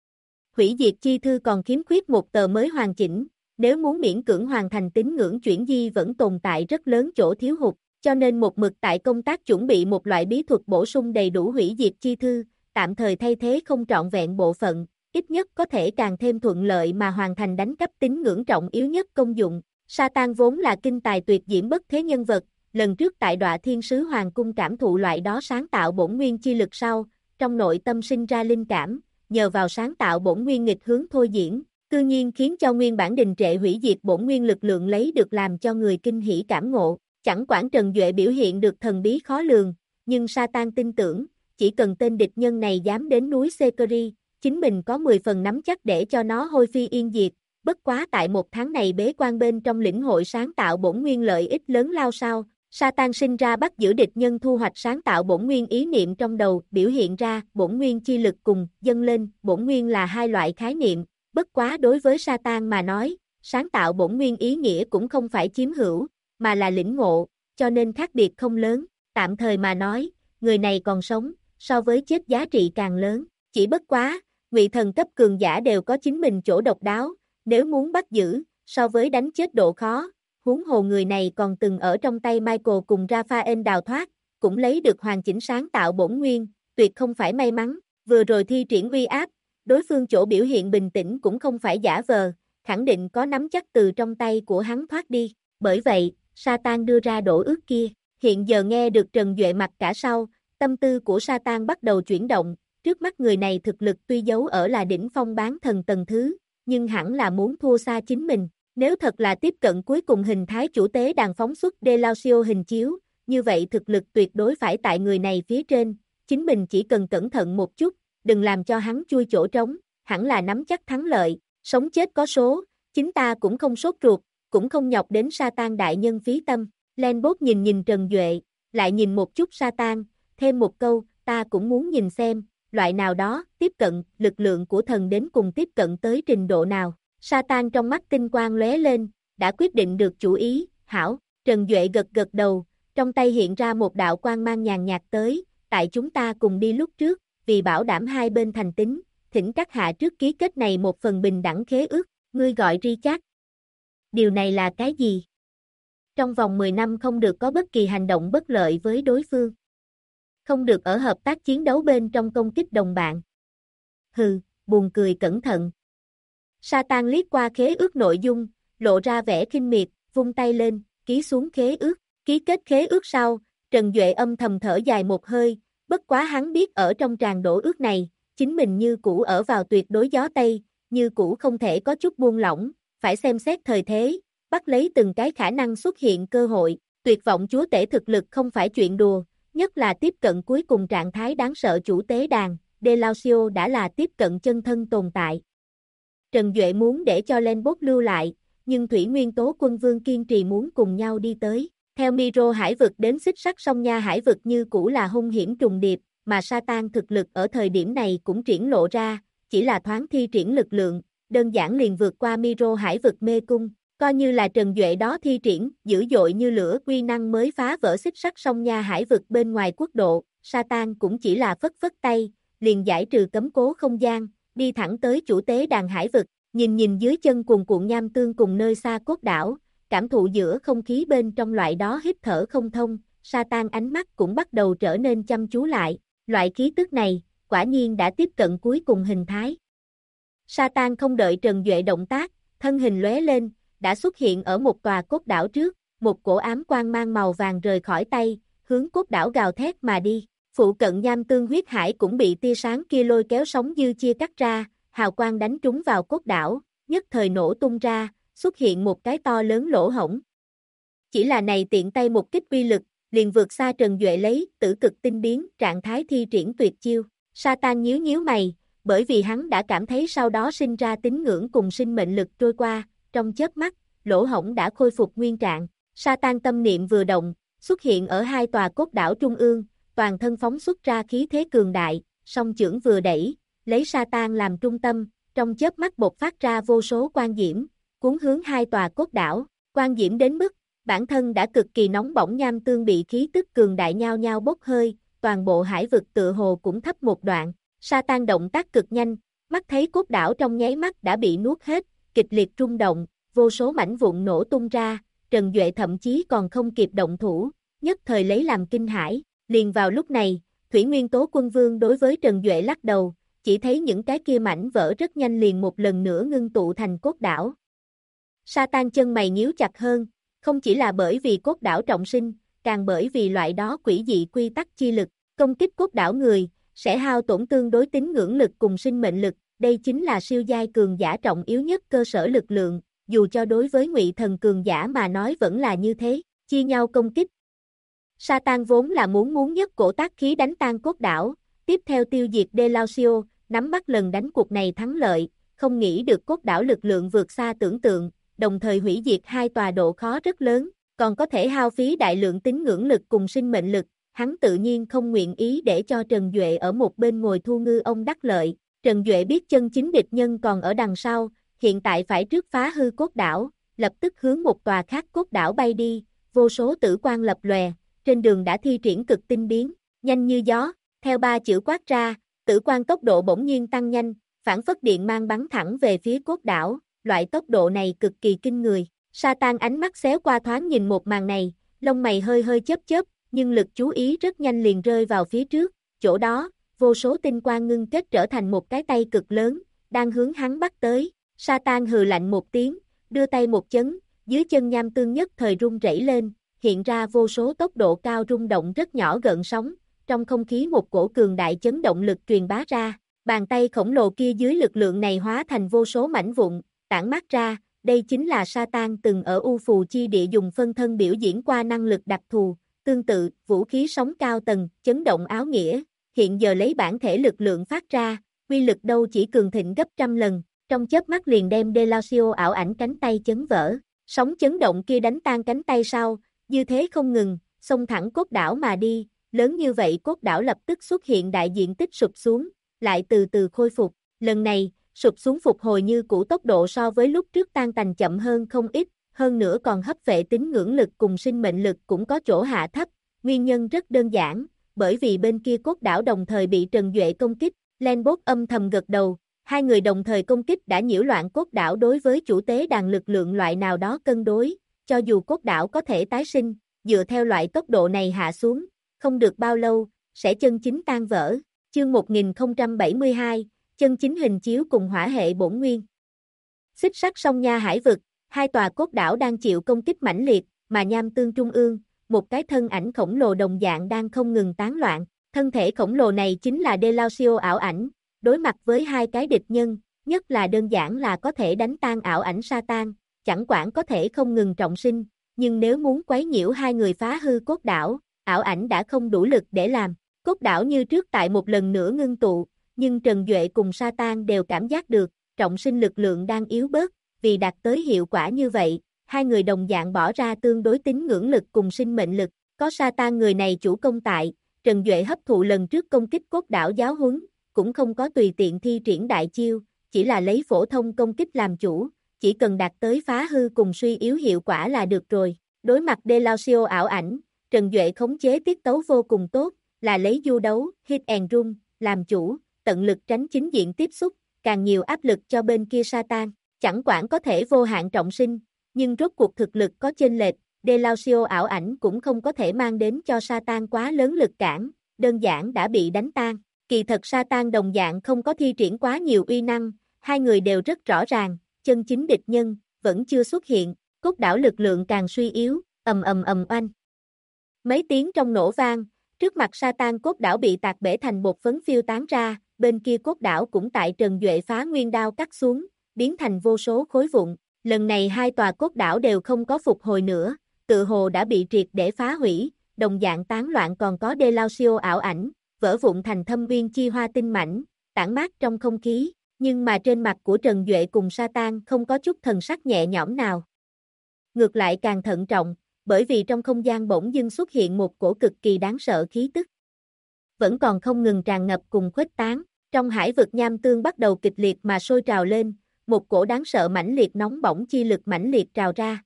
Hủy diệt chi thư còn khiếm khuyết một tờ mới hoàn chỉnh, nếu muốn miễn cưỡng hoàn thành tín ngưỡng chuyển di vẫn tồn tại rất lớn chỗ thiếu hụt, cho nên một mực tại công tác chuẩn bị một loại bí thuật bổ sung đầy đủ hủy diệt chi thư, tạm thời thay thế không trọn vẹn bộ phận, ít nhất có thể càng thêm thuận lợi mà hoàn thành đánh cắp tín ngưỡng trọng yếu nhất công dụng. Satan vốn là kinh tài tuyệt diễm bất thế nhân vật, lần trước tại Đọa Thiên Sứ Hoàng cung cảm thụ loại đó sáng tạo bổn nguyên chi lực sau, trong nội tâm sinh ra linh cảm, nhờ vào sáng tạo bổn nguyên nghịch hướng thôi diễn, tự nhiên khiến cho nguyên bản đình trệ hủy diệt bổn nguyên lực lượng lấy được làm cho người kinh hỉ cảm ngộ. Chẳng quản Trần Duệ biểu hiện được thần bí khó lường, nhưng Satan tin tưởng, chỉ cần tên địch nhân này dám đến núi Sekeri, chính mình có 10 phần nắm chắc để cho nó hôi phi yên diệt. Bất quá tại một tháng này bế quan bên trong lĩnh hội sáng tạo bổn nguyên lợi ích lớn lao sao, Satan sinh ra bắt giữ địch nhân thu hoạch sáng tạo bổn nguyên ý niệm trong đầu, biểu hiện ra bổn nguyên chi lực cùng dâng lên, bổn nguyên là hai loại khái niệm, bất quá đối với Satan mà nói, sáng tạo bổn nguyên ý nghĩa cũng không phải chiếm hữu, mà là lĩnh ngộ, cho nên khác biệt không lớn, tạm thời mà nói, người này còn sống, so với chết giá trị càng lớn, chỉ bất quá, ngụy thần cấp cường giả đều có chính mình chỗ độc đáo, nếu muốn bắt giữ, so với đánh chết độ khó, huống hồ người này còn từng ở trong tay Michael cùng Raphael đào thoát, cũng lấy được hoàn chỉnh sáng tạo bổn nguyên, tuyệt không phải may mắn, vừa rồi thi triển uy áp, đối phương chỗ biểu hiện bình tĩnh cũng không phải giả vờ, khẳng định có nắm chắc từ trong tay của hắn thoát đi, bởi vậy, Satan đưa ra đổ ước kia, hiện giờ nghe được Trần Duệ mặt cả sau, tâm tư của Satan bắt đầu chuyển động, trước mắt người này thực lực tuy giấu ở là đỉnh phong bán thần tầng thứ, nhưng hẳn là muốn thua xa chính mình, nếu thật là tiếp cận cuối cùng hình thái chủ tế đàn phóng xuất Delausio hình chiếu, như vậy thực lực tuyệt đối phải tại người này phía trên, chính mình chỉ cần cẩn thận một chút, đừng làm cho hắn chui chỗ trống, hẳn là nắm chắc thắng lợi, sống chết có số, chính ta cũng không sốt ruột, cũng không nhọc đến Satan đại nhân phí tâm. Lenbot nhìn nhìn Trần Duệ, lại nhìn một chút Satan, thêm một câu, ta cũng muốn nhìn xem, loại nào đó, tiếp cận, lực lượng của thần đến cùng tiếp cận tới trình độ nào. Satan trong mắt tinh quang lóe lên, đã quyết định được chủ ý, hảo, Trần Duệ gật gật đầu, trong tay hiện ra một đạo quang mang nhàn nhạt tới, tại chúng ta cùng đi lúc trước, vì bảo đảm hai bên thành tín, thỉnh các hạ trước ký kết này một phần bình đẳng khế ước, ngươi gọi Richard. Điều này là cái gì? Trong vòng 10 năm không được có bất kỳ hành động bất lợi với đối phương. Không được ở hợp tác chiến đấu bên trong công kích đồng bạn. Hừ, buồn cười cẩn thận. Satan liếc qua khế ước nội dung, lộ ra vẻ khinh miệt, vung tay lên, ký xuống khế ước. Ký kết khế ước sau, Trần Duệ âm thầm thở dài một hơi, bất quá hắn biết ở trong tràng đổ ước này, chính mình như cũ ở vào tuyệt đối gió Tây, như cũ không thể có chút buông lỏng, phải xem xét thời thế, bắt lấy từng cái khả năng xuất hiện cơ hội, Tuyệt vọng chúa tể thực lực không phải chuyện đùa, nhất là tiếp cận cuối cùng trạng thái đáng sợ chủ tế đàn, Delausio đã là tiếp cận chân thân tồn tại. Trần Duệ muốn để cho Lenbot lưu lại, nhưng Thủy Nguyên Tố Quân Vương kiên trì muốn cùng nhau đi tới. Theo Miro hải vực đến xích sắc sông Nha hải vực như cũ là hung hiểm trùng điệp, mà Satan thực lực ở thời điểm này cũng triển lộ ra, chỉ là thoáng thi triển lực lượng, đơn giản liền vượt qua Miro hải vực mê cung. Coi như là Trần Duệ đó thi triển, dữ dội như lửa uy năng mới phá vỡ xích sắc sông Nha hải vực bên ngoài quốc độ, Satan cũng chỉ là phất phất tay, liền giải trừ cấm cố không gian, đi thẳng tới chủ tế đàn hải vực, nhìn dưới chân cuồn cuộn nham tương cùng nơi xa cốt đảo, cảm thụ giữa không khí bên trong loại đó hít thở không thông, Satan ánh mắt cũng bắt đầu trở nên chăm chú lại, loại khí tức này, quả nhiên đã tiếp cận cuối cùng hình thái. Satan không đợi Trần Duệ động tác, thân hình lóe lên, đã xuất hiện ở một tòa cốt đảo trước, một cổ ám quang mang màu vàng rời khỏi tay, hướng cốt đảo gào thét mà đi. Phụ cận nham tương huyết hải cũng bị tia sáng kia lôi kéo sóng dư chia cắt ra, hào quang đánh trúng vào cốt đảo, nhất thời nổ tung ra, xuất hiện một cái to lớn lỗ hổng. Chỉ là này tiện tay một kích uy lực, liền vượt xa Trần Duệ lấy tử cực tinh biến, trạng thái thi triển tuyệt chiêu. Satan nhíu mày, bởi vì hắn đã cảm thấy sau đó sinh ra tín ngưỡng cùng sinh mệnh lực trôi qua, trong chớp mắt, lỗ hổng đã khôi phục nguyên trạng. Satan tâm niệm vừa động, xuất hiện ở hai tòa cốt đảo trung ương, toàn thân phóng xuất ra khí thế cường đại, song chưởng vừa đẩy, lấy Satan làm trung tâm, trong chớp mắt bộc phát ra vô số quang diễm, cuốn hướng hai tòa cốt đảo, quang diễm đến mức, bản thân đã cực kỳ nóng bỏng nham tương bị khí tức cường đại nhao nhao bốc hơi, toàn bộ hải vực tựa hồ cũng thấp một đoạn, Satan động tác cực nhanh, mắt thấy cốt đảo trong nháy mắt đã bị nuốt hết, kịch liệt rung động, vô số mảnh vụn nổ tung ra, Trần Duệ thậm chí còn không kịp động thủ, nhất thời lấy làm kinh hãi, liền vào lúc này, Thủy Nguyên Tố Quân Vương đối với Trần Duệ lắc đầu, chỉ thấy những cái kia mảnh vỡ rất nhanh liền một lần nữa ngưng tụ thành cốt đảo. Satan chân mày nhíu chặt hơn, không chỉ là bởi vì cốt đảo trọng sinh, càng bởi vì loại đó quỷ dị quy tắc chi lực, công kích cốt đảo người, sẽ hao tổn tương đối tín ngưỡng lực cùng sinh mệnh lực, đây chính là siêu giai cường giả trọng yếu nhất cơ sở lực lượng, dù cho đối với ngụy thần cường giả mà nói vẫn là như thế, chia nhau công kích. Satan vốn là muốn nhất cổ tác khí đánh tan cốt đảo, tiếp theo tiêu diệt Delausio, nắm bắt lần đánh cuộc này thắng lợi, không nghĩ được cốt đảo lực lượng vượt xa tưởng tượng, đồng thời hủy diệt hai tòa độ khó rất lớn, còn có thể hao phí đại lượng tín ngưỡng lực cùng sinh mệnh lực, hắn tự nhiên không nguyện ý để cho Trần Duệ ở một bên ngồi thu ngư ông đắc lợi. Trần Duệ biết chân chính địch nhân còn ở đằng sau, hiện tại phải trước phá hư cốt đảo, lập tức hướng một tòa khác cốt đảo bay đi, vô số tử quang lập lòe, trên đường đã thi triển cực tinh biến, nhanh như gió, theo ba chữ quát ra, tử quang tốc độ bỗng nhiên tăng nhanh, phản phất điện mang bắn thẳng về phía cốt đảo, loại tốc độ này cực kỳ kinh người. Satan ánh mắt xéo qua thoáng nhìn một màn này, lông mày hơi chớp, nhưng lực chú ý rất nhanh liền rơi vào phía trước, chỗ đó, vô số tinh quang ngưng kết trở thành một cái tay cực lớn, đang hướng hắn bắt tới. Satan hừ lạnh một tiếng, đưa tay một chấn, dưới chân nham tương nhất thời rung rẩy lên, hiện ra vô số tốc độ cao rung động rất nhỏ gợn sóng, trong không khí một cổ cường đại chấn động lực truyền bá ra, bàn tay khổng lồ kia dưới lực lượng này hóa thành vô số mảnh vụn, tản mát ra, đây chính là Satan từng ở U Phù Chi Địa dùng phân thân biểu diễn qua năng lực đặc thù, tương tự, vũ khí sóng cao tầng, chấn động áo nghĩa, hiện giờ lấy bản thể lực lượng phát ra, quy lực đâu chỉ cường thịnh gấp trăm lần, trong chớp mắt liền đem Delausio ảo ảnh cánh tay chấn vỡ, sóng chấn động kia đánh tan cánh tay sau, dư thế không ngừng, xông thẳng cốt đảo mà đi, lớn như vậy cốt đảo lập tức xuất hiện đại diện tích sụp xuống, lại từ từ khôi phục, lần này, sụp xuống phục hồi như cũ tốc độ so với lúc trước tan tành chậm hơn không ít, hơn nữa còn hấp vệ tín ngưỡng lực cùng sinh mệnh lực cũng có chỗ hạ thấp, nguyên nhân rất đơn giản, bởi vì bên kia cốt đảo đồng thời bị Trần Duệ công kích, Lenbot âm thầm gật đầu, hai người đồng thời công kích đã nhiễu loạn cốt đảo đối với chủ tế đàn lực lượng loại nào đó cân đối, cho dù cốt đảo có thể tái sinh, dựa theo loại tốc độ này hạ xuống, không được bao lâu, sẽ chân chính tan vỡ. Chương 1072, chân chính hình chiếu cùng hỏa hệ bổn nguyên. Xích sắc sông Nha hải vực, hai tòa cốt đảo đang chịu công kích mãnh liệt, mà nham tương trung ương, một cái thân ảnh khổng lồ đồng dạng đang không ngừng tán loạn, thân thể khổng lồ này chính là Delausio ảo ảnh, đối mặt với hai cái địch nhân, nhất là đơn giản là có thể đánh tan ảo ảnh Satan, chẳng quản có thể không ngừng trọng sinh, nhưng nếu muốn quấy nhiễu hai người phá hư cốt đảo, ảo ảnh đã không đủ lực để làm. Cốt đảo như trước tại một lần nữa ngưng tụ, nhưng Trần Duệ cùng Satan đều cảm giác được, trọng sinh lực lượng đang yếu bớt, vì đạt tới hiệu quả như vậy, hai người đồng dạng bỏ ra tương đối tín ngưỡng lực cùng sinh mệnh lực, có Satan người này chủ công tại, Trần Duệ hấp thụ lần trước công kích cốt đảo giáo huấn, cũng không có tùy tiện thi triển đại chiêu, chỉ là lấy phổ thông công kích làm chủ, chỉ cần đạt tới phá hư cùng suy yếu hiệu quả là được rồi. Đối mặt Delacio ảo ảnh, Trần Duệ khống chế tiết tấu vô cùng tốt, là lấy du đấu, hit and run, làm chủ, tận lực tránh chính diện tiếp xúc, càng nhiều áp lực cho bên kia Satan, chẳng quản có thể vô hạn trọng sinh, nhưng rốt cuộc thực lực có chênh lệch, Delacio ảo ảnh cũng không có thể mang đến cho Satan quá lớn lực cản, đơn giản đã bị đánh tan. Kỳ thật Satan đồng dạng không có thi triển quá nhiều uy năng, hai người đều rất rõ ràng, chân chính địch nhân, vẫn chưa xuất hiện, cốt đảo lực lượng càng suy yếu, ầm ầm ầm oanh. Mấy tiếng trong nổ vang, trước mặt Satan cốt đảo bị tạc bể thành bột phấn phiêu tán ra, bên kia cốt đảo cũng tại Trần Duệ phá nguyên đao cắt xuống, biến thành vô số khối vụn, lần này hai tòa cốt đảo đều không có phục hồi nữa, tự hồ đã bị triệt để phá hủy, đồng dạng tán loạn còn có Delacio ảo ảnh, vỡ vụn thành thâm uyên chi hoa tinh mảnh, tản mát trong không khí, nhưng mà trên mặt của Trần Duệ cùng Satan không có chút thần sắc nhẹ nhõm nào. Ngược lại càng thận trọng, bởi vì trong không gian bỗng dưng xuất hiện một cổ cực kỳ đáng sợ khí tức. Vẫn còn không ngừng tràn ngập cùng khuếch tán, trong hải vực nham tương bắt đầu kịch liệt mà sôi trào lên, một cổ đáng sợ mãnh liệt nóng bỏng chi lực mãnh liệt trào ra.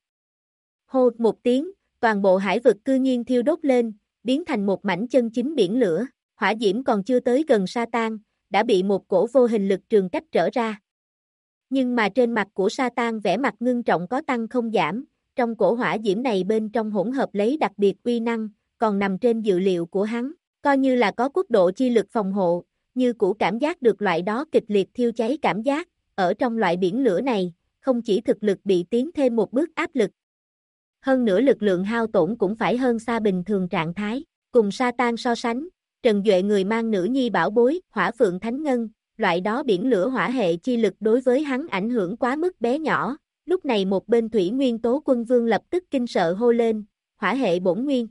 Hô một tiếng, toàn bộ hải vực cư nhiên thiêu đốt lên, biến thành một mảnh chân chính biển lửa, hỏa diễm còn chưa tới gần Satan, đã bị một cổ vô hình lực trường cách trở ra. Nhưng mà trên mặt của Satan vẻ mặt ngưng trọng có tăng không giảm, trong cổ hỏa diễm này bên trong hỗn hợp lấy đặc biệt uy năng, còn nằm trên dự liệu của hắn, coi như là có quốc độ chi lực phòng hộ, như cũ cảm giác được loại đó kịch liệt thiêu cháy cảm giác, ở trong loại biển lửa này, không chỉ thực lực bị tiến thêm một bước áp lực. Hơn nữa lực lượng hao tổn cũng phải hơn xa bình thường trạng thái, cùng Satan so sánh, Trần Duệ người mang nữ nhi bảo bối, hỏa phượng thánh ngân, loại đó biển lửa hỏa hệ chi lực đối với hắn ảnh hưởng quá mức bé nhỏ, lúc này một bên thủy nguyên tố quân vương lập tức kinh sợ hô lên, hỏa hệ bổn nguyên.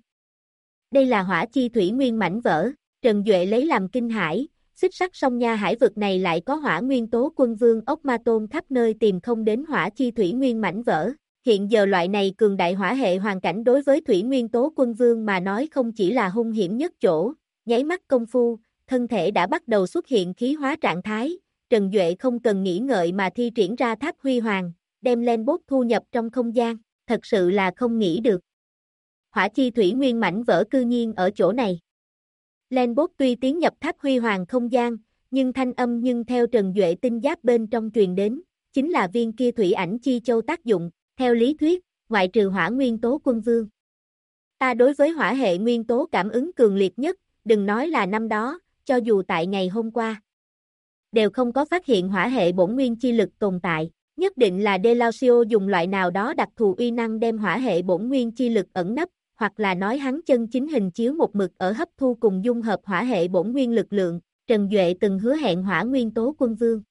Đây là hỏa chi thủy nguyên mảnh vỡ, Trần Duệ lấy làm kinh hãi, xích sắc sông nha hải vực này lại có hỏa nguyên tố quân vương ốc ma tôn khắp nơi tìm không đến hỏa chi thủy nguyên mảnh vỡ. Hiện giờ loại này cường đại hỏa hệ hoàn cảnh đối với thủy nguyên tố quân vương mà nói không chỉ là hung hiểm nhất chỗ, nháy mắt công phu, thân thể đã bắt đầu xuất hiện khí hóa trạng thái, Trần Duệ không cần nghĩ ngợi mà thi triển ra tháp huy hoàng, đem Lenbot thu nhập trong không gian, thật sự là không nghĩ được. Hỏa chi thủy nguyên mảnh vỡ cư nhiên ở chỗ này. Lenbot tuy tiến nhập tháp huy hoàng không gian, nhưng thanh âm nhưng theo Trần Duệ tinh giáp bên trong truyền đến, chính là viên kia thủy ảnh chi châu tác dụng, theo lý thuyết, ngoại trừ hỏa nguyên tố quân vương. Ta đối với hỏa hệ nguyên tố cảm ứng cường liệt nhất, đừng nói là năm đó, cho dù tại ngày hôm qua, đều không có phát hiện hỏa hệ bổn nguyên chi lực tồn tại, nhất định là Delacio dùng loại nào đó đặc thù uy năng đem hỏa hệ bổn nguyên chi lực ẩn nấp, hoặc là nói hắn chân chính hình chiếu một mực ở hấp thu cùng dung hợp hỏa hệ bổn nguyên lực lượng, Trần Duệ từng hứa hẹn hỏa nguyên tố quân vương.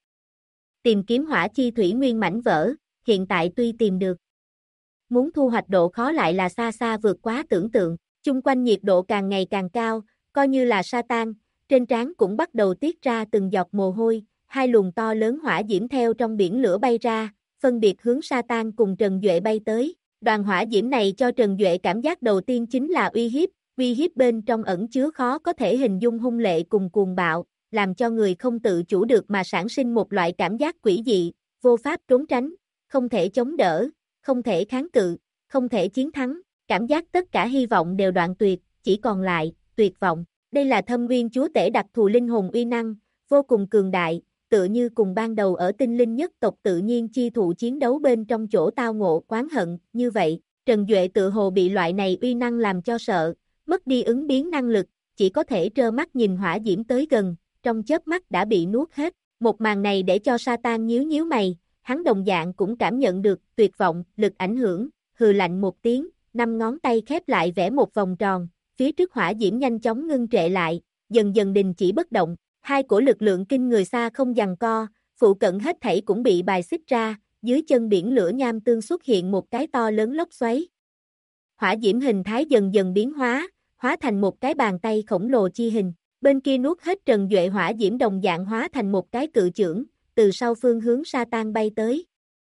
Tìm kiếm hỏa chi thủy nguyên mảnh vỡ, hiện tại tuy tìm được, muốn thu hoạch độ khó lại là xa xa vượt quá tưởng tượng, chung quanh nhiệt độ càng ngày càng cao, coi như là Satan, trên trán cũng bắt đầu tiết ra từng giọt mồ hôi, hai luồng to lớn hỏa diễm theo trong biển lửa bay ra, phân biệt hướng Satan cùng Trần Duệ bay tới, đoàn hỏa diễm này cho Trần Duệ cảm giác đầu tiên chính là uy hiếp bên trong ẩn chứa khó có thể hình dung hung lệ cùng cuồng bạo, làm cho người không tự chủ được mà sản sinh một loại cảm giác quỷ dị, vô pháp trốn tránh, không thể chống đỡ, không thể kháng cự, không thể chiến thắng, cảm giác tất cả hy vọng đều đoạn tuyệt, chỉ còn lại, tuyệt vọng. Đây là thâm uyên chúa tể đặc thù linh hồn uy năng, vô cùng cường đại, tựa như cùng ban đầu ở tinh linh nhất tộc tự nhiên chi thụ chiến đấu bên trong chỗ tao ngộ oán hận, như vậy, Trần Duệ tự hồ bị loại này uy năng làm cho sợ, mất đi ứng biến năng lực, chỉ có thể trơ mắt nhìn hỏa diễm tới gần, trong chớp mắt đã bị nuốt hết, một màn này để cho Satan nhíu nhíu mày, hắn đồng dạng cũng cảm nhận được tuyệt vọng, lực ảnh hưởng, hừ lạnh một tiếng, năm ngón tay khép lại vẽ một vòng tròn, phía trước hỏa diễm nhanh chóng ngưng trệ lại, dần dần đình chỉ bất động, hai cổ lực lượng kinh người xa không giằng co, phụ cận hết thảy cũng bị bài xích ra, dưới chân biển lửa nham tương xuất hiện một cái to lớn lốc xoáy. hỏa diễm hình thái dần dần biến hóa thành một cái bàn tay khổng lồ chi hình. Bên kia nuốt hết Trần Duệ hỏa diễm đồng dạng hóa thành một cái cự chưởng, từ sau phương hướng Satan bay tới.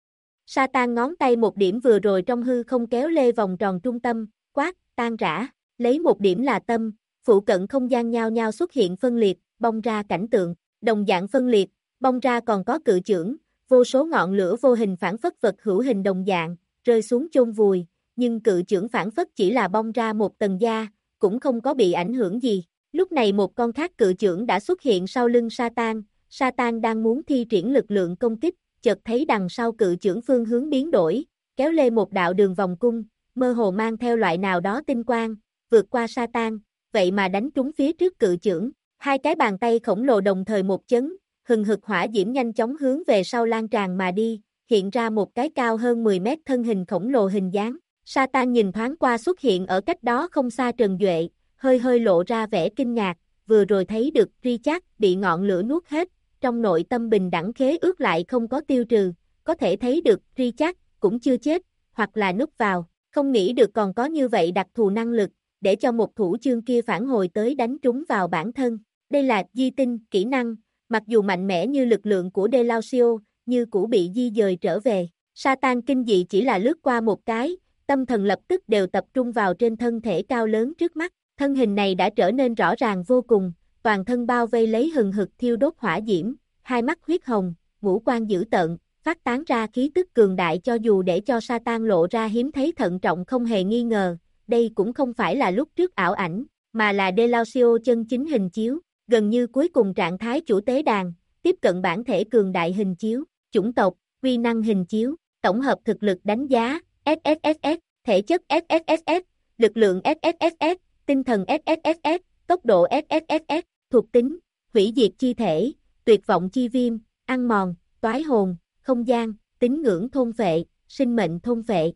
Satan ngón tay một điểm vừa rồi trong hư không kéo lê vòng tròn trung tâm, quát, tan rã, lấy một điểm là tâm, phụ cận không gian nhao nhao xuất hiện phân liệt, bong ra cảnh tượng, đồng dạng phân liệt, bong ra còn có cự chưởng, vô số ngọn lửa vô hình phản phất vật hữu hình đồng dạng, rơi xuống chôn vùi, nhưng cự chưởng phản phất chỉ là bong ra một tầng da, cũng không có bị ảnh hưởng gì. Lúc này một con khác cự chưởng đã xuất hiện sau lưng Satan, Satan đang muốn thi triển lực lượng công kích, chợt thấy đằng sau cự chưởng phương hướng biến đổi, kéo lê một đạo đường vòng cung, mơ hồ mang theo loại nào đó tinh quang, vượt qua Satan, vậy mà đánh trúng phía trước cự chưởng. Hai cái bàn tay khổng lồ đồng thời một chấn, hừng hực hỏa diễm nhanh chóng hướng về sau lan tràn mà đi, hiện ra một cái cao hơn 10 mét thân hình khổng lồ hình dáng. Satan nhìn thoáng qua xuất hiện ở cách đó không xa Trần Duệ, hơi lộ ra vẻ kinh ngạc, vừa rồi thấy được Richard bị ngọn lửa nuốt hết, trong nội tâm bình đẳng khế ước lại không có tiêu trừ, có thể thấy được Richard cũng chưa chết, hoặc là núp vào, không nghĩ được còn có như vậy đặc thù năng lực, để cho một thủ chương kia phản hồi tới đánh trúng vào bản thân. Đây là di tinh, kỹ năng, mặc dù mạnh mẽ như lực lượng của Delausio, như cũ bị di dời trở về. Satan kinh dị chỉ là lướt qua một cái, tâm thần lập tức đều tập trung vào trên thân thể cao lớn trước mắt. Thân hình này đã trở nên rõ ràng vô cùng, toàn thân bao vây lấy hừng hực thiêu đốt hỏa diễm, hai mắt huyết hồng, ngũ quan dữ tợn, phát tán ra khí tức cường đại cho dù để cho Satan lộ ra hiếm thấy thận trọng không hề nghi ngờ, đây cũng không phải là lúc trước ảo ảnh, mà là Delausio chân chính hình chiếu, gần như cuối cùng trạng thái chủ tế đàn, tiếp cận bản thể cường đại hình chiếu, chủng tộc, uy năng hình chiếu, tổng hợp thực lực đánh giá, SSSS, thể chất SSSS, lực lượng SSSS, tinh thần SSSS, tốc độ SSSS, thuộc tính, hủy diệt chi thể, tuyệt vọng chi viêm, ăn mòn, toái hồn, không gian, tín ngưỡng thôn phệ, sinh mệnh thôn phệ.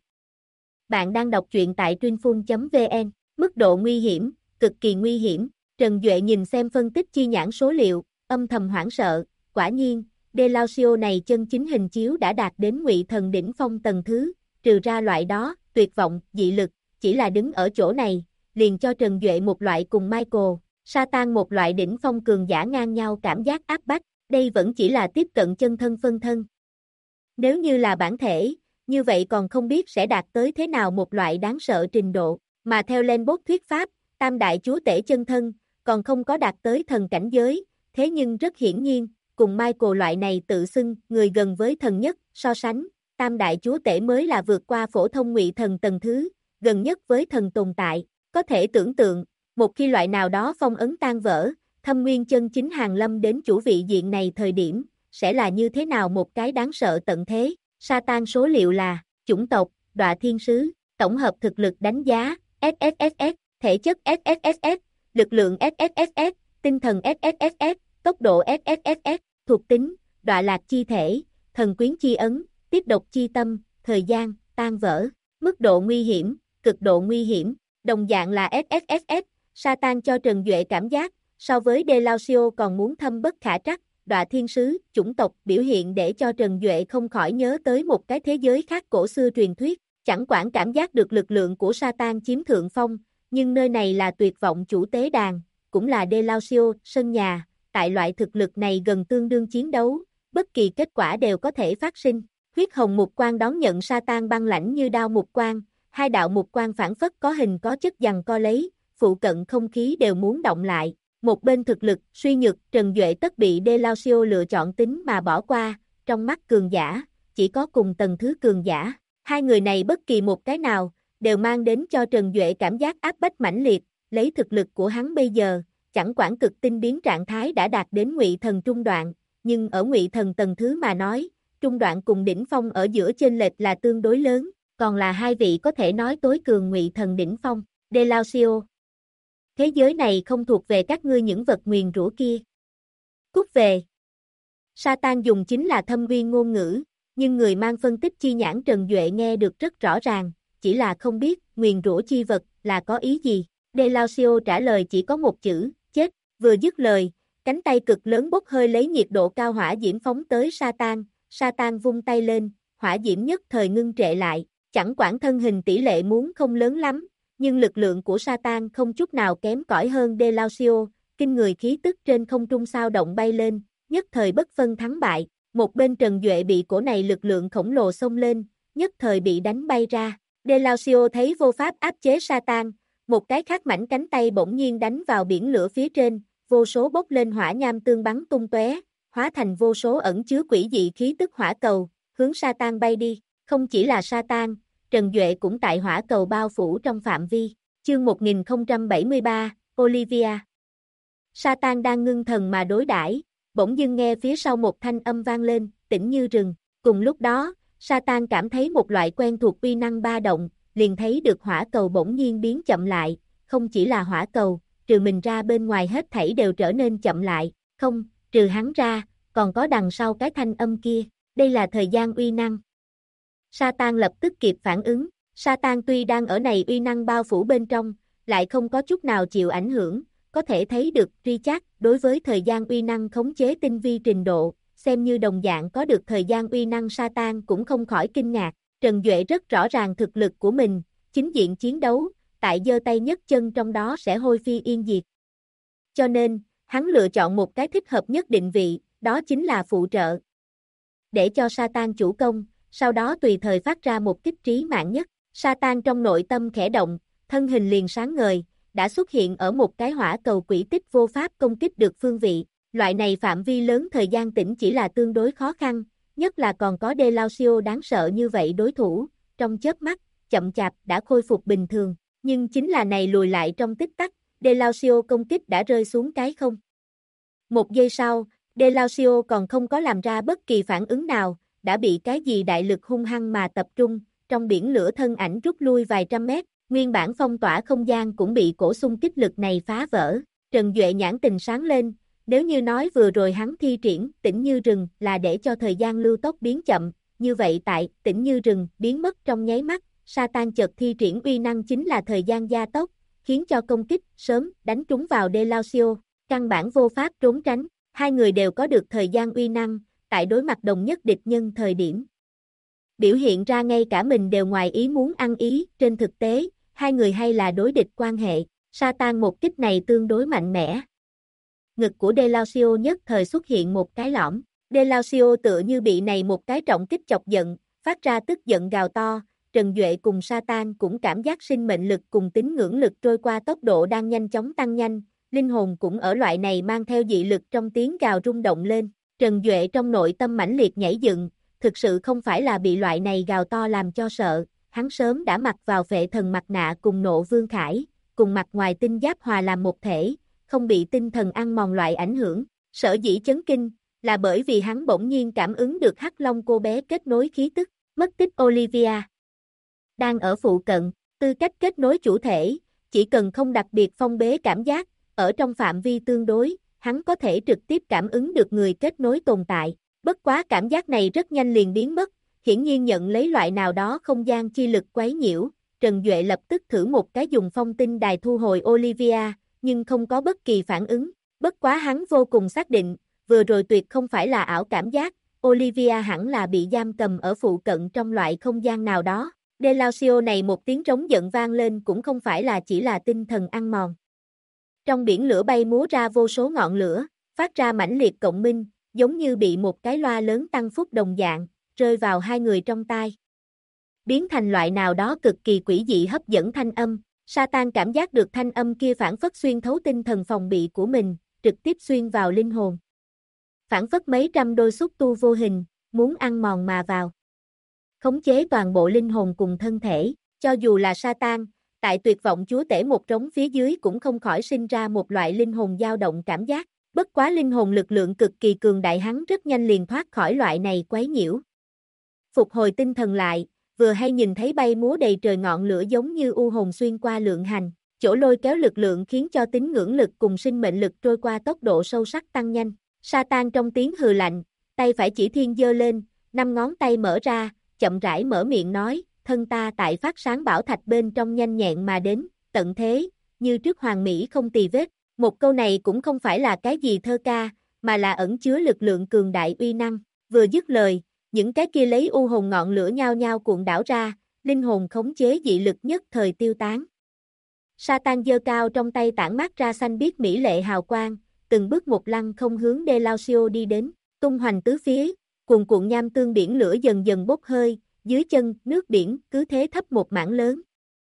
Bạn đang đọc truyện tại Truyinphun.vn, mức độ nguy hiểm, cực kỳ nguy hiểm. Trần Duệ nhìn xem phân tích chi nhãn số liệu, âm thầm hoảng sợ, quả nhiên, Delausio này chân chính hình chiếu đã đạt đến ngụy thần đỉnh phong tầng thứ, trừ ra loại đó, tuyệt vọng, dị lực, chỉ là đứng ở chỗ này, liền cho Trần Duệ một loại cùng Michael, Satan một loại đỉnh phong cường giả ngang nhau cảm giác áp bách, đây vẫn chỉ là tiếp cận chân thân phân thân. Nếu như là bản thể, như vậy còn không biết sẽ đạt tới thế nào một loại đáng sợ trình độ, mà theo Lenbot thuyết pháp, tam đại chúa tể chân thân, còn không có đạt tới thần cảnh giới, thế nhưng rất hiển nhiên, cùng Michael loại này tự xưng người gần với thần nhất, so sánh, tam đại chúa tể mới là vượt qua phổ thông ngụy thần tầng thứ, gần nhất với thần tồn tại, có thể tưởng tượng, một khi loại nào đó phong ấn tan vỡ, thâm nguyên chân chính hàng lâm đến chủ vị diện này thời điểm, sẽ là như thế nào một cái đáng sợ tận thế. Satan số liệu là, chủng tộc, Đọa Thiên Sứ, tổng hợp thực lực đánh giá, SSSS, thể chất SSSS, lực lượng SSSS, tinh thần SSSS, tốc độ SSSS, thuộc tính, Đọa Lạc chi thể, thần quyến chi ấn, tiếp độc chi tâm, thời gian, tan vỡ, mức độ nguy hiểm, cực độ nguy hiểm, đồng dạng là SSSS, Satan cho Trần Duệ cảm giác, so với Delausio còn muốn thâm bất khả trắc, Đọa Thiên Sứ, chủng tộc biểu hiện để cho Trần Duệ không khỏi nhớ tới một cái thế giới khác cổ xưa truyền thuyết, chẳng quản cảm giác được lực lượng của Satan chiếm thượng phong, nhưng nơi này là tuyệt vọng chủ tế đàn, cũng là Delausio, sân nhà, tại loại thực lực này gần tương đương chiến đấu, bất kỳ kết quả đều có thể phát sinh. Huyết hồng mục quang đón nhận Satan băng lãnh như đao mục quang, hai đạo mục quang phản phất có hình có chất giằng co lấy, phụ cận không khí đều muốn động lại. Một bên thực lực, suy nhược, Trần Duệ tất bị Delausio lựa chọn tính mà bỏ qua, trong mắt cường giả, chỉ có cùng tầng thứ cường giả. Hai người này bất kỳ một cái nào, đều mang đến cho Trần Duệ cảm giác áp bách mãnh liệt, lấy thực lực của hắn bây giờ, chẳng quản cực tinh biến trạng thái đã đạt đến ngụy thần trung đoạn, nhưng ở ngụy thần tầng thứ mà nói, trung đoạn cùng đỉnh phong ở giữa chênh lệch là tương đối lớn, còn là hai vị có thể nói tối cường ngụy thần đỉnh phong, Delausio. Thế giới này không thuộc về các ngươi những vật nguyền rủa kia. Cút về. Satan dùng chính là thâm uyên ngôn ngữ, nhưng người mang phân tích chi nhãn Trần Duệ nghe được rất rõ ràng, chỉ là không biết nguyền rủa chi vật là có ý gì. Delausio trả lời chỉ có một chữ, chết. Vừa dứt lời, cánh tay cực lớn bốc hơi lấy nhiệt độ cao hỏa diễm phóng tới Satan. Satan vung tay lên, hỏa diễm nhất thời ngưng trệ lại, Chẳng quản thân hình tỷ lệ muốn không lớn lắm, nhưng lực lượng của Satan không chút nào kém cỏi hơn Delausio, kinh người khí tức trên không trung sao động bay lên, nhất thời bất phân thắng bại. Một bên Trần Duệ bị cổ này lực lượng khổng lồ xông lên, nhất thời bị đánh bay ra. Delausio thấy vô pháp áp chế Satan, một cái khác mảnh cánh tay bỗng nhiên đánh vào biển lửa phía trên, vô số bốc lên hỏa nham tương bắn tung tóe, hóa thành vô số ẩn chứa quỷ dị khí tức hỏa cầu, hướng Satan bay đi. Không chỉ là Satan, Trần Duệ cũng tại hỏa cầu bao phủ trong phạm vi. Chương 1073, Olivia. Satan đang ngưng thần mà đối đãi, bỗng dưng nghe phía sau một thanh âm vang lên, tĩnh như rừng. Cùng lúc đó, Satan cảm thấy một loại quen thuộc uy năng ba động, liền thấy được hỏa cầu bỗng nhiên biến chậm lại, không chỉ là hỏa cầu, trừ mình ra bên ngoài hết thảy đều trở nên chậm lại, không, trừ hắn ra, còn có đằng sau cái thanh âm kia, đây là thời gian uy năng. Satan lập tức kịp phản ứng, Satan tuy đang ở này uy năng bao phủ bên trong, lại không có chút nào chịu ảnh hưởng, có thể thấy được Richard đối với thời gian uy năng khống chế tinh vi trình độ, xem như đồng dạng có được thời gian uy năng Satan cũng không khỏi kinh ngạc. Trần Duệ rất rõ ràng thực lực của mình, chính diện chiến đấu, tại giơ tay nhấc chân trong đó sẽ hôi phi yên diệt. Cho nên, hắn lựa chọn một cái thích hợp nhất định vị, đó chính là phụ trợ. Để cho Satan chủ công, sau đó tùy thời phát ra một kích trí mạng nhất. Satan trong nội tâm khẽ động, thân hình liền sáng ngời, đã xuất hiện ở một cái hỏa cầu quỷ tích vô pháp công kích được phương vị. Loại này phạm vi lớn thời gian tĩnh chỉ là tương đối khó khăn, nhất là còn có Delausio đáng sợ như vậy đối thủ, trong chớp mắt, chậm chạp đã khôi phục bình thường, nhưng chính là này lùi lại trong tích tắc, Delausio công kích đã rơi xuống cái không. Một giây sau, Delausio còn không có làm ra bất kỳ phản ứng nào, đã bị cái gì đại lực hung hăng mà tập trung, trong biển lửa thân ảnh rút lui vài trăm mét, nguyên bản phong tỏa không gian cũng bị cổ xung kích lực này phá vỡ. Trần Duệ nhãn tình sáng lên, nếu như nói vừa rồi hắn thi triển tĩnh như rừng là để cho thời gian lưu tốc biến chậm, như vậy tại tĩnh như rừng biến mất trong nháy mắt, Satan chợt thi triển uy năng chính là thời gian gia tốc, khiến cho công kích sớm đánh trúng vào Delausio, căn bản vô pháp trốn tránh, hai người đều có được thời gian uy năng, tại đối mặt đồng nhất địch nhân thời điểm. Biểu hiện ra ngay cả mình đều ngoài ý muốn ăn ý, trên thực tế, hai người hay là đối địch quan hệ, Satan một kích này tương đối mạnh mẽ. Ngực của Delausio nhất thời xuất hiện một cái lõm, Delausio tựa như bị này một cái trọng kích chọc giận, phát ra tức giận gào to, Trần Duệ cùng Satan cũng cảm giác sinh mệnh lực cùng tín ngưỡng lực trôi qua tốc độ đang nhanh chóng tăng nhanh, linh hồn cũng ở loại này mang theo dị lực trong tiếng gào rung động lên, Trần Duệ trong nội tâm mãnh liệt nhảy dựng, thực sự không phải là bị loại này gào to làm cho sợ, hắn sớm đã mặc vào phệ thần mặt nạ cùng Nộ Vương Khải, cùng mặt ngoài tinh giáp hòa làm một thể, không bị tinh thần ăn mòn loại ảnh hưởng, sở dĩ chấn kinh, là bởi vì hắn bỗng nhiên cảm ứng được Hắc Long cô bé kết nối khí tức, mất tích Olivia. Đang ở phụ cận, tư cách kết nối chủ thể, chỉ cần không đặc biệt phong bế cảm giác, ở trong phạm vi tương đối, hắn có thể trực tiếp cảm ứng được người kết nối tồn tại, bất quá cảm giác này rất nhanh liền biến mất, hiển nhiên nhận lấy loại nào đó không gian chi lực quấy nhiễu, Trần Duệ lập tức thử một cái dùng phong tinh đài thu hồi Olivia, nhưng không có bất kỳ phản ứng, bất quá hắn vô cùng xác định, vừa rồi tuyệt không phải là ảo cảm giác, Olivia hẳn là bị giam cầm ở phụ cận trong loại không gian nào đó. Delausio này một tiếng trống giận vang lên cũng không phải là chỉ là tinh thần ăn mòn. Trong biển lửa bay múa ra vô số ngọn lửa, phát ra mãnh liệt cộng minh, giống như bị một cái loa lớn tăng phúc đồng dạng, rơi vào hai người trong tai. Biến thành loại nào đó cực kỳ quỷ dị hấp dẫn thanh âm, Satan cảm giác được thanh âm kia phản phất xuyên thấu tinh thần phòng bị của mình, trực tiếp xuyên vào linh hồn. Phản phất mấy trăm đôi xúc tu vô hình, muốn ăn mòn mà vào. Khống chế toàn bộ linh hồn cùng thân thể, cho dù là Satan, tại tuyệt vọng chúa tể một trống phía dưới cũng không khỏi sinh ra một loại linh hồn dao động cảm giác, bất quá linh hồn lực lượng cực kỳ cường đại hắn rất nhanh liền thoát khỏi loại này quấy nhiễu. Phục hồi tinh thần lại, vừa hay nhìn thấy bay múa đầy trời ngọn lửa giống như u hồn xuyên qua lượng hành, chỗ lôi kéo lực lượng khiến cho tín ngưỡng lực cùng sinh mệnh lực trôi qua tốc độ sâu sắc tăng nhanh. Satan trong tiếng hừ lạnh, tay phải chỉ thiên giơ lên, 5 ngón tay mở ra, chậm rãi mở miệng nói, thân ta tại phát sáng bảo thạch bên trong nhanh nhẹn mà đến, tận thế, như trước hoàng mỹ không tì vết. Một câu này cũng không phải là cái gì thơ ca, mà là ẩn chứa lực lượng cường đại uy năng. Vừa dứt lời, những cái kia lấy u hồn ngọn lửa nhao nhao cuộn đảo ra, linh hồn khống chế dị lực nhất thời tiêu tán. Satan giơ cao trong tay tản mát ra xanh biếc mỹ lệ hào quang, từng bước một lăng không hướng Delacio đi đến, tung hoành tứ phía, cuồn cuộn nham tương biển lửa dần dần bốc hơi, dưới chân, nước biển, cứ thế thấp một mảng lớn.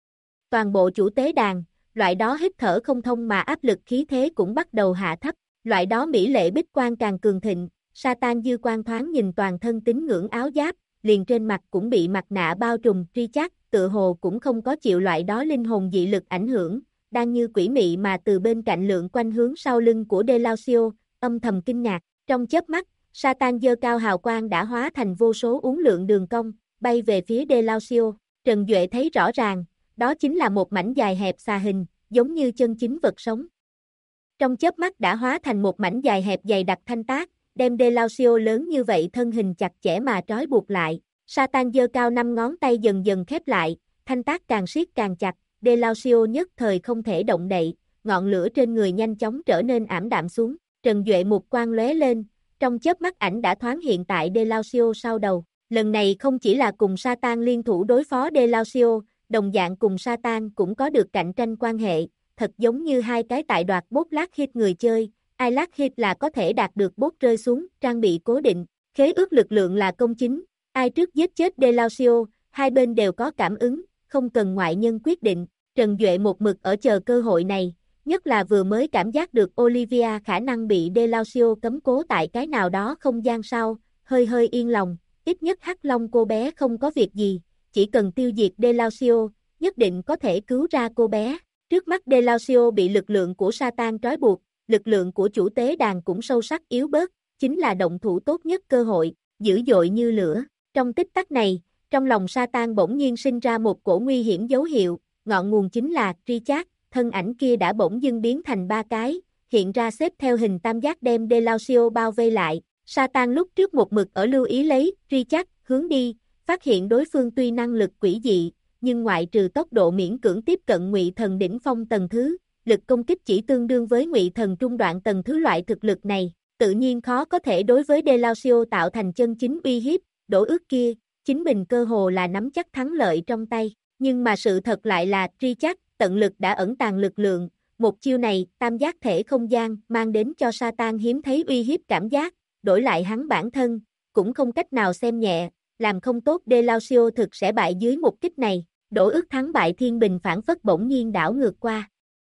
Toàn bộ chủ tế đàn, loại đó hít thở không thông mà áp lực khí thế cũng bắt đầu hạ thấp, loại đó mỹ lệ bích quang càng cường thịnh, Satan dư quang thoáng nhìn toàn thân tín ngưỡng áo giáp, liền trên mặt cũng bị mặt nạ bao trùm, Richard, tựa hồ cũng không có chịu loại đó linh hồn dị lực ảnh hưởng, đang như quỷ mị mà từ bên cạnh lượn quanh hướng sau lưng của Delacio, âm thầm kinh ngạc, trong chớp mắt, Satan giơ cao hào quang đã hóa thành vô số uốn lượn đường cong, bay về phía Delacio, Trần Duệ thấy rõ ràng, đó chính là một mảnh dài hẹp xà hình, giống như chân chính vật sống. Trong chớp mắt đã hóa thành một mảnh dài hẹp dày đặc thanh tác, đem Delacio lớn như vậy thân hình chặt chẽ mà trói buộc lại. Satan giơ cao 5 ngón tay dần dần khép lại, thanh tác càng siết càng chặt, Delacio nhất thời không thể động đậy, ngọn lửa trên người nhanh chóng trở nên ảm đạm xuống. Trần Duệ một quang lóe lên, trong chớp mắt ảnh đã thoáng hiện tại Delacio sau đầu. Lần này không chỉ là cùng Satan liên thủ đối phó Delacio, đồng dạng cùng Satan cũng có được cạnh tranh quan hệ, thật giống như hai cái tại đoạt bốt lát hit người chơi, ai lát hit là có thể đạt được bốt rơi xuống, trang bị cố định, khế ước lực lượng là công chính, ai trước giết chết Delacio, hai bên đều có cảm ứng, không cần ngoại nhân quyết định, Trần Duệ một mực ở chờ cơ hội này, nhất là vừa mới cảm giác được Olivia khả năng bị Delacio cấm cố tại cái nào đó không gian sau, hơi hơi yên lòng, ít nhất Hắc Long cô bé không có việc gì, chỉ cần tiêu diệt Delacio, nhất định có thể cứu ra cô bé. Trước mắt Delacio bị lực lượng của Satan trói buộc, lực lượng của chủ tế đàn cũng sâu sắc yếu bớt, chính là động thủ tốt nhất cơ hội, dữ dội như lửa. Trong tích tắc này, trong lòng Satan bỗng nhiên sinh ra một cổ nguy hiểm dấu hiệu, ngọn nguồn chính là Richard, thân ảnh kia đã bỗng dưng biến thành ba cái, hiện ra xếp theo hình tam giác đem Delacio bao vây lại. Satan lúc trước một mực ở lưu ý lấy Richard hướng đi, phát hiện đối phương tuy năng lực quỷ dị, nhưng ngoại trừ tốc độ miễn cưỡng tiếp cận Ngụy Thần đỉnh phong tầng thứ, lực công kích chỉ tương đương với Ngụy Thần trung đoạn tầng thứ, loại thực lực này, tự nhiên khó có thể đối với Delacio tạo thành chân chính uy hiếp, đổ ước kia, chính mình cơ hồ là nắm chắc thắng lợi trong tay, nhưng mà sự thật lại là Richard tận lực đã ẩn tàng lực lượng, một chiêu này, tam giác thể không gian, mang đến cho Satan hiếm thấy uy hiếp cảm giác, đổi lại hắn bản thân, cũng không cách nào xem nhẹ, làm không tốt Delacio thực sẽ bại dưới một kích này, đổ ước thắng bại thiên bình phản phất bỗng nhiên đảo ngược qua.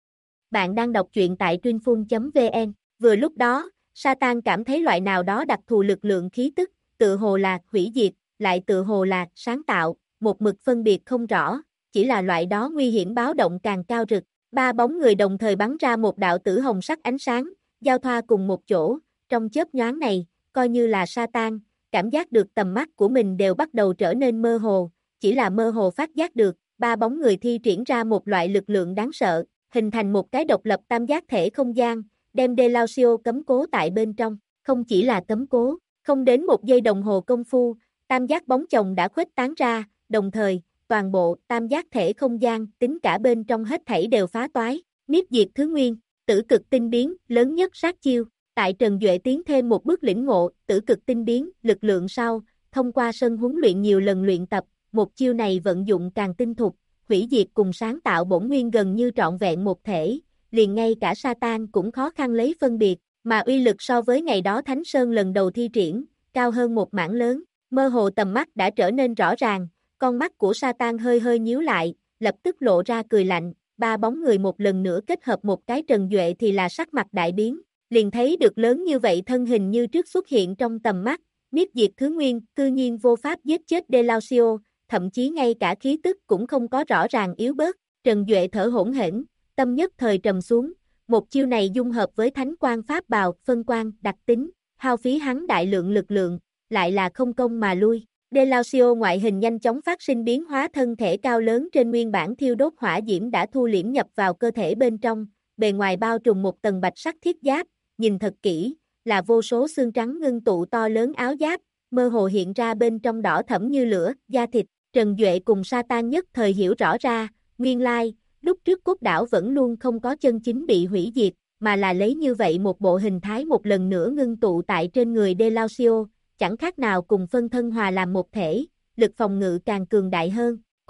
Bạn đang đọc truyện tại Truyênphun.vn, vừa lúc đó, Satan cảm thấy loại nào đó đặc thù lực lượng khí tức, tự hồ là hủy diệt, lại tự hồ là sáng tạo, một mực phân biệt không rõ, chỉ là loại đó nguy hiểm báo động càng cao rực. Ba bóng người đồng thời bắn ra một đạo tử hồng sắc ánh sáng, giao thoa cùng một chỗ, trong chớp nhoáng này, coi như là Satan, cảm giác được tầm mắt của mình đều bắt đầu trở nên mơ hồ, chỉ là mơ hồ phát giác được, ba bóng người thi triển ra một loại lực lượng đáng sợ, hình thành một cái độc lập tam giác thể không gian, đem Delacio cấm cố tại bên trong, không chỉ là cấm cố, không đến một giây đồng hồ công phu, tam giác bóng chồng đã khuếch tán ra, đồng thời, toàn bộ tam giác thể không gian, tính cả bên trong hết thảy đều phá toái, niết diệt thứ nguyên, tử cực tinh biến, lớn nhất sát chiêu. Tại Trần Duệ tiến thêm một bước lĩnh ngộ, tử cực tinh biến, lực lượng sau, thông qua sân huấn luyện nhiều lần luyện tập, một chiêu này vận dụng càng tinh thục, hủy diệt cùng sáng tạo bổn nguyên gần như trọn vẹn một thể, liền ngay cả Satan cũng khó khăn lấy phân biệt, mà uy lực so với ngày đó Thánh Sơn lần đầu thi triển, cao hơn một mảng lớn, mơ hồ tầm mắt đã trở nên rõ ràng, con mắt của Satan hơi hơi nhíu lại, lập tức lộ ra cười lạnh, ba bóng người một lần nữa kết hợp một cái Trần Duệ thì là sắc mặt đại biến. Liền thấy được lớn như vậy thân hình như trước xuất hiện trong tầm mắt, niết diệt thứ nguyên, cư nhiên vô pháp giết chết Delacio, thậm chí ngay cả khí tức cũng không có rõ ràng yếu bớt, Trần Duệ thở hổn hển, tâm nhất thời trầm xuống, một chiêu này dung hợp với thánh quang pháp bào, phân quang, đặc tính, hao phí hắn đại lượng lực lượng, lại là không công mà lui. Delacio ngoại hình nhanh chóng phát sinh biến hóa, thân thể cao lớn trên nguyên bản thiêu đốt hỏa diễm đã thu liễm nhập vào cơ thể bên trong, bề ngoài bao trùm một tầng bạch sắc thiết giáp, nhìn thật kỹ, là vô số xương trắng ngưng tụ to lớn áo giáp, mơ hồ hiện ra bên trong đỏ thẫm như lửa, da thịt, Trần Duệ cùng Satan nhất thời hiểu rõ ra, nguyên lai, lúc trước cốt đảo vẫn luôn không có chân chính bị hủy diệt, mà là lấy như vậy một bộ hình thái một lần nữa ngưng tụ tại trên người Delacio, chẳng khác nào cùng phân thân hòa làm một thể, lực phòng ngự càng cường đại hơn,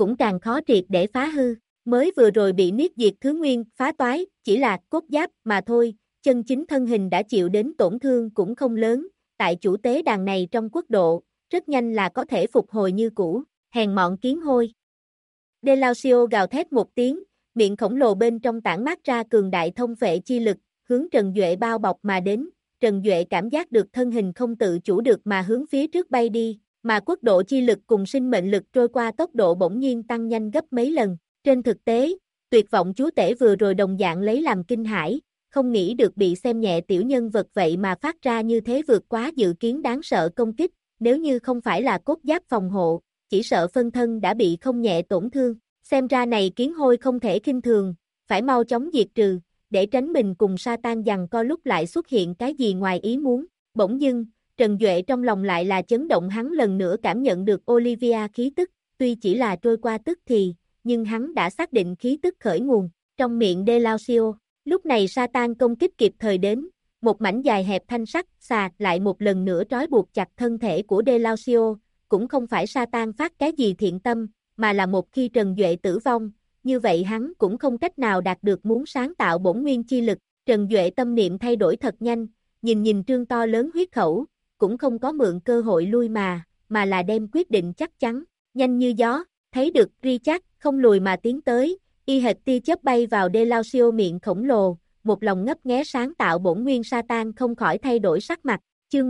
cũng càng khó triệt để phá hư. Mới vừa rồi bị niết diệt thứ nguyên phá toái, chỉ là cốt giáp mà thôi, chân chính thân hình đã chịu đến tổn thương cũng không lớn, tại chủ tế đàn này trong quốc độ, rất nhanh là có thể phục hồi như cũ, hèn mọn kiến hôi. Delacio gào thét một tiếng, miệng khổng lồ bên trong tản mát ra cường đại thông phệ chi lực, hướng Trần Duệ bao bọc mà đến. Trần Duệ cảm giác được thân hình không tự chủ được mà hướng phía trước bay đi, mà quốc độ chi lực cùng sinh mệnh lực trôi qua tốc độ bỗng nhiên tăng nhanh gấp mấy lần. Trên thực tế, tuyệt vọng chúa tể vừa rồi đồng dạng lấy làm kinh hãi, không nghĩ được bị xem nhẹ tiểu nhân vật vậy mà phát ra như thế vượt quá dự kiến đáng sợ công kích, nếu như không phải là cốt giáp phòng hộ, chỉ sợ phân thân đã bị không nhẹ tổn thương. Xem ra này kiến hôi không thể khinh thường, phải mau chóng diệt trừ, để tránh mình cùng Satan giằng co lúc lại xuất hiện cái gì ngoài ý muốn. Bỗng dưng, Trần Duệ trong lòng lại là chấn động, hắn lần nữa cảm nhận được Olivia khí tức, tuy chỉ là trôi qua tức thì, nhưng hắn đã xác định khí tức khởi nguồn, trong miệng Delacio. Lúc này Satan công kích kịp thời đến, một mảnh dài hẹp thanh sắc xà lại một lần nữa trói buộc chặt thân thể của Delacio, cũng không phải Satan phát cái gì thiện tâm, mà là một khi Trần Duệ tử vong, như vậy hắn cũng không cách nào đạt được muốn sáng tạo bổn nguyên chi lực. Trần Duệ tâm niệm thay đổi thật nhanh, nhìn trương to lớn huyết khẩu, cũng không có mượn cơ hội lui mà là đem quyết định chắc chắn, nhanh như gió, thấy được Richard không lùi mà tiến tới, y hệt tia chớp bay vào Delacio miệng khổng lồ, một lòng ngấp nghé sáng tạo bổn nguyên Satan không khỏi thay đổi sắc mặt. Chương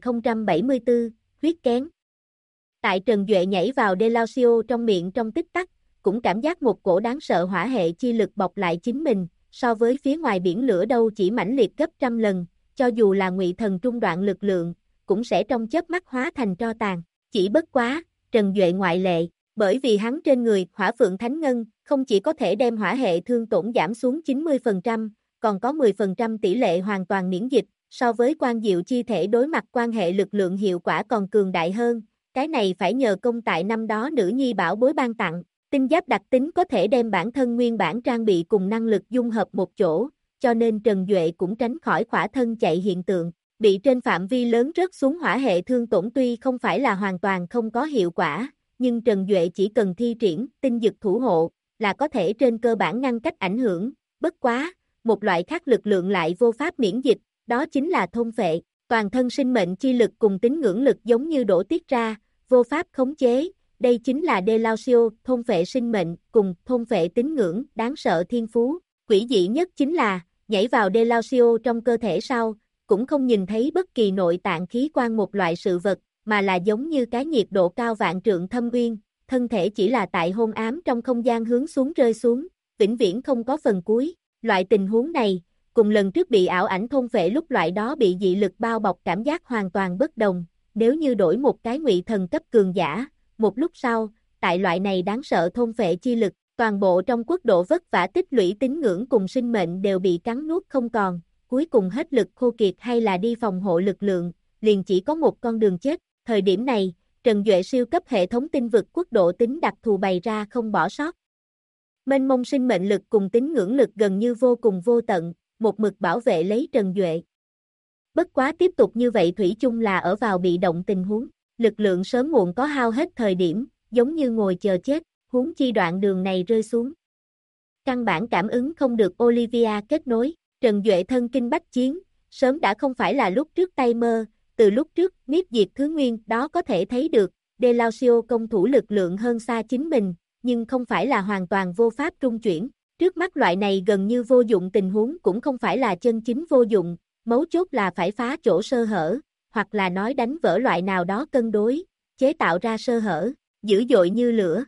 1074, huyết kén. Tại Trần Duệ nhảy vào Delacio trong miệng trong tích tắc, cũng cảm giác một cổ đáng sợ hỏa hệ chi lực bọc lại chính mình, so với phía ngoài biển lửa đâu chỉ mãnh liệt gấp trăm lần, cho dù là ngụy thần trung đoạn lực lượng, cũng sẽ trong chớp mắt hóa thành tro tàn. Chỉ bất quá, Trần Duệ ngoại lệ, bởi vì hắn trên người Hỏa Phượng Thánh Ngân không chỉ có thể đem hỏa hệ thương tổn giảm xuống 90%, còn có 10% tỷ lệ hoàn toàn miễn dịch, so với quan diệu chi thể đối mặt quan hệ lực lượng hiệu quả còn cường đại hơn. Cái này phải nhờ công tại năm đó nữ nhi bảo bối ban tặng, tinh giáp đặc tính có thể đem bản thân nguyên bản trang bị cùng năng lực dung hợp một chỗ, cho nên Trần Duệ cũng tránh khỏi khỏa thân chạy hiện tượng, bị trên phạm vi lớn rớt xuống hỏa hệ thương tổn tuy không phải là hoàn toàn không có hiệu quả, nhưng Trần Duệ chỉ cần thi triển tinh dực thủ hộ, là có thể trên cơ bản ngăn cách ảnh hưởng, bất quá, một loại khác lực lượng lại vô pháp miễn dịch, đó chính là thôn phệ. Toàn thân sinh mệnh chi lực cùng tín ngưỡng lực giống như đổ tiết ra, vô pháp khống chế, đây chính là Delacio, thôn phệ sinh mệnh, cùng thôn phệ tín ngưỡng, đáng sợ thiên phú. Quỷ dị nhất chính là, nhảy vào Delacio trong cơ thể sau, cũng không nhìn thấy bất kỳ nội tạng khí quan một loại sự vật, mà là giống như cái nhiệt độ cao vạn trượng thâm uyên, thân thể chỉ là tại hôn ám trong không gian hướng xuống rơi xuống, vĩnh viễn không có phần cuối. Loại tình huống này, cùng lần trước bị ảo ảnh thôn phệ lúc loại đó bị dị lực bao bọc cảm giác hoàn toàn bất đồng, nếu như đổi một cái ngụy thần cấp cường giả, một lúc sau, tại loại này đáng sợ thôn phệ chi lực, toàn bộ trong quốc độ vất vả tích lũy tín ngưỡng cùng sinh mệnh đều bị cắn nuốt không còn, cuối cùng hết lực khô kiệt hay là đi phòng hộ lực lượng, liền chỉ có một con đường chết. Thời điểm này, Trần Duệ siêu cấp hệ thống tinh vực quốc độ tính đặc thù bày ra không bỏ sót. Mênh mông sinh mệnh lực cùng tín ngưỡng lực gần như vô cùng vô tận, một mực bảo vệ lấy Trần Duệ. Bất quá tiếp tục như vậy thủy chung là ở vào bị động tình huống, lực lượng sớm muộn có hao hết thời điểm, giống như ngồi chờ chết, huống chi đoạn đường này rơi xuống. Căn bản cảm ứng không được Olivia kết nối, Trần Duệ thân kinh bách chiến, sớm đã không phải là lúc trước tay mơ, từ lúc trước niết diệt thứ nguyên đó có thể thấy được, Delacio công thủ lực lượng hơn xa chính mình, nhưng không phải là hoàn toàn vô pháp trung chuyển. Trước mắt loại này gần như vô dụng tình huống cũng không phải là chân chính vô dụng, mấu chốt là phải phá chỗ sơ hở, hoặc là nói đánh vỡ loại nào đó cân đối, chế tạo ra sơ hở, dữ dội như lửa.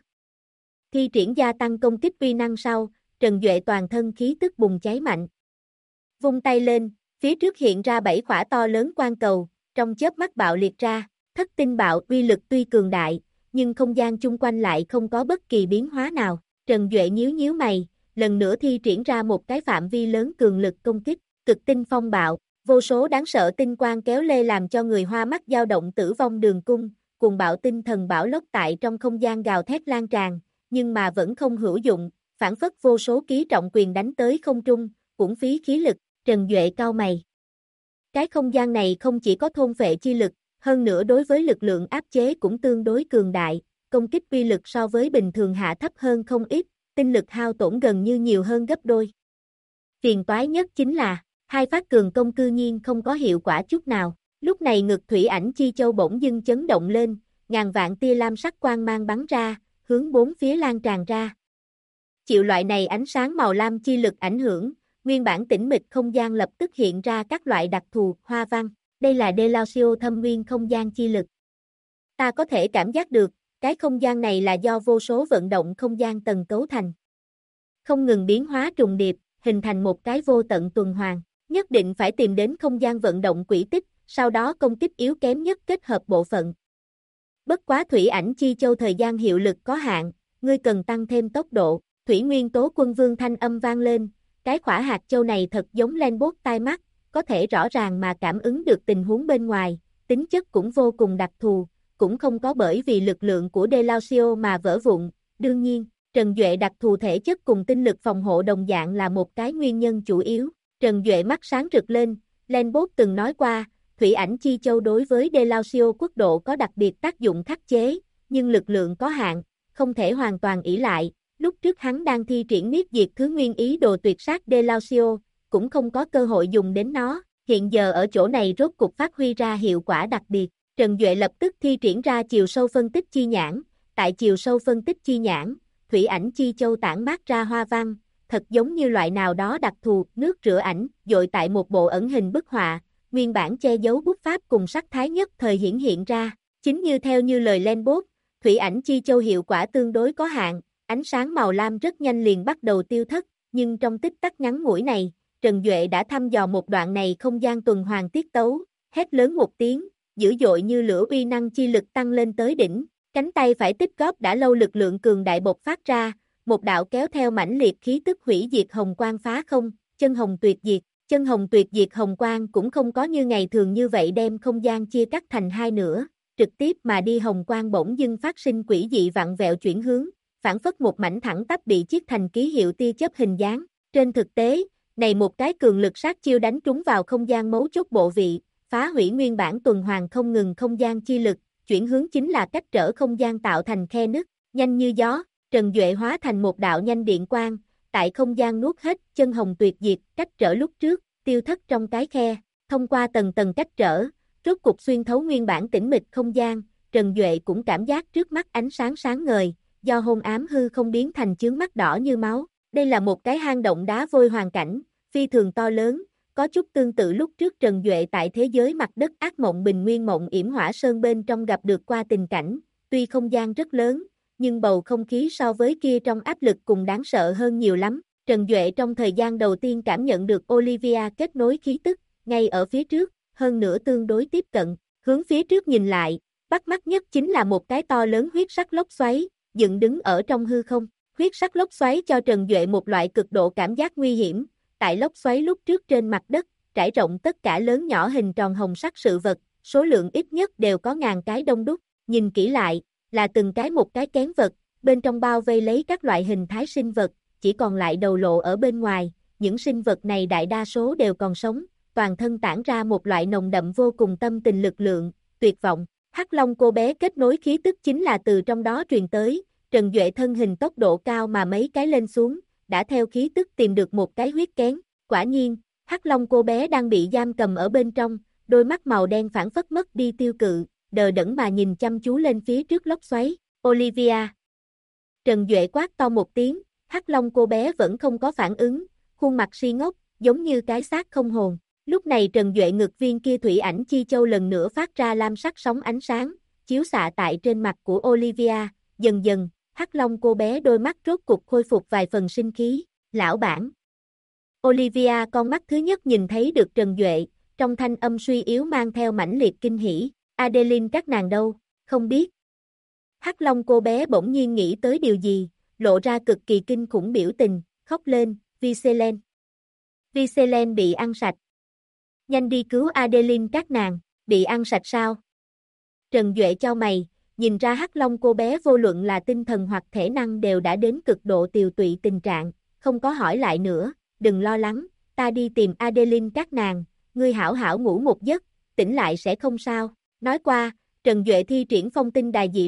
Thi triển gia tăng công kích uy năng sau, Trần Duệ toàn thân khí tức bùng cháy mạnh. Vung tay lên, phía trước hiện ra 7 khỏa to lớn quang cầu, trong chớp mắt bạo liệt ra, thất tinh bạo uy lực tuy cường đại, nhưng không gian chung quanh lại không có bất kỳ biến hóa nào. Trần Duệ nhíu mày, lần nữa thi triển ra một cái phạm vi lớn cường lực công kích, cực tinh phong bạo, vô số đáng sợ tinh quang kéo lê làm cho người hoa mắt dao động tử vong đường cung, cuồng bạo tinh thần bão lốc tại trong không gian gào thét lan tràn, nhưng mà vẫn không hữu dụng, phản phất vô số ký trọng quyền đánh tới không trung, uổng phí khí lực. Trần Duệ cau mày. Cái không gian này không chỉ có thôn phệ chi lực, hơn nữa đối với lực lượng áp chế cũng tương đối cường đại, công kích uy lực so với bình thường hạ thấp hơn không ít, tinh lực hao tổn gần như nhiều hơn gấp đôi. Phiền toái nhất chính là, hai phát cường công cư nhiên không có hiệu quả chút nào. Lúc này ngực Thủy Ảnh Chi Châu bỗng dưng chấn động lên, ngàn vạn tia lam sắc quang mang bắn ra, hướng bốn phía lan tràn ra. Chịu loại này ánh sáng màu lam chi lực ảnh hưởng, nguyên bản tĩnh mịch không gian lập tức hiện ra các loại đặc thù, hoa văn. Đây là Delacio thâm nguyên không gian chi lực. Ta có thể cảm giác được, cái không gian này là do vô số vận động không gian tầng cấu thành. Không ngừng biến hóa trùng điệp, hình thành một cái vô tận tuần hoàn. Nhất định phải tìm đến không gian vận động quỹ tích, sau đó công kích yếu kém nhất kết hợp bộ phận. Bất quá Thủy Ảnh Chi Châu thời gian hiệu lực có hạn, ngươi cần tăng thêm tốc độ. Thủy Nguyên Tố Quân Vương thanh âm vang lên, cái khỏa hạt châu này thật giống Lenbot tai mắt, có thể rõ ràng mà cảm ứng được tình huống bên ngoài, tính chất cũng vô cùng đặc thù, cũng không có bởi vì lực lượng của Delacio mà vỡ vụn. Đương nhiên, Trần Duệ đặc thù thể chất cùng tinh lực phòng hộ đồng dạng là một cái nguyên nhân chủ yếu. Trần Duệ mắt sáng rực lên, Lenbot từng nói qua, Thủy Ảnh Chi Châu đối với Delacio quốc độ có đặc biệt tác dụng khắc chế, nhưng lực lượng có hạn, không thể hoàn toàn ỷ lại. Lúc trước hắn đang thi triển niết diệt thứ nguyên ý đồ tuyệt sát Delacio, cũng không có cơ hội dùng đến nó, hiện giờ ở chỗ này rốt cục phát huy ra hiệu quả đặc biệt. Trần Duệ lập tức thi triển ra chiều sâu phân tích chi nhãn, tại chiều sâu phân tích chi nhãn, Thủy Ảnh Chi Châu tản mát ra hoa văn, thật giống như loại nào đó đặc thù, nước rửa ảnh, dội tại một bộ ẩn hình bức họa, nguyên bản che giấu bút pháp cùng sắc thái nhất thời hiển hiện ra, chính như theo như lời Lenbot, Thủy Ảnh Chi Châu hiệu quả tương đối có hạn, ánh sáng màu lam rất nhanh liền bắt đầu tiêu thất, nhưng trong tích tắc ngắn ngủi này, Trần Duệ đã thăm dò một đoạn này không gian tuần hoàn tiết tấu, hét lớn một tiếng, dữ dội như lửa uy năng chi lực tăng lên tới đỉnh, cánh tay phải tích góp đã lâu lực lượng cường đại bộc phát ra, một đạo kéo theo mãnh liệt khí tức hủy diệt hồng quang phá không, chân hồng tuyệt diệt. Chân hồng tuyệt diệt hồng quang cũng không có như ngày thường như vậy đem không gian chia cắt thành hai nửa, trực tiếp mà đi hồng quang bỗng dưng phát sinh quỷ dị vặn vẹo chuyển hướng, phản phất một mảnh thẳng tắp bị chiết thành ký hiệu tia chớp hình dáng. Trên thực tế, này một cái cường lực sát chiêu đánh trúng vào không gian mấu chốt bộ vị, phá hủy nguyên bản tuần hoàn không ngừng không gian chi lực, chuyển hướng chính là cách trở không gian tạo thành khe nứt, nhanh như gió, Trần Duệ hóa thành một đạo nhanh điện quang, tại không gian nuốt hết chân hồng tuyệt diệt, cách trở lúc trước, tiêu thất trong cái khe, thông qua tầng tầng cách trở, rốt cục xuyên thấu nguyên bản tĩnh mịch không gian, Trần Duệ cũng cảm giác trước mắt ánh sáng sáng ngời, do hôn ám hư không biến thành chướng mắt đỏ như máu. Đây là một cái hang động đá vôi hoàn cảnh, phi thường to lớn, có chút tương tự lúc trước Trần Duệ tại thế giới mặt đất ác mộng bình nguyên mộng yểm hỏa sơn bên trong gặp được qua tình cảnh, tuy không gian rất lớn, nhưng bầu không khí so với kia trong áp lực cùng đáng sợ hơn nhiều lắm. Trần Duệ trong thời gian đầu tiên cảm nhận được Olivia kết nối khí tức, ngay ở phía trước, hơn nữa tương đối tiếp cận, hướng phía trước nhìn lại, bắt mắt nhất chính là một cái to lớn huyết sắc lốc xoáy, dựng đứng ở trong hư không. Huyết sắc lốc xoáy cho Trần Duệ một loại cực độ cảm giác nguy hiểm, tại lốc xoáy lúc trước trên mặt đất, trải rộng tất cả lớn nhỏ hình tròn hồng sắc sự vật, số lượng ít nhất đều có ngàn cái đông đúc, nhìn kỹ lại, là từng cái một cái kén vật, bên trong bao vây lấy các loại hình thái sinh vật, chỉ còn lại đầu lộ ở bên ngoài, những sinh vật này đại đa số đều còn sống, toàn thân tản ra một loại nồng đậm vô cùng tâm tình lực lượng, tuyệt vọng. Hắc Long cô bé kết nối khí tức chính là từ trong đó truyền tới, Trần Duệ thân hình tốc độ cao mà mấy cái lên xuống, đã theo khí tức tìm được một cái huyết kén, quả nhiên, Hắc Long cô bé đang bị giam cầm ở bên trong, đôi mắt màu đen phản phất mất đi tiêu cự, đờ đẫn mà nhìn chăm chú lên phía trước lốc xoáy, Olivia. Trần Duệ quát to một tiếng, Hắc Long cô bé vẫn không có phản ứng, khuôn mặt si ngốc, giống như cái xác không hồn. Lúc này Trần Duệ ngực viên kia Thủy Ảnh Chi Châu lần nữa phát ra lam sắc sóng ánh sáng, chiếu xạ tại trên mặt của Olivia, dần dần, Hắc Long cô bé đôi mắt rốt cục khôi phục vài phần sinh khí, lão bản. Olivia con mắt thứ nhất nhìn thấy được Trần Duệ, trong thanh âm suy yếu mang theo mãnh liệt kinh hỉ, Adeline các nàng đâu, không biết. Hắc Long cô bé bỗng nhiên nghĩ tới điều gì, lộ ra cực kỳ kinh khủng biểu tình, khóc lên, Vincent. Vincent bị ăn sạch. Nhanh đi cứu Adeline các nàng, bị ăn sạch sao? Trần Duệ chau mày, nhìn ra Hắc Long cô bé vô luận là tinh thần hoặc thể năng đều đã đến cực độ tiều tụy tình trạng, không có hỏi lại nữa, đừng lo lắng, ta đi tìm Adeline các nàng, ngươi hảo hảo ngủ một giấc, tỉnh lại sẽ không sao. Nói qua, Trần Duệ thi triển phong tinh đài dị lực,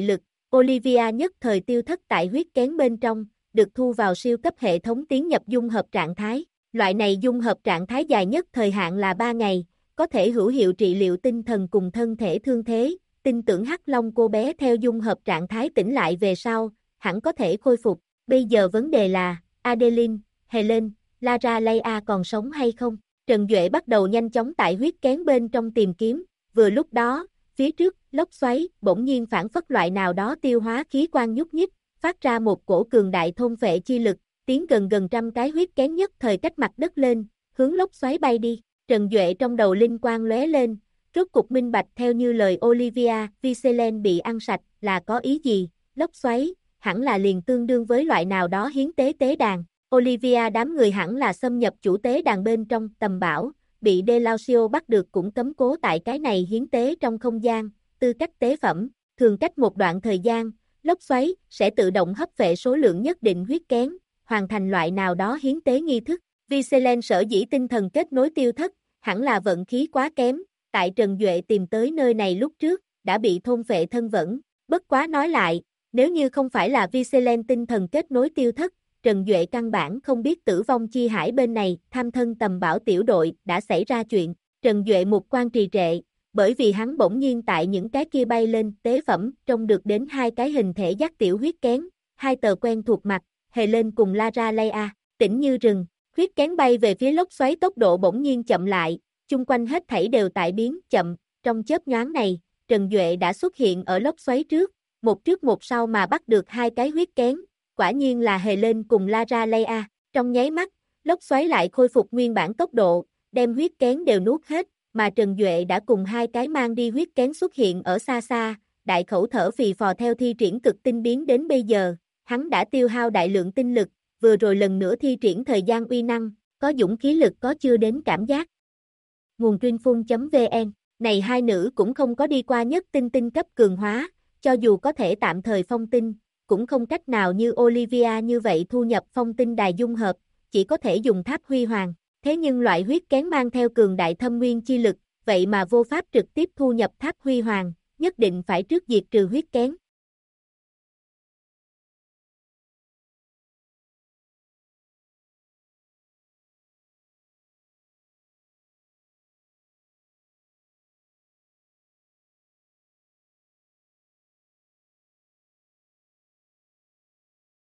Olivia nhất thời tiêu thất tại huyết kén bên trong, được thu vào siêu cấp hệ thống tiến nhập dung hợp trạng thái. Loại này dung hợp trạng thái dài nhất thời hạn là 3 ngày, có thể hữu hiệu trị liệu tinh thần cùng thân thể thương thế. Tin tưởng Hắc Long cô bé theo dung hợp trạng thái tỉnh lại về sau, hẳn có thể khôi phục. Bây giờ vấn đề là, Adeline, Helen, Lara Leia còn sống hay không? Trần Duệ bắt đầu nhanh chóng tại huyết kén bên trong tìm kiếm, vừa lúc đó, phía trước, lốc xoáy, bỗng nhiên phản phất loại nào đó tiêu hóa khí quan nhúc nhích, phát ra một cổ cường đại thôn phệ chi lực, tiến gần trăm cái huyết kén nhất thời cách mặt đất lên, hướng lốc xoáy bay đi. Trần Duệ trong đầu linh quang lóe lên, rốt cục minh bạch theo như lời Olivia, Vincent bị ăn sạch là có ý gì, lốc xoáy, hẳn là liền tương đương với loại nào đó hiến tế tế đàn. Olivia đám người hẳn là xâm nhập chủ tế đàn bên trong tầm bảo, bị Delausio bắt được cũng cấm cố tại cái này hiến tế trong không gian, tư cách tế phẩm, thường cách một đoạn thời gian, lốc xoáy sẽ tự động hấp vệ số lượng nhất định huyết kén, hoàn thành loại nào đó hiến tế nghi thức. Vincent sở dĩ tinh thần kết nối tiêu thất, hẳn là vận khí quá kém, tại Trần Duệ tìm tới nơi này lúc trước, đã bị thôn phệ thân vẫn, bất quá nói lại, nếu như không phải là Vincent tinh thần kết nối tiêu thất, Trần Duệ căn bản không biết tử vong chi hải bên này, tham thân tầm bảo tiểu đội, đã xảy ra chuyện. Trần Duệ một quan trì trệ, bởi vì hắn bỗng nhiên tại những cái kia bay lên, tế phẩm, trông được đến hai cái hình thể dắt tiểu huyết kén, hai tờ quen thuộc mặt, Helen cùng Lara Leia, tĩnh như rừng, huyết kén bay về phía lốc xoáy tốc độ bỗng nhiên chậm lại, chung quanh hết thảy đều tại biến, chậm, trong chớp nhoáng này, Trần Duệ đã xuất hiện ở lốc xoáy trước một sau mà bắt được hai cái huyết kén. Quả nhiên là Helen cùng Lara Leia, trong nháy mắt, lốc xoáy lại khôi phục nguyên bản tốc độ, đem huyết kén đều nuốt hết, mà Trần Duệ đã cùng hai cái mang đi huyết kén xuất hiện ở xa xa, đại khẩu thở phì phò theo thi triển cực tinh biến đến bây giờ, hắn đã tiêu hao đại lượng tinh lực, vừa rồi lần nữa thi triển thời gian uy năng, có dũng khí lực có chưa đến cảm giác. Nguồn Truyện.vn, này hai nữ cũng không có đi qua nhất tinh cấp cường hóa, cho dù có thể tạm thời phong tinh, cũng không cách nào như Olivia như vậy thu nhập phong tinh đài dung hợp, chỉ có thể dùng tháp huy hoàng. Thế nhưng loại huyết kén mang theo cường đại thâm nguyên chi lực, vậy mà vô pháp trực tiếp thu nhập tháp huy hoàng, nhất định phải trước diệt trừ huyết kén.